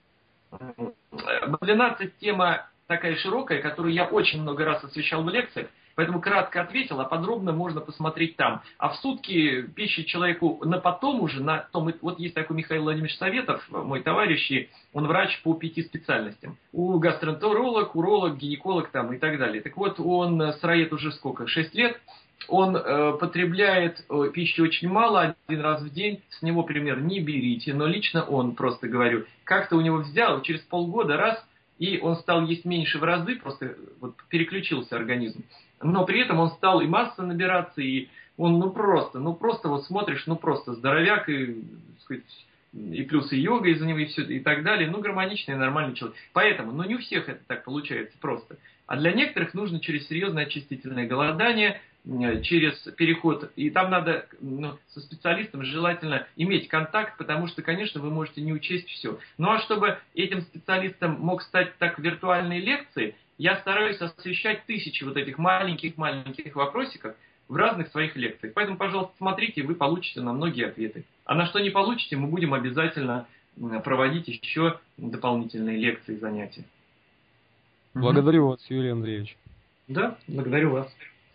[SPEAKER 2] бэ двенадцать тема такая широкая, которую я очень много раз освещал в лекциях, поэтому кратко ответил, а подробно можно посмотреть там. А в сутки пищи человеку на потом уже, на том, вот есть такой Михаил Владимирович Советов, мой товарищ, и он врач по пяти специальностям. У гастроэнтеролог, уролог, гинеколог там и так далее. Так вот, он сыроед уже сколько, шесть лет, он э, потребляет э, пищи очень мало, один раз в день, с него пример не берите, но лично он, просто говорю, как-то у него взял, через полгода раз, и он стал есть меньше в разы, просто вот, переключился организм. Но при этом он стал и масса набираться, и он ну просто, ну просто вот смотришь, ну просто здоровяк, и, так сказать, и плюс и йога из-за него, и, все, и так далее, ну гармоничный, нормальный человек. Поэтому, ну не у всех это так получается просто. А для некоторых нужно через серьезное очистительное голодание, через переход, и там надо ну, со специалистом желательно иметь контакт, потому что, конечно, вы можете не учесть все. Ну а чтобы этим специалистом мог стать так виртуальные лекции, я стараюсь освещать тысячи вот этих маленьких-маленьких вопросиков в в разных своих лекциях. Поэтому, пожалуйста, смотрите, вы получите на многие ответы. А на что не получите, мы будем обязательно проводить еще дополнительные лекции, занятия.
[SPEAKER 4] Благодарю вас, Юрий Андреевич.
[SPEAKER 2] Да, благодарю вас.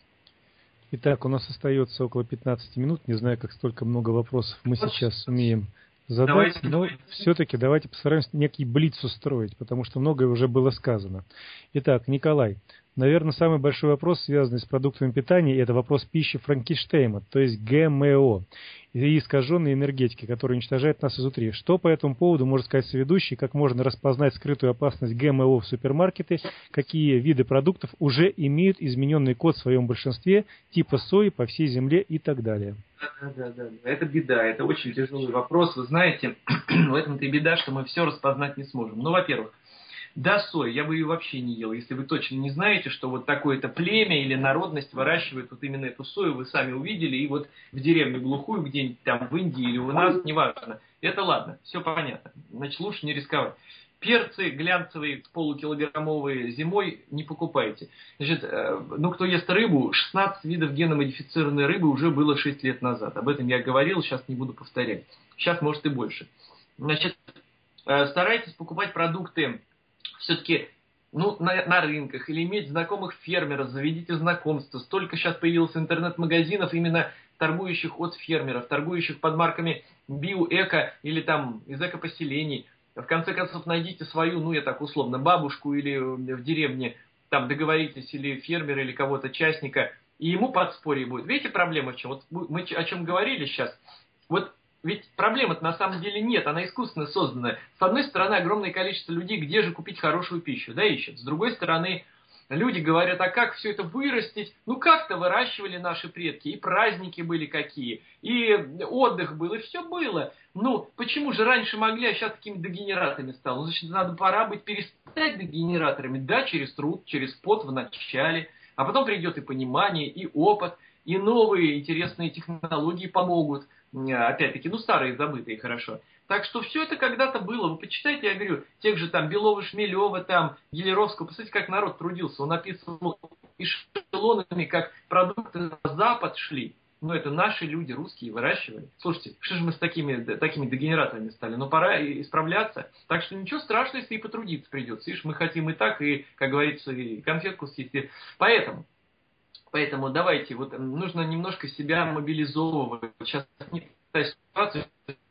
[SPEAKER 1] Итак, у нас остается около пятнадцати минут. Не знаю, как столько много вопросов мы сейчас сумеем задать,
[SPEAKER 2] давайте,
[SPEAKER 1] но
[SPEAKER 2] давайте.
[SPEAKER 1] все-таки давайте постараемся некий блиц устроить, потому что многое уже было сказано. Итак, Николай, наверное, самый большой вопрос, связанный с продуктами питания, это вопрос пищи Франкенштейна, то есть ГМО и искаженной энергетики, которая уничтожает нас изнутри. Что по этому поводу может сказать соведущий, как можно распознать скрытую опасность ГМО в супермаркете, какие виды продуктов уже имеют измененный код в своем большинстве, типа сои по всей земле и так далее?
[SPEAKER 2] Да, да, да, да. Это беда, это очень тяжелый вопрос. Вы знаете, в этом-то и беда, что мы все распознать не сможем. Ну, во-первых, да, соя, я бы ее вообще не ел. Если вы точно не знаете, что вот такое-то племя или народность выращивает вот именно эту сою, вы сами увидели, и вот в деревню глухую, где-нибудь там в Индии или у нас, неважно. Это ладно, все понятно. Значит, лучше не рисковать. Перцы глянцевые, полукилограммовые зимой не покупайте. Значит, ну, кто ест рыбу, шестнадцать видов геномодифицированной рыбы уже было шесть лет назад. Об этом я говорил, сейчас не буду повторять. Сейчас, может, и больше. Значит, старайтесь покупать продукты все-таки ну, на, на рынках или иметь знакомых фермеров, заведите знакомства. Столько сейчас появилось интернет-магазинов, именно торгующих от фермеров, торгующих под марками био-эко или там из эко-поселений. В конце концов, найдите свою, ну, я так условно, бабушку или в деревне, там договоритесь, или фермера, или кого-то, частника, и ему подспорье будет. Видите, проблема в чем? Вот мы о чем говорили сейчас. Вот ведь проблемы-то на самом деле нет, она искусственно созданная. С одной стороны, огромное количество людей, где же купить хорошую пищу, да, ищут. С другой стороны, люди говорят, а как все это вырастить? Ну, как-то выращивали наши предки, и праздники были какие, и отдых был, и все было. Ну, почему же раньше могли, а сейчас такими дегенератами стало? Ну, значит, надо пора быть перестать дегенераторами, да, через труд, через пот в начале, а потом придет и понимание, и опыт, и новые интересные технологии помогут. Опять-таки, ну, старые, забытые, хорошо. Так что все это когда-то было. Вы почитайте, я говорю, тех же там Белова, Шмелева, там, Гелеровского. Посмотрите, как народ трудился. Он описывал эшелонами, как продукты на Запад шли. Но это наши люди, русские, выращивали. Слушайте, что же мы с такими, такими дегенераторами стали? Ну, пора исправляться. Так что ничего страшного, если и потрудиться придется. Видишь, мы хотим и так, и, как говорится, и конфетку съесть. Поэтому... Поэтому давайте, вот нужно немножко себя мобилизовывать. Сейчас не та ситуация,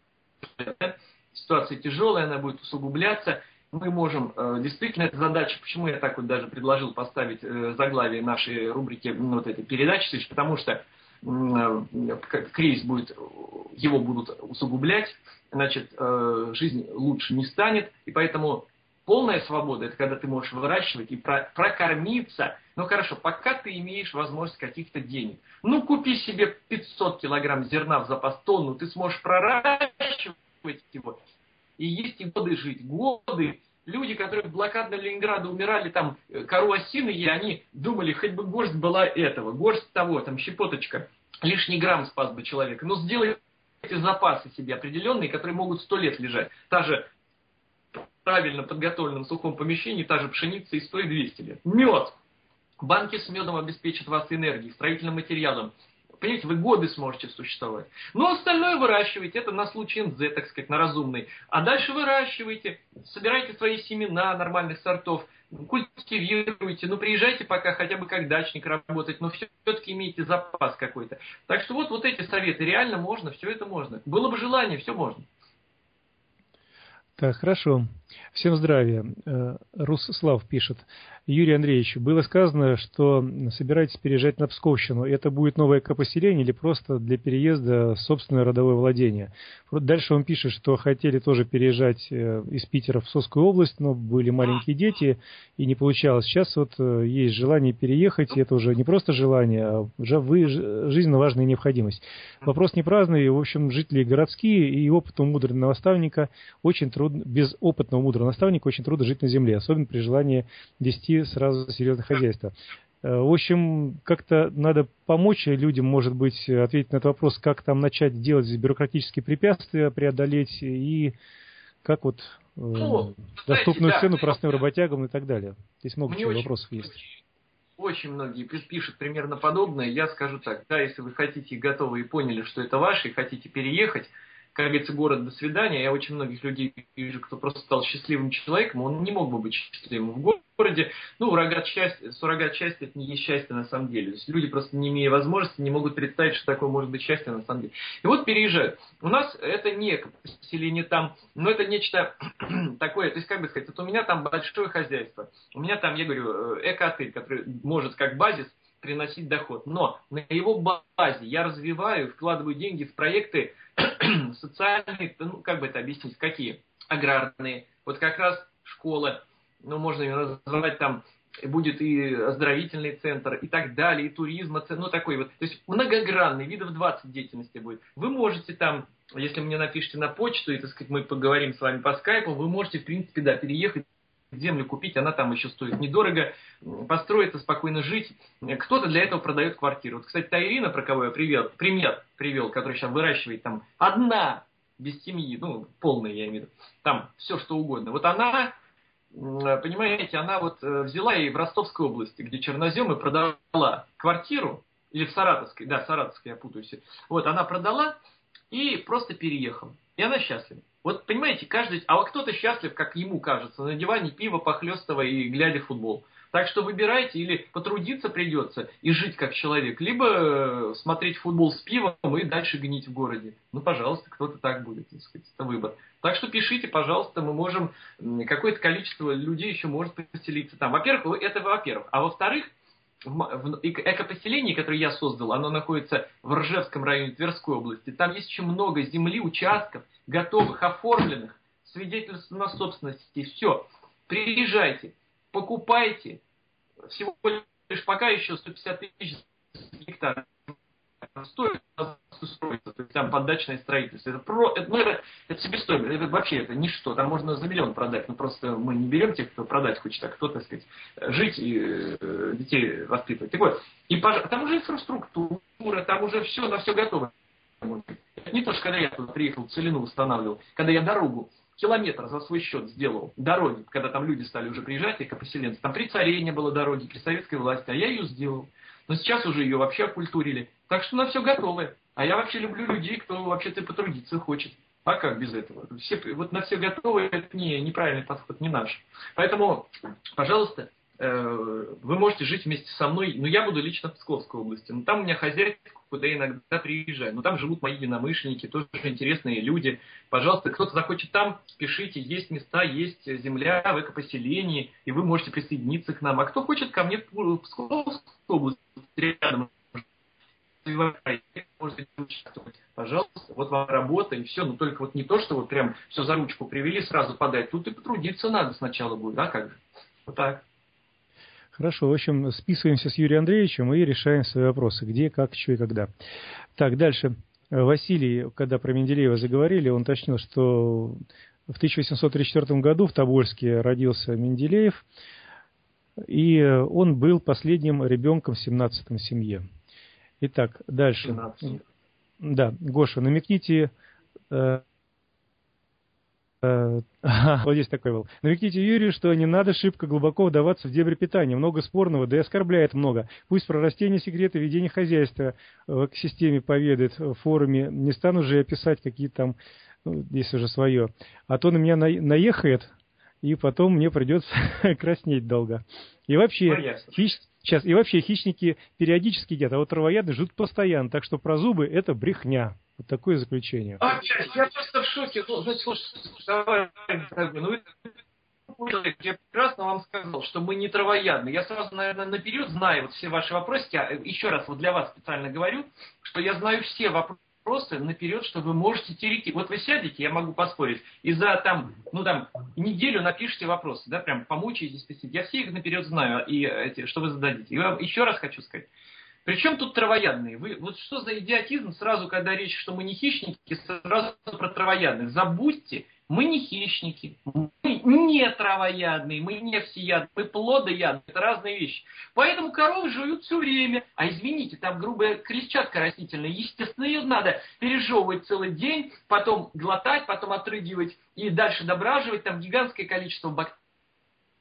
[SPEAKER 2] ситуация тяжелая, она будет усугубляться. Мы можем, действительно, эта задача, почему я так вот даже предложил поставить заглавие нашей рубрики, ну, вот этой передачи, потому что кризис будет, его будут усугублять, значит, жизнь лучше не станет, и поэтому полная свобода – это когда ты можешь выращивать и прокормиться. Ну хорошо, пока ты имеешь возможность каких-то денег. Ну купи себе пятьсот килограмм зерна в запас, тонну, ты сможешь проращивать его и есть и годы жить. Годы. Люди, которые в блокадном Ленинграде умирали, там кору осины, и они думали, хоть бы горсть была этого, горсть того, там щепоточка, лишний грамм спас бы человека. Но сделайте запасы себе определенные, которые могут сто лет лежать. Та же правильно подготовленном сухом помещении, та же пшеница и сто и двести лет. Мед. Банки с медом обеспечат вас энергией, строительным материалом. Понимаете, вы годы сможете существовать. Но остальное выращивайте, это на случай эн зэ, так сказать, на разумный. А дальше выращивайте, собирайте свои семена нормальных сортов, культивируйте, ну приезжайте пока хотя бы как дачник работать, но все-таки имейте запас какой-то. Так что вот, вот эти советы, реально можно, все это можно. Было бы желание, все можно.
[SPEAKER 1] Так, хорошо. Всем здравия. Русслав пишет. Юрий Андреевич, было сказано, что собираетесь переезжать на Псковщину. Это будет новое экопоселение или просто для переезда собственное родовое владение? Дальше он пишет, что хотели тоже переезжать из Питера в Псковскую область, но были маленькие дети и не получалось. Сейчас вот есть желание переехать, и это уже не просто желание, а уже жизненно важная необходимость. Вопрос не праздный. В общем, жители городские и опытного мудрого наставника очень трудно, без опытного мудрого наставника очень трудно жить на земле, особенно при желании вести сразу серьезное хозяйство. В общем, как-то надо помочь людям, может быть, ответить на этот вопрос, как там начать делать бюрократические препятствия, преодолеть, и как вот ну, доступную знаете, цену да, простым работягам и так далее. Здесь много чего вопросов есть.
[SPEAKER 2] очень многие пишут примерно подобное. Я скажу так, да, если вы хотите и готовы, и поняли, что это ваше, и хотите переехать, как говорится, город, до свидания. Я очень многих людей вижу, кто просто стал счастливым человеком, он не мог бы быть счастливым в городе. Ну, суррогат счастья, суррогат счастья это не есть счастье на самом деле. То есть люди, просто не имея возможности, не могут представить, что такое может быть счастье на самом деле. И вот переезжают. У нас это не поселение там, но это нечто такое, то есть, как бы сказать, вот у меня там большое хозяйство. У меня там, я говорю, эко-отель, который может как базис приносить доход. Но на его базе я развиваю, вкладываю деньги в проекты социальные, ну, как бы это объяснить, какие? Аграрные. Вот как раз школа, ну, можно ее назвать там, будет и оздоровительный центр, и так далее, и туризм, ну, такой вот. То есть многогранный, видов двадцать деятельности будет. Вы можете там, если мне напишите на почту, и, так сказать, мы поговорим с вами по скайпу, вы можете, в принципе, да, переехать, землю купить, она там еще стоит недорого, построиться, спокойно жить. Кто-то для этого продает квартиру. Вот, кстати, та Ирина, про кого я привел, пример привел, которая сейчас выращивает там одна, без семьи, ну, полная, я имею в виду, там все что угодно. Вот она, понимаете, она вот взяла и в Ростовской области, где чернозем, и продала квартиру, или в Саратовской, да, Саратовской, я путаюсь. Вот, она продала и просто переехала. И она счастлива. Вот понимаете, каждый, а вот кто-то счастлив, как ему кажется, на диване пиво похлестывая и глядя в футбол. Так что выбирайте, или потрудиться придется и жить как человек, либо смотреть футбол с пивом и дальше гнить в городе. Ну, пожалуйста, кто-то так будет, так сказать, это выбор. Так что пишите, пожалуйста, мы можем, какое-то количество людей еще может поселиться там. Во-первых, это во-первых. А во-вторых, в экопоселении, которое я создал, оно находится в Ржевском районе Тверской области. Там есть еще много земли, участков, готовых, оформленных, свидетельств на собственности. Все. Приезжайте, покупайте. Всего лишь пока еще сто пятьдесят тысяч гектаров стоит устроиться, то есть там поддачное строительство. Это, про, это, ну, это, это себестоимость, это вообще это ничто. Там можно за миллион продать, но просто мы не берем тех, кто продать хочет, а кто, так сказать, жить и э, детей воспитывать. Так вот, и там уже инфраструктура, там уже все, на все готово. Это не то, что когда я туда приехал, целину восстанавливал, когда я дорогу километр за свой счет сделал, дороги, когда там люди стали уже приезжать, экопоселенцы, там при царе не было дороги, при советской власти, а я ее сделал. Но сейчас уже ее вообще окультурили. Так что на все готовы. А я вообще люблю людей, кто вообще-то потрудиться хочет. А как без этого? Все, вот на все готовы, это не, неправильный подход, не наш. Поэтому, пожалуйста, э, вы можете жить вместе со мной. Но я буду лично в Псковской области. Но там у меня хозяйка, куда я иногда приезжаю. Но там живут мои единомышленники, тоже интересные люди. Пожалуйста, кто-то захочет там, пишите. Есть места, есть земля в экопоселении. И вы можете присоединиться к нам. А кто хочет ко мне в Псковскую область, рядом, можете участвовать. Пожалуйста, вот вам работа и все. Но только вот не то, что вот прям все за ручку привели, сразу подать. Тут и потрудиться надо сначала будет. А как же? Вот так.
[SPEAKER 1] Хорошо, в общем, списываемся с Юрием Андреевичем и решаем свои вопросы. Где, как, что и когда. Так, дальше. Василий, когда про Менделеева заговорили, он уточнил, что в тысяча восемьсот тридцать четвёртом году в Тобольске родился Менделеев, и он был последним ребенком в семнадцатом семье. Итак, дальше. семнадцать. Да, Гоша, намекните... Э, э, вот здесь такой был. Намекните Юрию, что не надо шибко глубоко вдаваться в дебри питания. Много спорного, да и оскорбляет много. Пусть про растения, секреты ведения хозяйства в экосистеме поведает в форуме. Не стану же я писать какие там, ну, здесь уже свое. А то на меня на, наехает, и потом мне придется краснеть долго. И вообще, хищ... Сейчас, и вообще хищники периодически едят, а вот травоядные жрут постоянно, так что про зубы это брехня. Вот такое заключение.
[SPEAKER 2] А, я просто в шоке. Ну, значит, слушайте, давай, ну, я прекрасно вам сказал, что мы не травоядны. Я сразу, наверное, наперед знаю вот все ваши вопросы. Я еще раз вот для вас специально говорю, что я знаю все вопросы наперед, что вы можете теоретически. Вот вы сядете, я могу поспорить, и за там, ну там, неделю напишите вопросы, да, прям помучаетесь, писать. Я все их наперед знаю, и эти, что вы зададите. И я еще раз хочу сказать. Причем тут травоядные? Вы, вот что за идиотизм сразу, когда речь, что мы не хищники, сразу про травоядных. Забудьте, мы не хищники, мы не травоядные, мы не всеядные, мы плодоядные. Это разные вещи. Поэтому коровы жуют все время. А извините, там грубая клетчатка растительная. Естественно, ее надо пережевывать целый день, потом глотать, потом отрыгивать и дальше дображивать. Там гигантское количество бактерий.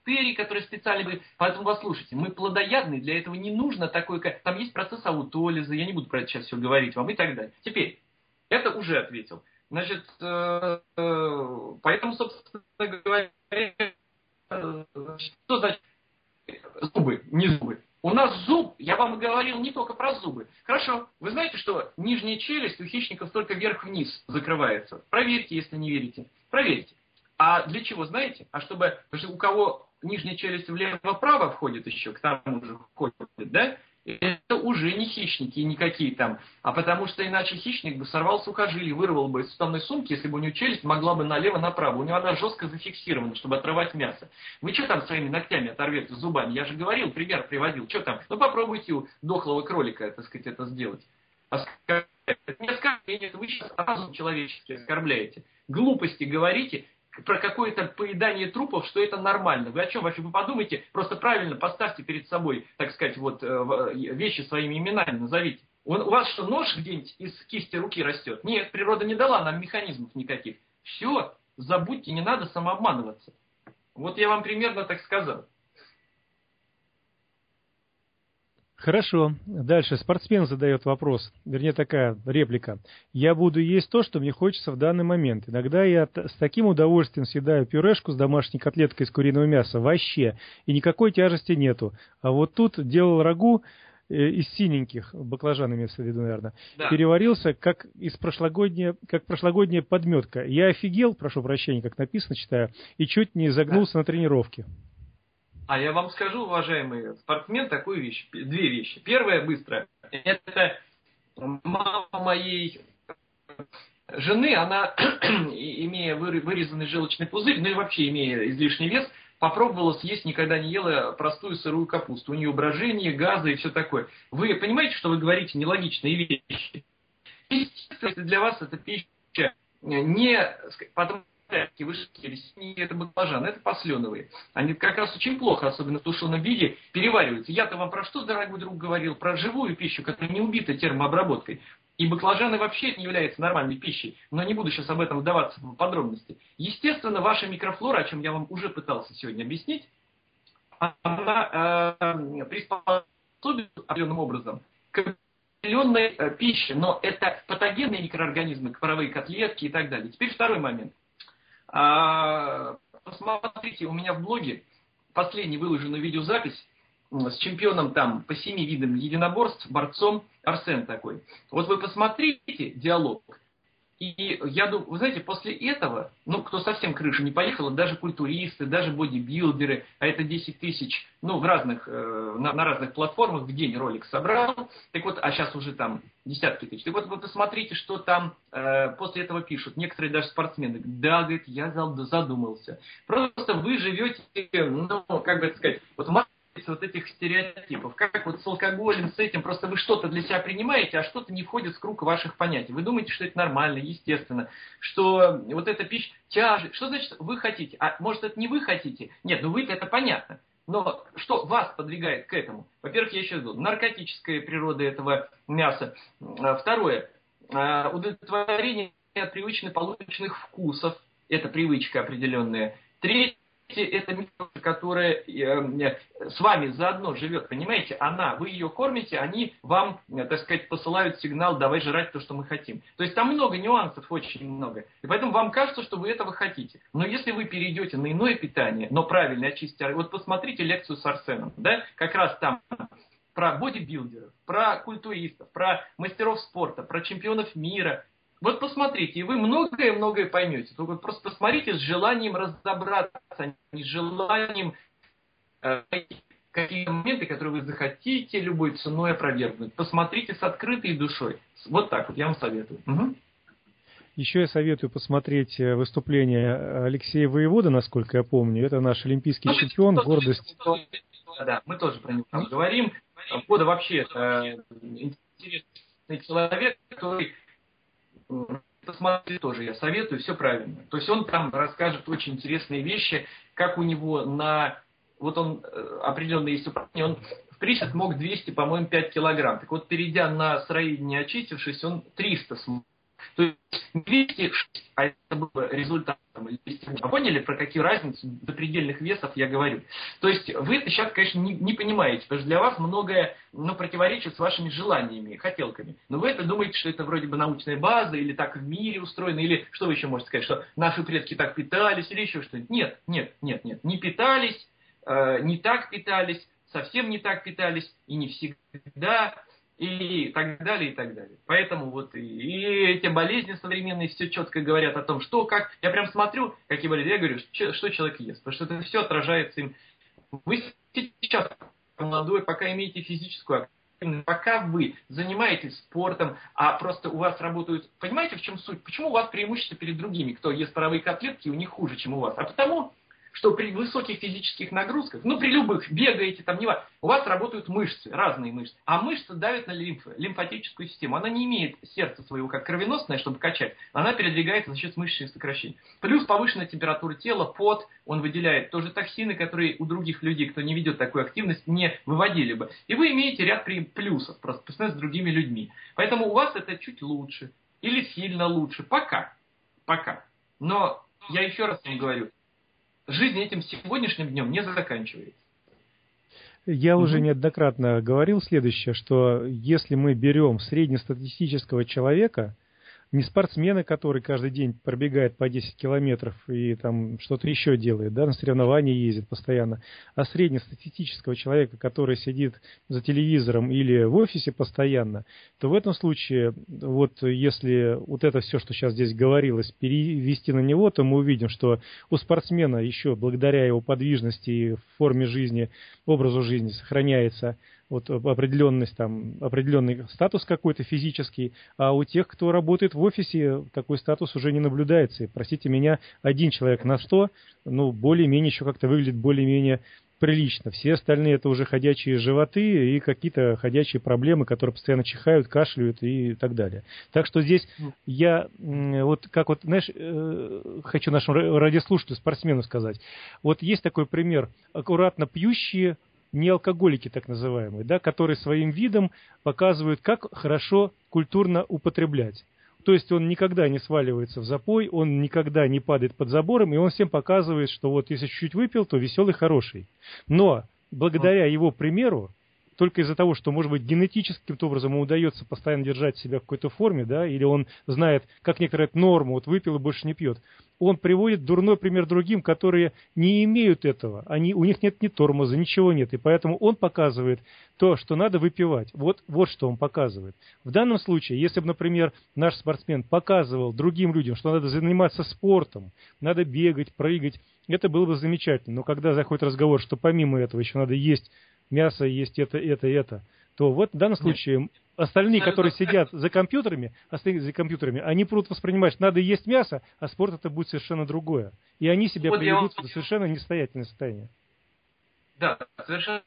[SPEAKER 2] бактерий, которые специально были. Поэтому послушайте, мы плодоядные, для этого не нужно такой... Там есть процесс аутолиза, я не буду про это сейчас все говорить вам и так далее. Теперь, это уже ответил. Значит, э, э, поэтому, собственно говоря, э, что значит зубы, не зубы? У нас зуб, я вам говорил не только про зубы. Хорошо, вы знаете, что нижняя челюсть у хищников только вверх-вниз закрывается. Проверьте, если не верите. Проверьте. А для чего, знаете? А чтобы, потому что у кого нижняя челюсть влево-вправо входит еще, к тому же входит, да? Это уже не хищники никакие там, а потому что иначе хищник бы сорвал сухожилие, вырвал бы из суставной сумки, если бы у него челюсть могла бы налево-направо. У него она жестко зафиксирована, чтобы отрывать мясо. Вы что там своими ногтями оторвете зубами? Я же говорил, пример приводил. Что там? Ну попробуйте у дохлого кролика, так сказать, это сделать. Это не оскорбление, это вы сейчас разум человеческий оскорбляете. Глупости говорите про какое-то поедание трупов, что это нормально. Вы о чем вообще? Вы подумайте, просто правильно поставьте перед собой, так сказать, вот вещи своими именами назовите. У вас что, нож где-нибудь из кисти руки растет? Нет, природа не дала нам механизмов никаких. Все, забудьте, не надо самообманываться. Вот я вам примерно так сказал.
[SPEAKER 1] Хорошо. Дальше. Спортсмен задает вопрос, вернее такая реплика. Я буду есть то, что мне хочется в данный момент. Иногда я с таким удовольствием съедаю пюрешку с домашней котлеткой из куриного мяса. Вообще. И никакой тяжести нету. А вот тут делал рагу из синеньких, баклажан имеется в виду, наверное, да. Переварился, как из прошлогодняя, как прошлогодняя подметка. Я офигел, прошу прощения, как написано, читаю, и чуть не загнулся да. на тренировке.
[SPEAKER 2] А я вам скажу, уважаемый спортсмен, такую вещь, две вещи. Первая, быстро, это мама моей жены, она, имея вырезанный желчный пузырь, ну и вообще имея излишний вес, попробовала съесть, никогда не ела простую сырую капусту. У нее брожение, газы и все такое. Вы понимаете, что вы говорите нелогичные вещи? Естественно, для вас эта пища не... Потому вышки, это баклажан, это посленовые. Они как раз очень плохо, особенно в тушеном виде, перевариваются. Я-то вам про что, дорогой друг, говорил? Про живую пищу, которая не убита термообработкой. И баклажаны вообще не являются нормальной пищей. Но не буду сейчас об этом вдаваться в подробности. Естественно, ваша микрофлора, о чем я вам уже пытался сегодня объяснить, она э, приспособлена определенным образом к определенной э, пище. Но это патогенные микроорганизмы, паровые котлетки и так далее. Теперь второй момент. А, посмотрите, у меня в блоге последний выложена видеозапись с чемпионом там по семи видам единоборств, борцом Арсен такой. Вот вы посмотрите диалог. И я думаю, вы знаете, после этого, ну, кто совсем крыша не поехала, даже культуристы, даже бодибилдеры, а это десять тысяч, ну, в разных, э, на, на разных платформах в день ролик собрал, так вот, а сейчас уже там десятки тысяч. Так вот, вы посмотрите, что там э, после этого пишут. Некоторые даже спортсмены, да, говорит, я задумался. Просто вы живете, ну, как бы это сказать, вот в вот этих стереотипов, как вот с алкоголем, с этим, просто вы что-то для себя принимаете, а что-то не входит в круг ваших понятий. Вы думаете, что это нормально, естественно, что вот эта пища тяжесть. Что значит вы хотите? А может, это не вы хотите? Нет, ну вы-то это понятно. Но что вас подвигает к этому? Во-первых, я еще говорю, наркотическая природа этого мяса. Второе, удовлетворение от привычных полученных вкусов. Это привычка определенная. Третье, это микро, которая э, с вами заодно живет, понимаете, она, вы ее кормите, они вам, э, так сказать, посылают сигнал, давай жрать то, что мы хотим. То есть там много нюансов, очень много. И поэтому вам кажется, что вы этого хотите. Но если вы перейдете на иное питание, но правильно очистите, вот посмотрите лекцию с Арсеном, да, как раз там про бодибилдеров, про культуристов, про мастеров спорта, про чемпионов мира. Вот посмотрите, и вы многое-многое поймете. Только просто посмотрите с желанием разобраться, а не с желанием э, какие моменты, которые вы захотите любой ценой опровергнуть. Посмотрите с открытой душой. Вот так вот, я вам советую. Угу.
[SPEAKER 1] Еще я советую посмотреть выступление Алексея Воевода, насколько я помню. Это наш олимпийский ну, чемпион, гордость.
[SPEAKER 2] Да, мы тоже про него говорим. Воевода вообще это интересный человек, который... Посмотрите тоже, я советую, все правильно. То есть он там расскажет очень интересные вещи, как у него на... Вот он определенно есть упражнение, он в присед мог двести, по-моему, пять килограмм. Так вот, перейдя на сыроедение, очистившись, он триста смог То есть двести шесть, а это было результатом. Вы поняли, про какие разницы запредельных весов я говорю? То есть вы это сейчас, конечно, не, не понимаете, потому что для вас многое ну, противоречит с вашими желаниями, хотелками. Но вы это думаете, что это вроде бы научная база, или так в мире устроено, или что вы еще можете сказать, что наши предки так питались, или еще что-нибудь. Нет, нет, нет, нет, не питались, э, не так питались, совсем не так питались, и не всегда... И так далее, и так далее. Поэтому вот и, и эти болезни современные все четко говорят о том, что, как. Я прям смотрю, какие болезни, я говорю, что, что человек ест. Потому что это все отражается им. Вы сейчас молодой, пока имеете физическую активность, пока вы занимаетесь спортом, а просто у вас работают... Понимаете, в чем суть? Почему у вас преимущество перед другими, кто ест паровые котлетки, у них хуже, чем у вас? А потому... что при высоких физических нагрузках, ну при любых, бегаете там, не важно, у вас работают мышцы, разные мышцы, а мышцы давят на лимф, лимфатическую систему. Она не имеет сердца своего как кровеносное, чтобы качать, она передвигается за счет мышечных сокращений. Плюс повышенная температура тела, пот, он выделяет тоже токсины, которые у других людей, кто не ведет такую активность, не выводили бы. И вы имеете ряд плюсов просто по сравнению с другими людьми. Поэтому у вас это чуть лучше или сильно лучше. Пока. Пока. Но я еще раз вам говорю, жизнь этим сегодняшним днем не заканчивается.
[SPEAKER 1] Я
[SPEAKER 2] угу.
[SPEAKER 1] уже неоднократно говорил следующее, что если мы берем среднестатистического человека, не спортсмена, который каждый день пробегает по десять километров и там что-то еще делает, да, на соревнования ездит постоянно, а среднестатистического человека, который сидит за телевизором или в офисе постоянно, то в этом случае, вот если вот это все, что сейчас здесь говорилось, перевести на него, то мы увидим, что у спортсмена еще благодаря его подвижности и форме жизни, образу жизни сохраняется вот определенность, там, определенный статус какой-то физический, а у тех, кто работает в офисе, такой статус уже не наблюдается. И, простите меня, один человек на сто, ну, более-менее еще как-то выглядит более-менее прилично. Все остальные это уже ходячие животы и какие-то ходячие проблемы, которые постоянно чихают, кашляют и так далее. Так что здесь я вот как вот, знаешь, хочу нашим радиослушателям, спортсмену сказать. Вот есть такой пример. Аккуратно пьющие, не алкоголики так называемые, да, которые своим видом показывают, как хорошо культурно употреблять. То есть он никогда не сваливается в запой, он никогда не падает под забором, и он всем показывает, что вот если чуть-чуть выпил, то веселый, хороший. Но благодаря его примеру, только из-за того, что, может быть, генетически каким-то образом ему удается постоянно держать себя в какой-то форме, да, или он знает, как некоторая норму, вот выпил и больше не пьет, он приводит дурной пример другим, которые не имеют этого. Они, у них нет ни тормоза, ничего нет, и поэтому он показывает то, что надо выпивать. Вот, вот что он показывает. В данном случае, если бы, например, наш спортсмен показывал другим людям, что надо заниматься спортом, надо бегать, прыгать, это было бы замечательно. Но когда заходит разговор, что помимо этого еще надо есть мясо, есть это, это, это, то вот в данном случае Нет. остальные, которые сидят за компьютерами, остальные за компьютерами, они будут воспринимать, что надо есть мясо, а спорт это будет совершенно другое. И они себя вот приведут в совершенно несостоятельное состояние.
[SPEAKER 2] Да, совершенно.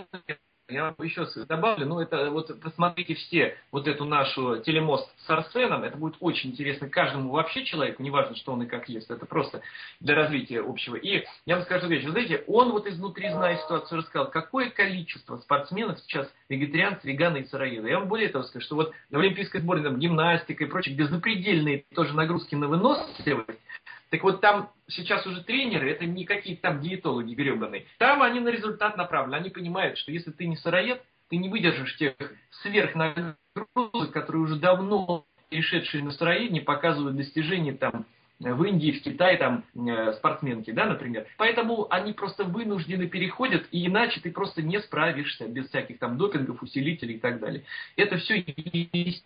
[SPEAKER 2] Я вам еще добавлю, ну это вот посмотрите все вот эту нашу телемост с Арсеном, это будет очень интересно каждому вообще человеку, неважно, что он и как ест, это просто для развития общего. И я вам скажу вещь, вы знаете, он вот изнутри, зная ситуацию, рассказал, какое количество спортсменов сейчас вегетарианцы, веганы и сыроеды. Я вам более того скажу, что вот в олимпийской сборной там, гимнастика и прочее, где запредельные тоже нагрузки на выносливость. Так вот там сейчас уже тренеры, это не какие-то там диетологи гребаные. Там они на результат направлены. Они понимают, что если ты не сыроед, ты не выдержишь тех сверхнагрузок, которые уже давно перешедшие на сыроедение показывают достижения там в Индии, в Китае, там спортсменки, да, например. Поэтому они просто вынуждены переходят, и иначе ты просто не справишься без всяких там допингов, усилителей и так далее. Это все естественно.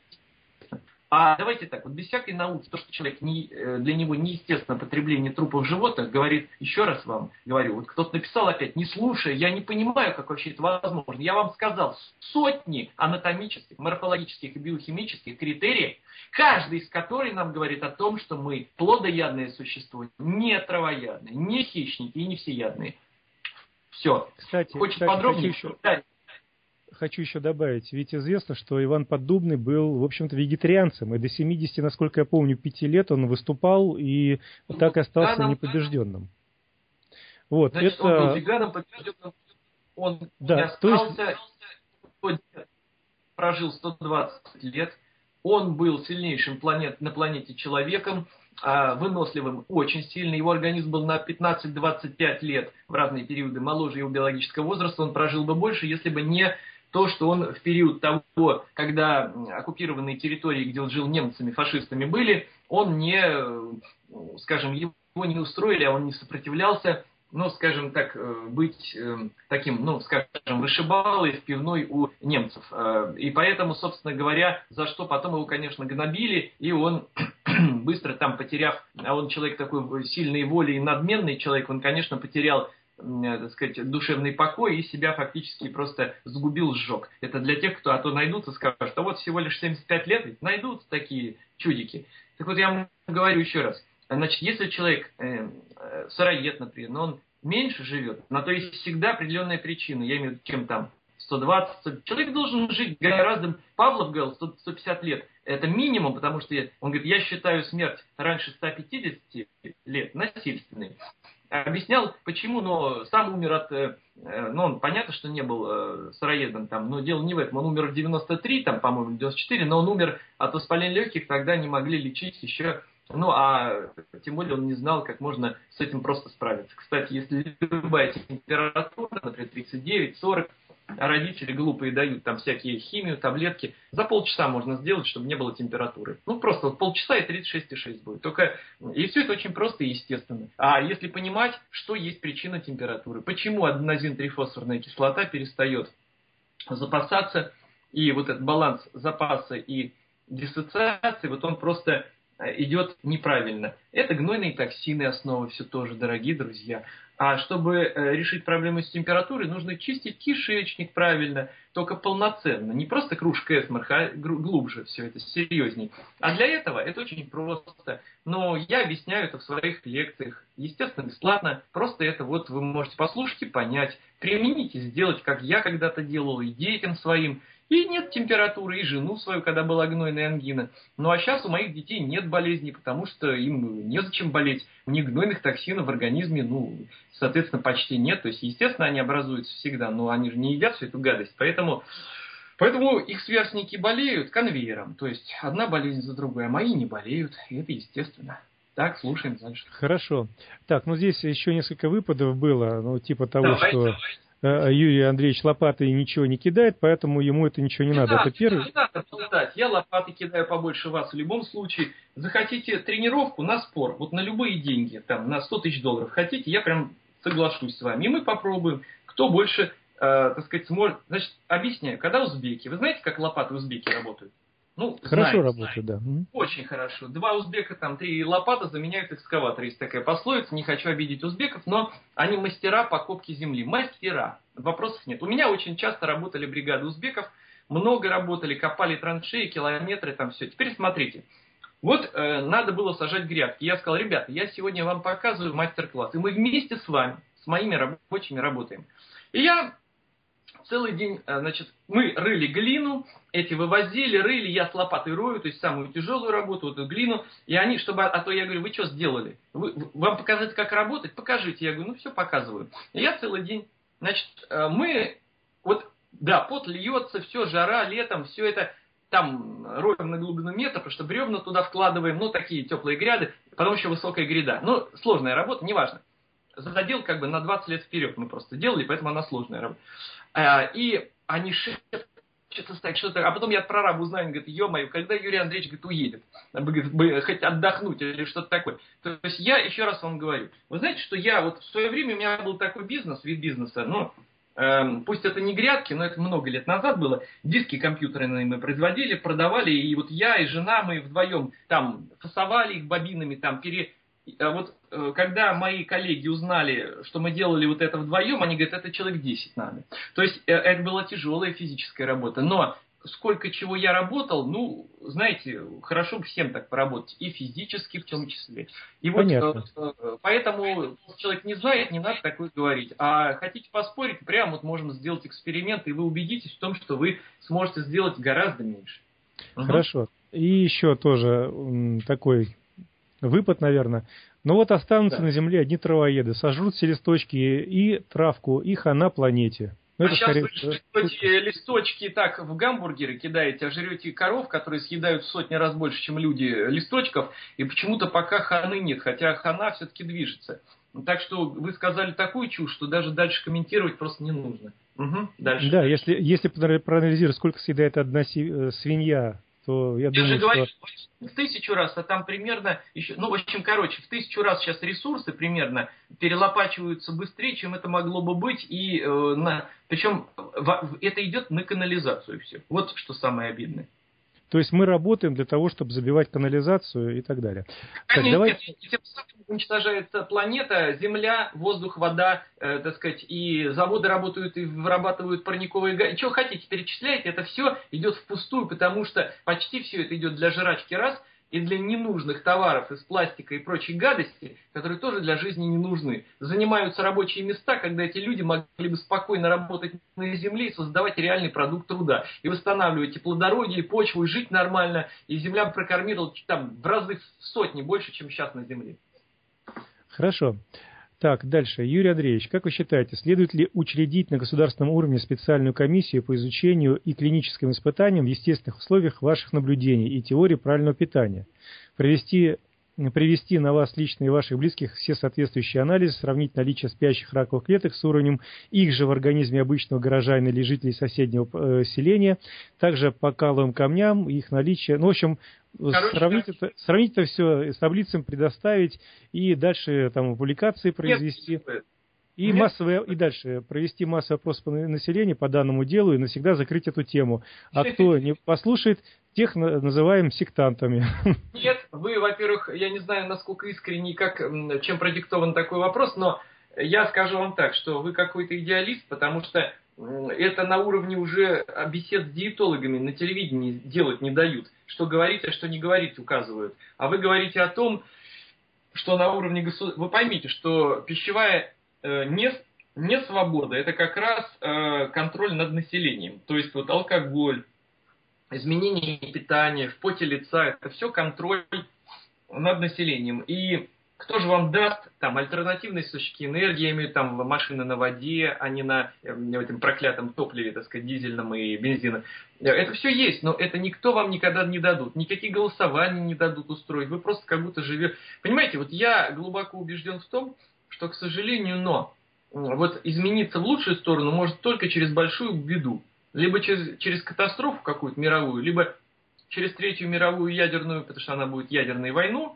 [SPEAKER 2] А давайте так, вот без всякой науки, то, что человек не, для него неестественно потребление трупов животных, говорит, еще раз вам говорю, вот кто-то написал опять, не слушая, я не понимаю, как вообще это возможно. Я вам сказал, сотни анатомических, морфологических и биохимических критериев, каждый из которых нам говорит о том, что мы плодоядные существа, не травоядные, не хищники и не всеядные. Все.
[SPEAKER 1] Кстати,
[SPEAKER 2] Хочешь
[SPEAKER 1] кстати,
[SPEAKER 2] подробнее?
[SPEAKER 1] Хочу еще, хочу еще добавить, ведь известно, что Иван Поддубный был, в общем-то, вегетарианцем, и до семидесяти, насколько я помню, пяти лет он выступал и ну, так и остался да, непобежденным. Вот,
[SPEAKER 2] значит,
[SPEAKER 1] это...
[SPEAKER 2] он был веганом, побежденным, он
[SPEAKER 1] да,
[SPEAKER 2] не остался,
[SPEAKER 1] то есть...
[SPEAKER 2] прожил сто двадцать лет, Он был сильнейшим планет, на планете человеком, выносливым, очень сильный. Его организм был на пятнадцать-двадцать пять лет в разные периоды моложе его биологического возраста. Он прожил бы больше, если бы не то, что он в период того, когда оккупированные территории, где он жил немцами, фашистами были, он не, скажем, его не устроили, а он не сопротивлялся, ну, скажем так, быть таким, ну, скажем, вышибалой в пивной у немцев. И поэтому, собственно говоря, за что потом его, конечно, гнобили, и он быстро там потеряв, а он человек такой сильной воли и надменный человек, он, конечно, потерял, так сказать, душевный покой и себя фактически просто сгубил, сжег. Это для тех, кто, а то найдутся, скажут, что вот всего лишь семьдесят пять лет, ведь найдутся такие чудики. Так вот, я вам говорю еще раз. Значит, если человек э, сыроед, например, но он меньше живет, на то есть всегда определенная причина, я имею в виду, чем там, сто двадцать, человек должен жить гораздо, Павлов говорил, сто пятьдесят лет, это минимум, потому что, он говорит, я считаю смерть раньше ста пятидесяти лет насильственной. Объяснял, почему, но сам умер от, ну, он, понятно, что не был сыроедом там, но дело не в этом, он умер в девяносто три, там, по-моему, в девяносто четыре, но он умер от воспаления легких, тогда не могли лечить еще, ну, а тем более он не знал, как можно с этим просто справиться. Кстати, если любая температура, например, тридцать девять сорок, а родители глупые дают там всякие химию, таблетки, за полчаса можно сделать, чтобы не было температуры. Ну, просто вот полчаса и тридцать шесть и шесть будет. Только, и все это очень просто и естественно. А если понимать, что есть причина температуры, почему аденозин-трифосфорная кислота перестает запасаться, и вот этот баланс запаса и диссоциации, вот он просто идет неправильно. Это гнойные токсины, основы все тоже, дорогие друзья. А чтобы решить проблему с температурой, нужно чистить кишечник правильно, только полноценно. Не просто кружка эсмарха, а глубже все это, серьезней. А для этого это очень просто. Но я объясняю это в своих лекциях. Естественно, бесплатно. Просто это вот вы можете послушать и понять. Примените, сделать, как я когда-то делал, и детям своим. И нет температуры, и жену свою, когда была гнойная ангина. Ну а сейчас у моих детей нет болезней, потому что им незачем болеть. У них гнойных токсинов в организме, ну, соответственно, почти нет. То есть, естественно, они образуются всегда, но они же не едят всю эту гадость. Поэтому, поэтому их сверстники болеют конвейером. То есть, одна болезнь за другой, а мои не болеют. И это естественно. Так, слушаем дальше.
[SPEAKER 1] Хорошо. Так, ну здесь еще несколько выпадов было, ну, типа того,
[SPEAKER 2] давай,
[SPEAKER 1] что...
[SPEAKER 2] Давай.
[SPEAKER 1] Юрий Андреевич лопатой ничего не кидает, поэтому ему это ничего не, не надо.
[SPEAKER 2] надо.
[SPEAKER 1] Это первый.
[SPEAKER 2] Не надо болтать. Я лопаты кидаю побольше вас в любом случае. Захотите тренировку на спор, вот на любые деньги, там, на сто тысяч долларов хотите, я прям соглашусь с вами. И мы попробуем, кто больше, э, так сказать, сможет. Значит, объясняю, когда узбеки, вы знаете, как лопаты узбеки работают? Ну,
[SPEAKER 1] хорошо
[SPEAKER 2] знаете,
[SPEAKER 1] работают, да.
[SPEAKER 2] Очень хорошо. Два узбека, там, три лопаты заменяют экскаватор. Есть такая пословица, не хочу обидеть узбеков, но они мастера покупки земли. Мастера. Вопросов нет. У меня очень часто работали бригады узбеков, много работали, копали траншеи, километры, там все. Теперь смотрите. Вот э, надо было сажать грядки. Я сказал, ребята, я сегодня вам показываю мастер-класс. И мы вместе с вами, с моими рабочими работаем. И я... Целый день, значит, мы рыли глину, эти вывозили, рыли, я с лопатой рою, то есть самую тяжелую работу, вот эту глину, и они, чтобы, а то я говорю, вы что сделали? Вы, вам показать, как работать? Покажите. Я говорю, ну все, показываю. И я целый день, значит, мы, вот, да, пот льется, все, жара, летом, все это, там, роем на глубину метра, потому что бревна туда вкладываем, ну, такие теплые гряды, потом еще высокая гряда. Ну, сложная работа, неважно. Задел как бы на двадцать лет вперед мы просто делали, поэтому она сложная работа. И они шепчутся так, что-то, а потом я от прораба узнаю, он говорит, ё-моё, когда Юрий Андреевич, говорит, уедет, говорит, хоть отдохнуть или что-то такое. То есть я еще раз вам говорю, вы знаете, что я вот в свое время у меня был такой бизнес, вид бизнеса, ну, э, пусть это не грядки, но это много лет назад было, диски компьютерные мы производили, продавали, и вот я и жена, мы вдвоем там фасовали их бобинами, там пере... Вот когда мои коллеги узнали, что мы делали вот это вдвоем, они говорят, это человек десять надо. То есть это была тяжелая физическая работа. Но сколько чего я работал, ну, знаете, хорошо бы всем так поработать. И физически в том числе. И вот
[SPEAKER 1] Понятно.
[SPEAKER 2] Поэтому, если человек не знает, не надо такое говорить. А хотите поспорить, прямо вот можно сделать эксперимент, и вы убедитесь в том, что вы сможете сделать гораздо меньше.
[SPEAKER 1] Хорошо. Угу. И еще тоже такой... выпад, наверное. Но вот останутся да. на земле одни травоеды, сожрут все листочки и травку, и хана планете. Ну,
[SPEAKER 2] а
[SPEAKER 1] это
[SPEAKER 2] сейчас
[SPEAKER 1] скорее...
[SPEAKER 2] вы жрете листочки так в гамбургеры кидаете, а жрете коров, которые съедают в сотни раз больше, чем люди, листочков, и почему-то пока ханы нет, хотя хана все-таки движется. Так что вы сказали такую чушь, что даже дальше комментировать просто не нужно. Угу, дальше.
[SPEAKER 1] Да, если, если проанализировать, сколько съедает одна си- свинья, то я, я думаю,
[SPEAKER 2] же говорю,
[SPEAKER 1] что...
[SPEAKER 2] в тысячу раз, а там примерно еще, ну, в общем, короче, в тысячу раз сейчас ресурсы примерно перелопачиваются быстрее, чем это могло бы быть, и э, на, причем в, это идет на канализацию все. Вот что самое обидное.
[SPEAKER 1] То есть мы работаем для того, чтобы забивать канализацию и так далее.
[SPEAKER 2] Конечно,
[SPEAKER 1] так, давай...
[SPEAKER 2] тем самым уничтожается планета, земля, воздух, вода, э, так сказать, и заводы работают и вырабатывают парниковые газы. Что хотите, перечисляйте, это все идет впустую, потому что почти все это идет для жрачки раз, и для ненужных товаров из пластика и прочей гадости, которые тоже для жизни не нужны. Занимаются рабочие места, когда эти люди могли бы спокойно работать на земле и создавать реальный продукт труда. И восстанавливать и плодородие, и почву, и жить нормально. И земля прокормила там в разы в сотни больше, чем сейчас на земле.
[SPEAKER 1] Хорошо. Так, дальше. Юрий Андреевич, как вы считаете, следует ли учредить на государственном уровне специальную комиссию по изучению и клиническим испытаниям в естественных условиях ваших наблюдений и теории правильного питания? Провести, привести на вас лично и ваших близких все соответствующие анализы, сравнить наличие спящих раковых клеток с уровнем их же в организме обычного горожанина или жителей соседнего э, селения, также по каловым камням, их наличие. Ну, в общем, Короче, сравнить, да. это, сравнить это все с таблицами, предоставить и дальше там публикации произвести. Нет, и, нет. Массовые, и дальше провести массовый опрос по населению по данному делу и навсегда закрыть эту тему. А кто не послушает, тех называем сектантами.
[SPEAKER 2] Нет, вы, во-первых, я не знаю, насколько искренний, как, чем продиктован такой вопрос, но я скажу вам так, что вы какой-то идеалист, потому что это на уровне уже бесед с диетологами на телевидении делать не дают. Что говорить, а что не говорить указывают. А вы говорите о том, что на уровне государства... Вы поймите, что пищевая э, не, не свобода, это как раз э, контроль над населением. То есть вот алкоголь, изменение питания, в поте лица, это все контроль над населением. И кто же вам даст там альтернативные источники энергии, я имею в виду там машины на воде, а не на э, этом проклятом топливе, так сказать, дизельном и бензином. Это все есть, но это никто вам никогда не дадут. Никакие голосования не дадут устроить. Вы просто как будто живете. Понимаете, вот я глубоко убежден в том, что, к сожалению, но вот измениться в лучшую сторону может только через большую беду. Либо через, через катастрофу какую-то мировую, либо через Третью мировую ядерную, потому что она будет ядерной войну,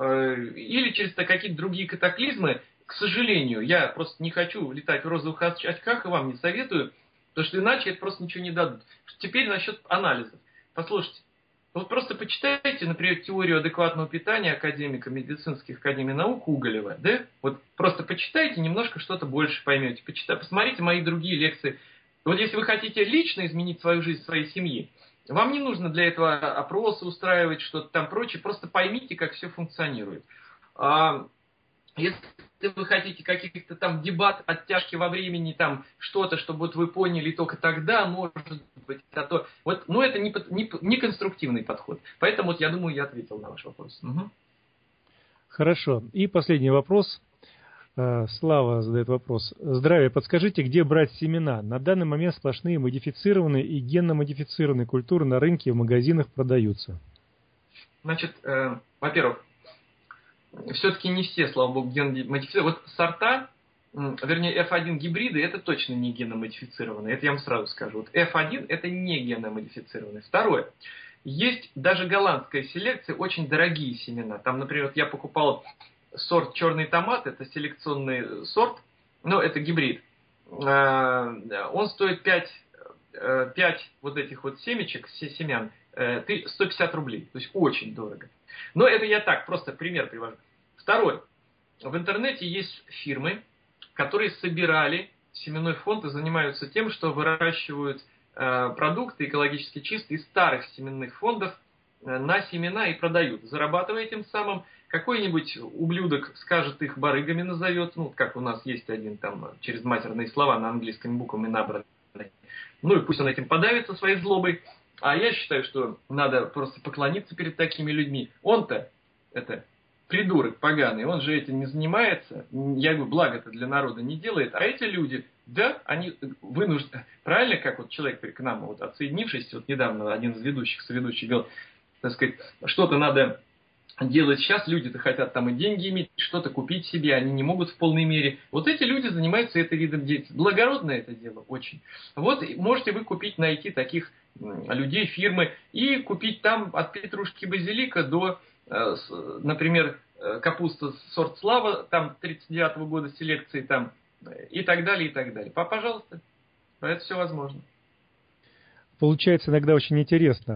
[SPEAKER 2] или через какие-то другие катаклизмы. К сожалению, я просто не хочу летать в розовых очках и вам не советую, потому что иначе это просто ничего не дадут. Теперь насчет анализов. Послушайте, вот просто почитайте, например, теорию адекватного питания академика медицинских академий наук Уголева, да? Вот просто почитайте, немножко что-то больше поймете. Почитайте, посмотрите мои другие лекции. Вот если вы хотите лично изменить свою жизнь, своей семьи, вам не нужно для этого опросы устраивать, что-то там прочее. Просто поймите, как все функционирует. А если вы хотите каких-то там дебат, оттяжки во времени, там что-то, чтобы вот вы поняли, только тогда, может быть, а то... Вот, ну, это не, не, не конструктивный подход. Поэтому вот я думаю, я ответил на ваш вопрос. Угу.
[SPEAKER 1] Хорошо. И последний вопрос. Слава задает вопрос. Здравия, подскажите, где брать семена? На данный момент сплошные модифицированные и генно-модифицированные культуры на рынке и в магазинах продаются.
[SPEAKER 2] Значит, э, во-первых, все-таки не все, слава богу, генно-модифицированные. Вот сорта, вернее, эф один гибриды, это точно не генно-модифицированные. Это я вам сразу скажу. Вот эф один это не генно-модифицированные. Второе. Есть даже голландская селекция, очень дорогие семена. Там, например, вот я покупал сорт черный томат, это селекционный сорт, но это гибрид. Он стоит пять, пять вот этих вот семечек, семян, сто пятьдесят рублей. То есть очень дорого. Но это я так, просто пример привожу. Второе. В интернете есть фирмы, которые собирали семенной фонд и занимаются тем, что выращивают продукты экологически чистые из старых семенных фондов на семена и продают, зарабатывая тем самым. Какой-нибудь ублюдок скажет их барыгами, назовет, ну, как у нас есть один там через матерные слова на английскими буквами набранные. Ну, и пусть он этим подавится своей злобой. А я считаю, что надо просто поклониться перед такими людьми. Он-то, это придурок поганый, он же этим не занимается, я говорю, благо-то для народа не делает, а эти люди, да, они вынуждены, правильно, как вот человек к нам, вот отсоединившись, вот недавно один из ведущих, соведущих говорил, так сказать, что-то надо делать сейчас, люди-то хотят там и деньги иметь, что-то купить себе, они не могут в полной мере. Вот эти люди занимаются этой видом деятельности. Благородное это дело очень. Вот можете вы купить, найти таких людей, фирмы, и купить там от петрушки базилика до, например, капуста сорт Слава, там тридцать девятого года селекции, там, и так далее, и так далее. Пожалуйста, это все возможно.
[SPEAKER 1] Получается иногда очень интересно,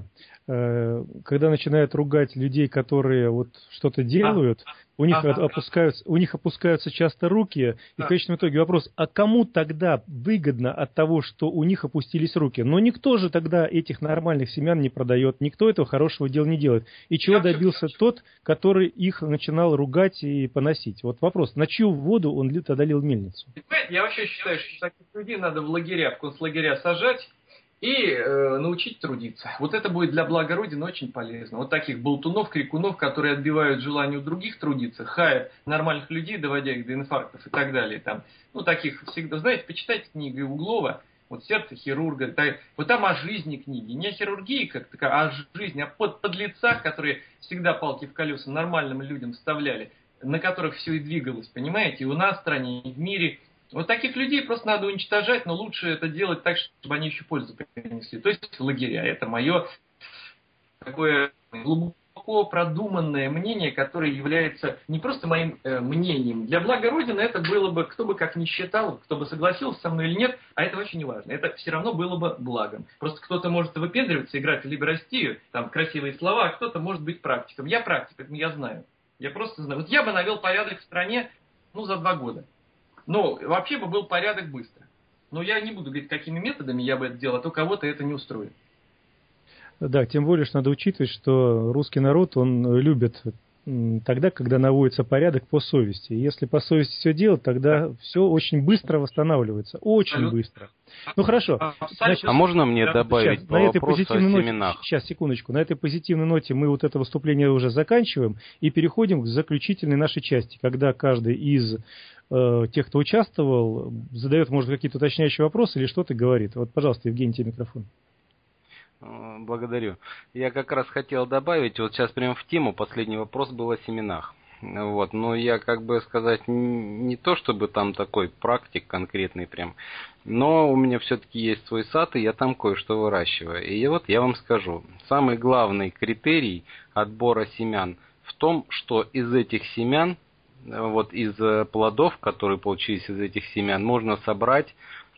[SPEAKER 1] когда начинают ругать людей, которые вот что-то делают, а, у них ага, опускаются, у них опускаются часто руки, и в конечном итоге вопрос: а кому тогда выгодно от того, что у них опустились руки? Но никто же тогда этих нормальных семян не продает, никто этого хорошего дела не делает. И чего добился тот, который их начинал ругать и поносить? Вот вопрос: на чью воду он тогда лил мельницу?
[SPEAKER 2] Я вообще считаю, что таких людей надо в лагеря, в концлагеря сажать и э, научить трудиться. Вот это будет для блага Родины очень полезно. Вот таких болтунов, крикунов, которые отбивают желание у других трудиться, хаят нормальных людей, доводя их до инфарктов и так далее. Там, ну, таких всегда, знаете, почитайте книги Углова, вот «Сердце хирурга». Так, вот там о жизни книги. Не о хирургии как таковой, а о жизни, о под, подлецах, которые всегда палки в колеса нормальным людям вставляли, на которых все и двигалось, понимаете, и у нас в стране, и в мире. Вот таких людей просто надо уничтожать, но лучше это делать так, чтобы они еще пользу принесли. То есть лагеря. Это мое такое глубоко продуманное мнение, которое является не просто моим э, мнением. Для блага Родины это было бы, кто бы как ни считал, кто бы согласился со мной или нет, а это очень неважно. Это все равно было бы благом. Просто кто-то может выпендриваться, играть в либерастию, там красивые слова, а кто-то может быть практиком. Я практик, это я знаю. Я просто знаю. Вот я бы навел порядок в стране, ну, за два года. Ну, вообще бы был порядок быстро. Но я не буду говорить, какими методами я бы это делал, а то кого-то это не устроит.
[SPEAKER 1] Да, тем более, что надо учитывать, что русский народ, он любит тогда, когда наводится порядок по совести. И если по совести все делать, тогда все очень быстро восстанавливается. Очень Абсолютно. Быстро. Ну, хорошо.
[SPEAKER 3] Значит, а можно мне да, добавить сейчас, по на этой позитивной
[SPEAKER 1] ноте, семенах? Сейчас, секундочку. На этой позитивной ноте мы вот это выступление уже заканчиваем и переходим к заключительной нашей части, когда каждый из тех, кто участвовал, задает, может, какие-то уточняющие вопросы или что-то говорит. Вот, пожалуйста, Евгений, тебе микрофон.
[SPEAKER 3] Благодарю. Я как раз хотел добавить, вот сейчас прямо в тему, последний вопрос был о семенах. Вот, но я, как бы сказать, не то чтобы там такой практик конкретный прям, но у меня все-таки есть свой сад, и я там кое-что выращиваю. И вот я вам скажу, самый главный критерий отбора семян в том, что из этих семян, вот из плодов, которые получились из этих семян, можно собрать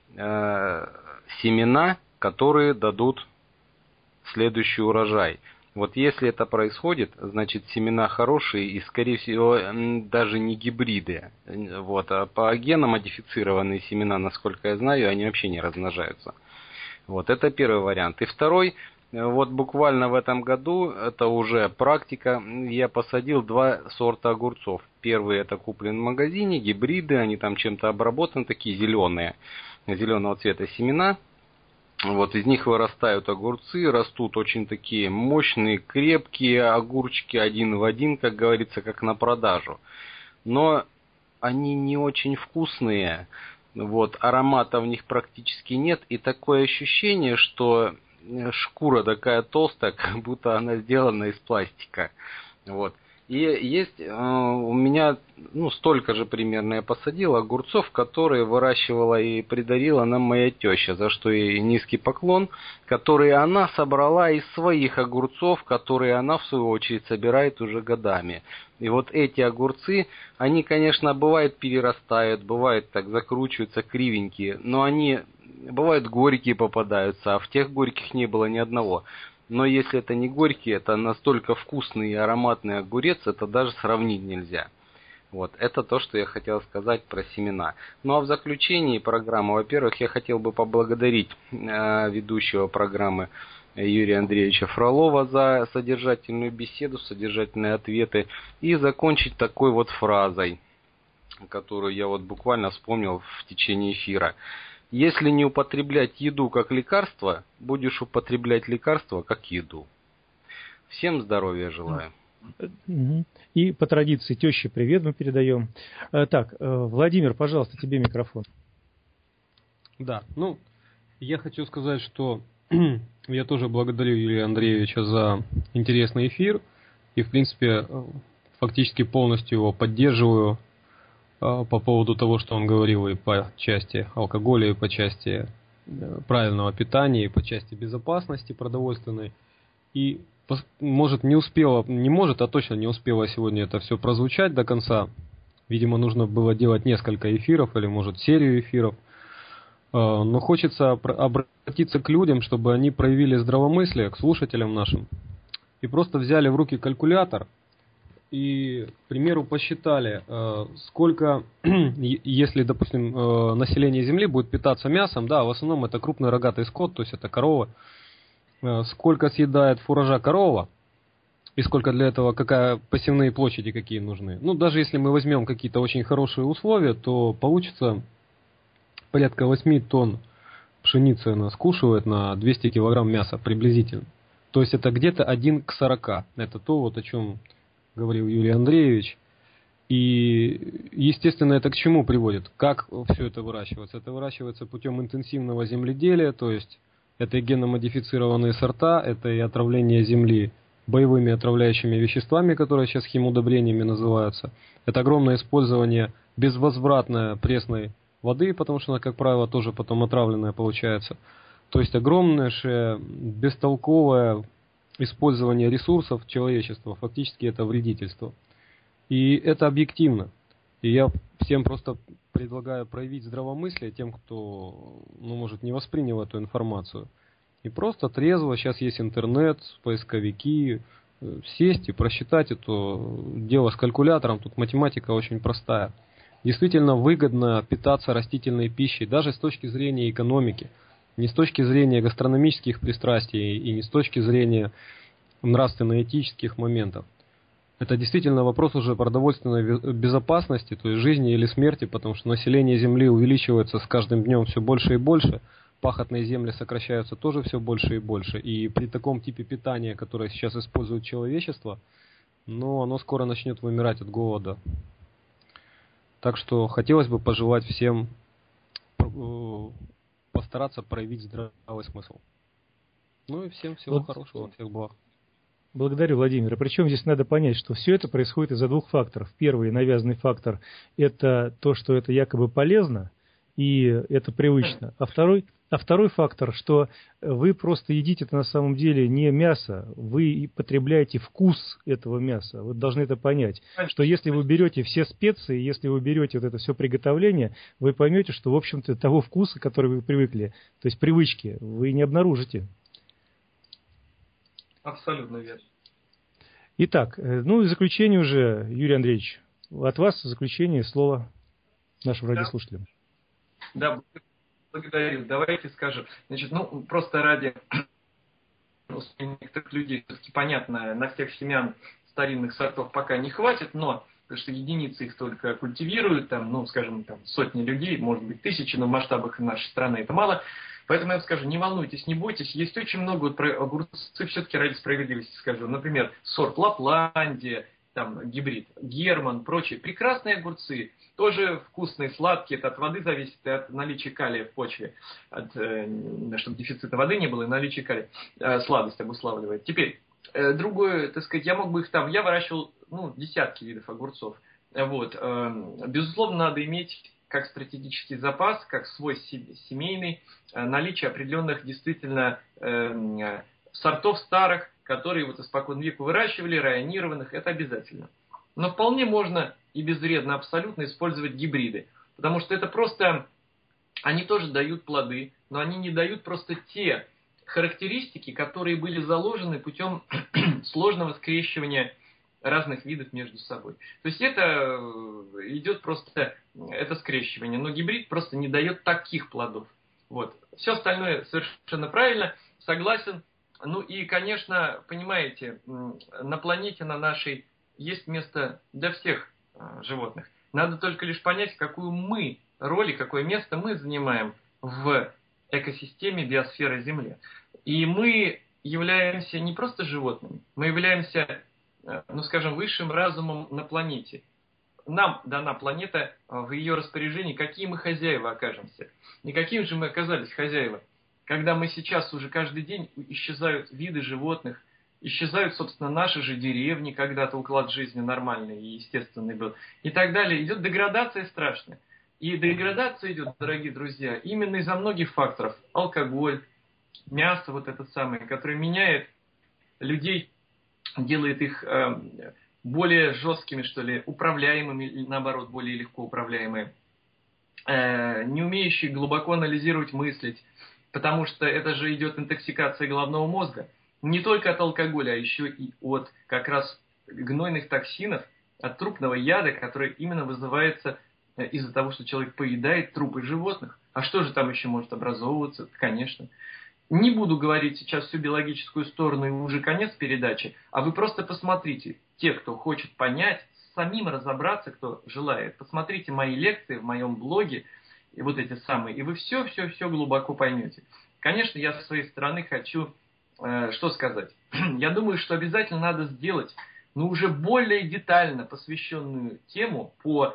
[SPEAKER 3] э, семена, которые дадут следующий урожай. Вот если это происходит, значит семена хорошие и, скорее всего, даже не гибриды. Вот, а по генам модифицированные семена, насколько я знаю, они вообще не размножаются. Вот, это первый вариант. И второй, вот буквально в этом году, это уже практика, я посадил два сорта огурцов. Первый это куплен в магазине, гибриды, они там чем-то обработаны, такие зеленые, зеленого цвета семена. Вот из них вырастают огурцы, растут очень такие мощные, крепкие огурчики, один в один, как говорится, как на продажу. Но они не очень вкусные, вот, аромата в них практически нет, и такое ощущение, что шкура такая толстая, как будто она сделана из пластика. Вот. И есть э, у меня, ну, столько же примерно я посадил огурцов, которые выращивала и придарила нам моя теща, за что ей низкий поклон, которые она собрала из своих огурцов, которые она в свою очередь собирает уже годами. И вот эти огурцы, они, конечно, бывает перерастают, бывает так закручиваются кривенькие, но они бывают горькие попадаются, а в тех горьких не было ни одного. Но если это не горький, это настолько вкусный и ароматный огурец, это даже сравнить нельзя. Вот, это то, что я хотел сказать про семена. Ну а в заключении программы, во-первых, я хотел бы поблагодарить э, ведущего программы Юрия Андреевича Фролова за содержательную беседу, содержательные ответы. И закончить такой вот фразой, которую я вот буквально вспомнил в течение эфира. Если не употреблять еду как лекарство, будешь употреблять лекарство как еду. Всем здоровья желаю.
[SPEAKER 1] И по традиции теще привет мы передаем. Так, Владимир, пожалуйста, тебе микрофон.
[SPEAKER 4] Да, ну, я хочу сказать, что я тоже благодарю Юрия Андреевича за интересный эфир. И, в принципе, фактически полностью его поддерживаю по поводу того, что он говорил и по части алкоголя, и по части правильного питания, и по части безопасности продовольственной. И, может, не успела, не может, а точно не успела сегодня это все прозвучать до конца. Видимо, нужно было делать несколько эфиров или, может, серию эфиров. Но хочется обратиться к людям, чтобы они проявили здравомыслие, к слушателям нашим, и просто взяли в руки калькулятор и, к примеру, посчитали, сколько, если, допустим, население Земли будет питаться мясом, да, в основном это крупный рогатый скот, то есть это корова, сколько съедает фуража корова, и сколько для этого, какая посевные площади какие нужны. Ну, даже если мы возьмем какие-то очень хорошие условия, то получится порядка восемь тонн пшеницы она скушивает на двести килограмм мяса приблизительно. То есть это где-то один к сорока. Это то, вот о чем говорил Юрий Андреевич. И, естественно, это к чему приводит? Как все это выращивается? Это выращивается путем интенсивного земледелия, то есть это и генно-модифицированные сорта, это и отравление земли боевыми отравляющими веществами, которые сейчас химудобрениями называются. Это огромное использование безвозвратной пресной воды, потому что она, как правило, тоже потом отравленная получается. То есть огромное, бестолковое использование ресурсов человечества. Фактически это вредительство. И это объективно. И я всем просто предлагаю проявить здравомыслие тем, кто, ну, может, не воспринял эту информацию. И просто трезво, сейчас есть интернет, поисковики, сесть и просчитать это дело с калькулятором. Тут математика очень простая. Действительно выгодно питаться растительной пищей, даже с точки зрения экономики, не с точки зрения гастрономических пристрастий и не с точки зрения нравственно-этических моментов. Это действительно вопрос уже продовольственной безопасности, то есть жизни или смерти, потому что население Земли увеличивается с каждым днем все больше и больше, пахотные земли сокращаются тоже все больше и больше, и при таком типе питания, которое сейчас использует человечество, ну, оно скоро начнет вымирать от голода. Так что хотелось бы пожелать всем постараться проявить здравый смысл. Ну и всем всего вот. Хорошего, всех благ.
[SPEAKER 1] Благодарю, Владимир. И причем здесь надо понять, что все это происходит из-за двух факторов. Первый навязанный фактор – это то, что это якобы полезно, и это привычно. А второй, а второй фактор, что вы просто едите это на самом деле не мясо, вы потребляете вкус этого мяса. Вы должны это понять, что если вы берете все специи, если вы берете вот это все приготовление, вы поймете, что, в общем-то, того вкуса, который вы привыкли, то есть привычки, вы не обнаружите.
[SPEAKER 2] Абсолютно верно.
[SPEAKER 1] Итак, ну и в заключение уже, Юрий Андреевич, от вас в заключение слово нашим да. радиослушателям.
[SPEAKER 2] Да, благодарю. Давайте скажем. Значит, ну, просто ради ну, некоторых людей, все-таки понятно, на всех семян старинных сортов пока не хватит, но потому что единицы их только культивируют, там, ну, скажем, там, сотни людей, может быть, тысячи, но в масштабах нашей страны это мало. Поэтому я вам скажу, не волнуйтесь, не бойтесь, есть очень много вот про огурцы, все-таки ради справедливости скажу. Например, сорт Лапландия, там, гибрид Герман, прочие. Прекрасные огурцы, тоже вкусные, сладкие, это от воды зависит и от наличия калия в почве, от, э, чтобы дефицита воды не было и наличия калия, э, сладость обуславливает. Теперь, э, другое, так сказать, я мог бы их там, я выращивал, ну, десятки видов огурцов. Вот, э, безусловно, надо иметь как стратегический запас, как свой семейный, наличие определенных действительно э, сортов старых, которые вот испокон веку выращивали, районированных, это обязательно. Но вполне можно и безвредно абсолютно использовать гибриды, потому что это просто, они тоже дают плоды, но они не дают просто те характеристики, которые были заложены путем сложного скрещивания разных видов между собой. То есть это идет просто, это скрещивание, но гибрид просто не дает таких плодов. Вот. Все остальное совершенно правильно, согласен. Ну и, конечно, понимаете, на планете, на нашей, есть место для всех животных. Надо только лишь понять, какую мы роль и какое место мы занимаем в экосистеме биосферы Земли. И мы являемся не просто животными, мы являемся ну скажем, высшим разумом на планете. Нам дана планета в ее распоряжении, какие мы хозяева окажемся. И каким же мы оказались хозяева, когда мы сейчас уже каждый день исчезают виды животных, исчезают, собственно, наши же деревни, когда-то уклад жизни нормальный и естественный был, и так далее. Идет деградация страшная. И деградация идет, дорогие друзья, именно из-за многих факторов. Алкоголь, мясо вот это самое, которое меняет людей, делает их э, более жесткими, что ли, управляемыми, или наоборот, более легко управляемыми, э, не умеющие глубоко анализировать, мыслить, потому что это же идет интоксикация головного мозга. Не только от алкоголя, а еще и от как раз гнойных токсинов, от трупного яда, который именно вызывается из-за того, что человек поедает трупы животных. А что же там еще может образовываться? Конечно. Не буду говорить сейчас всю биологическую сторону и уже конец передачи, а вы просто посмотрите, те, кто хочет понять, самим разобраться, кто желает, посмотрите мои лекции в моем блоге, и вот эти самые, и вы все-все-все глубоко поймете. Конечно, я со своей стороны хочу, э, что сказать. Я думаю, что обязательно надо сделать, но уже более детально посвященную тему по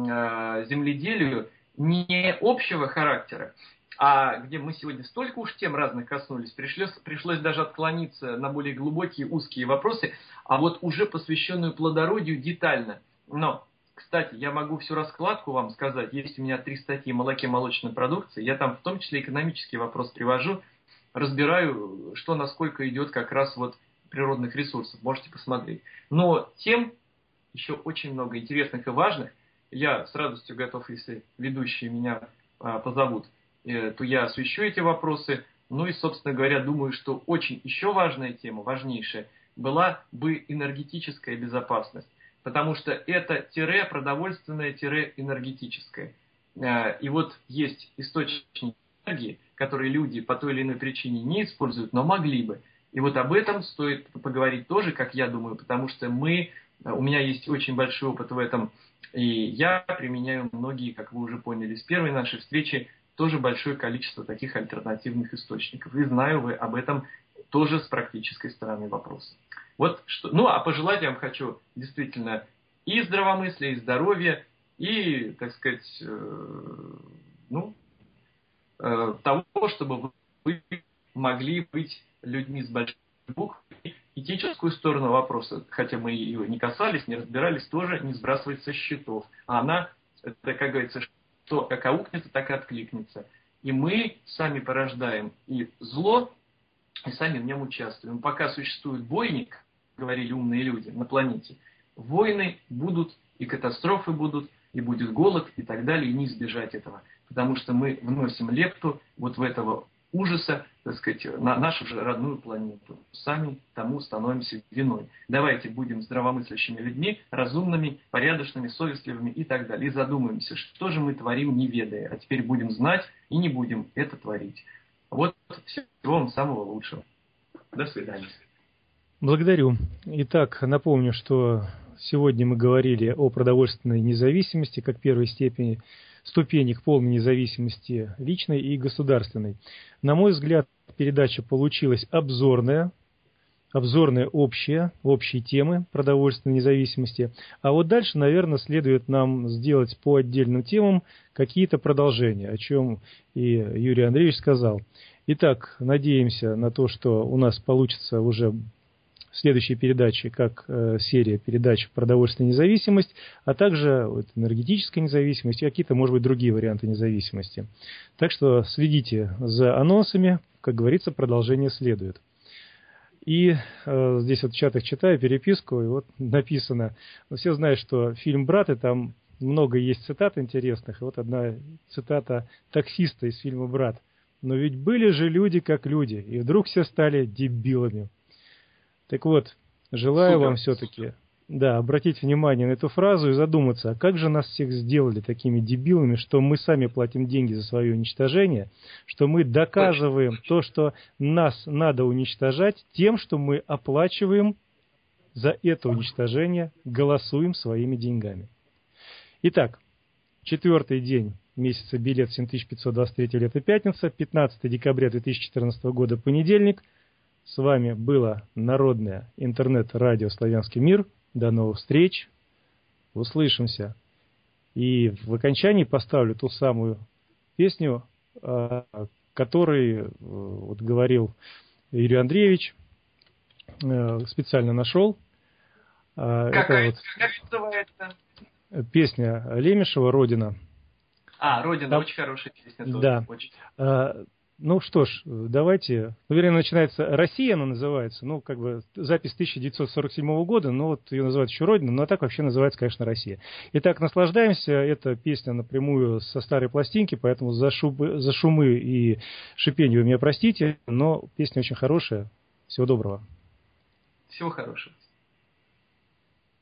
[SPEAKER 2] земледелию не общего характера, а где мы сегодня столько уж тем разных коснулись, пришлось, пришлось даже отклониться на более глубокие, узкие вопросы, а вот уже посвященную плодородию детально. Но, кстати, я могу всю раскладку вам сказать, есть у меня три статьи о молоке, молочной продукции, я там в том числе экономический вопрос привожу, разбираю, что насколько идет как раз вот природных ресурсов, можете посмотреть. Но тем еще очень много интересных и важных. Я с радостью готов, если ведущие меня а, позовут, э, то я освещу эти вопросы. Ну и, собственно говоря, думаю, что очень еще важная тема, важнейшая, была бы энергетическая безопасность. Потому что это тире продовольственное, тире энергетическое. Э, и вот есть источники энергии, которые люди по той или иной причине не используют, но могли бы. И вот об этом стоит поговорить тоже, как я думаю, потому что мы, у меня есть очень большой опыт в этом, и я применяю многие, как вы уже поняли, с первой нашей встречи тоже большое количество таких альтернативных источников. И знаю вы об этом тоже с практической стороны вопроса. Вот что. Ну, а пожелать я вам хочу действительно и здравомыслия, и здоровья, и, так сказать, э, ну, э, того, чтобы вы могли быть людьми с большой буквы. Этическую сторону вопроса, хотя мы ее не касались, не разбирались, тоже не сбрасывать со счетов. А она, это, как говорится, что как аукнется, так и откликнется. И мы сами порождаем и зло, и сами в нем участвуем. Пока существует бойни, как говорили умные люди на планете, войны будут, и катастрофы будут, и будет голод, и так далее, и не избежать этого. Потому что мы вносим лепту вот в этого ужаса, так сказать, на нашу же родную планету. Сами тому становимся виной. Давайте будем здравомыслящими людьми, разумными, порядочными, совестливыми и так далее. И задумаемся, что же мы творим, не ведая. А теперь будем знать и не будем это творить. Вот всего вам самого лучшего. До свидания.
[SPEAKER 1] Благодарю. Итак, напомню, что сегодня мы говорили о продовольственной независимости как первой степени, ступени к полной независимости личной и государственной. На мой взгляд, передача получилась обзорная, обзорная общая, общие темы продовольственной независимости. А вот дальше, наверное, следует нам сделать по отдельным темам какие-то продолжения, о чем и Юрий Андреевич сказал. Итак, надеемся на то, что у нас получится уже в следующей передаче, как э, серия передач «Продовольственная независимость», а также вот, энергетическая независимость и какие-то, может быть, другие варианты независимости. Так что следите за анонсами, как говорится, продолжение следует. И э, здесь вот в чатах читаю переписку, и вот написано, ну, все знают, что фильм «Брат», и там много есть цитат интересных, и вот одна цитата таксиста из фильма «Брат». «Но ведь были же люди как люди, и вдруг все стали дебилами». Так вот, желаю Супер. вам все-таки да, обратить внимание на эту фразу и задуматься, а как же нас всех сделали такими дебилами, что мы сами платим деньги за свое уничтожение, что мы доказываем Точно. то, что нас надо уничтожать тем, что мы оплачиваем за это уничтожение, голосуем своими деньгами. Итак, четвертый день месяца Белет, семь тысяч пятьсот двадцать третье лето, пятница, пятнадцатое декабря две тысячи четырнадцатого года, понедельник. С вами было народное интернет-радио «Славянский мир». До новых встреч. Услышимся. И в окончании поставлю ту самую песню, о которой вот говорил Юрий Андреевич. Специально нашел.
[SPEAKER 2] Какая,
[SPEAKER 1] Это
[SPEAKER 2] как называется?
[SPEAKER 1] Песня Лемешева «Родина».
[SPEAKER 2] А, «Родина»,
[SPEAKER 1] да.
[SPEAKER 2] Очень хорошая песня. Тоже,
[SPEAKER 1] да.
[SPEAKER 2] Очень.
[SPEAKER 1] А, ну что ж, давайте. Ну, вернее, начинается «Россия», она называется. Ну, как бы запись тысяча девятьсот сорок седьмого года, но вот ее называют еще «Родина», но а так вообще называется, конечно, «Россия». Итак, наслаждаемся. Эта песня напрямую со старой пластинки, поэтому за, шубы, за шумы и шипение вы меня простите, но песня очень хорошая. Всего доброго.
[SPEAKER 2] Всего хорошего.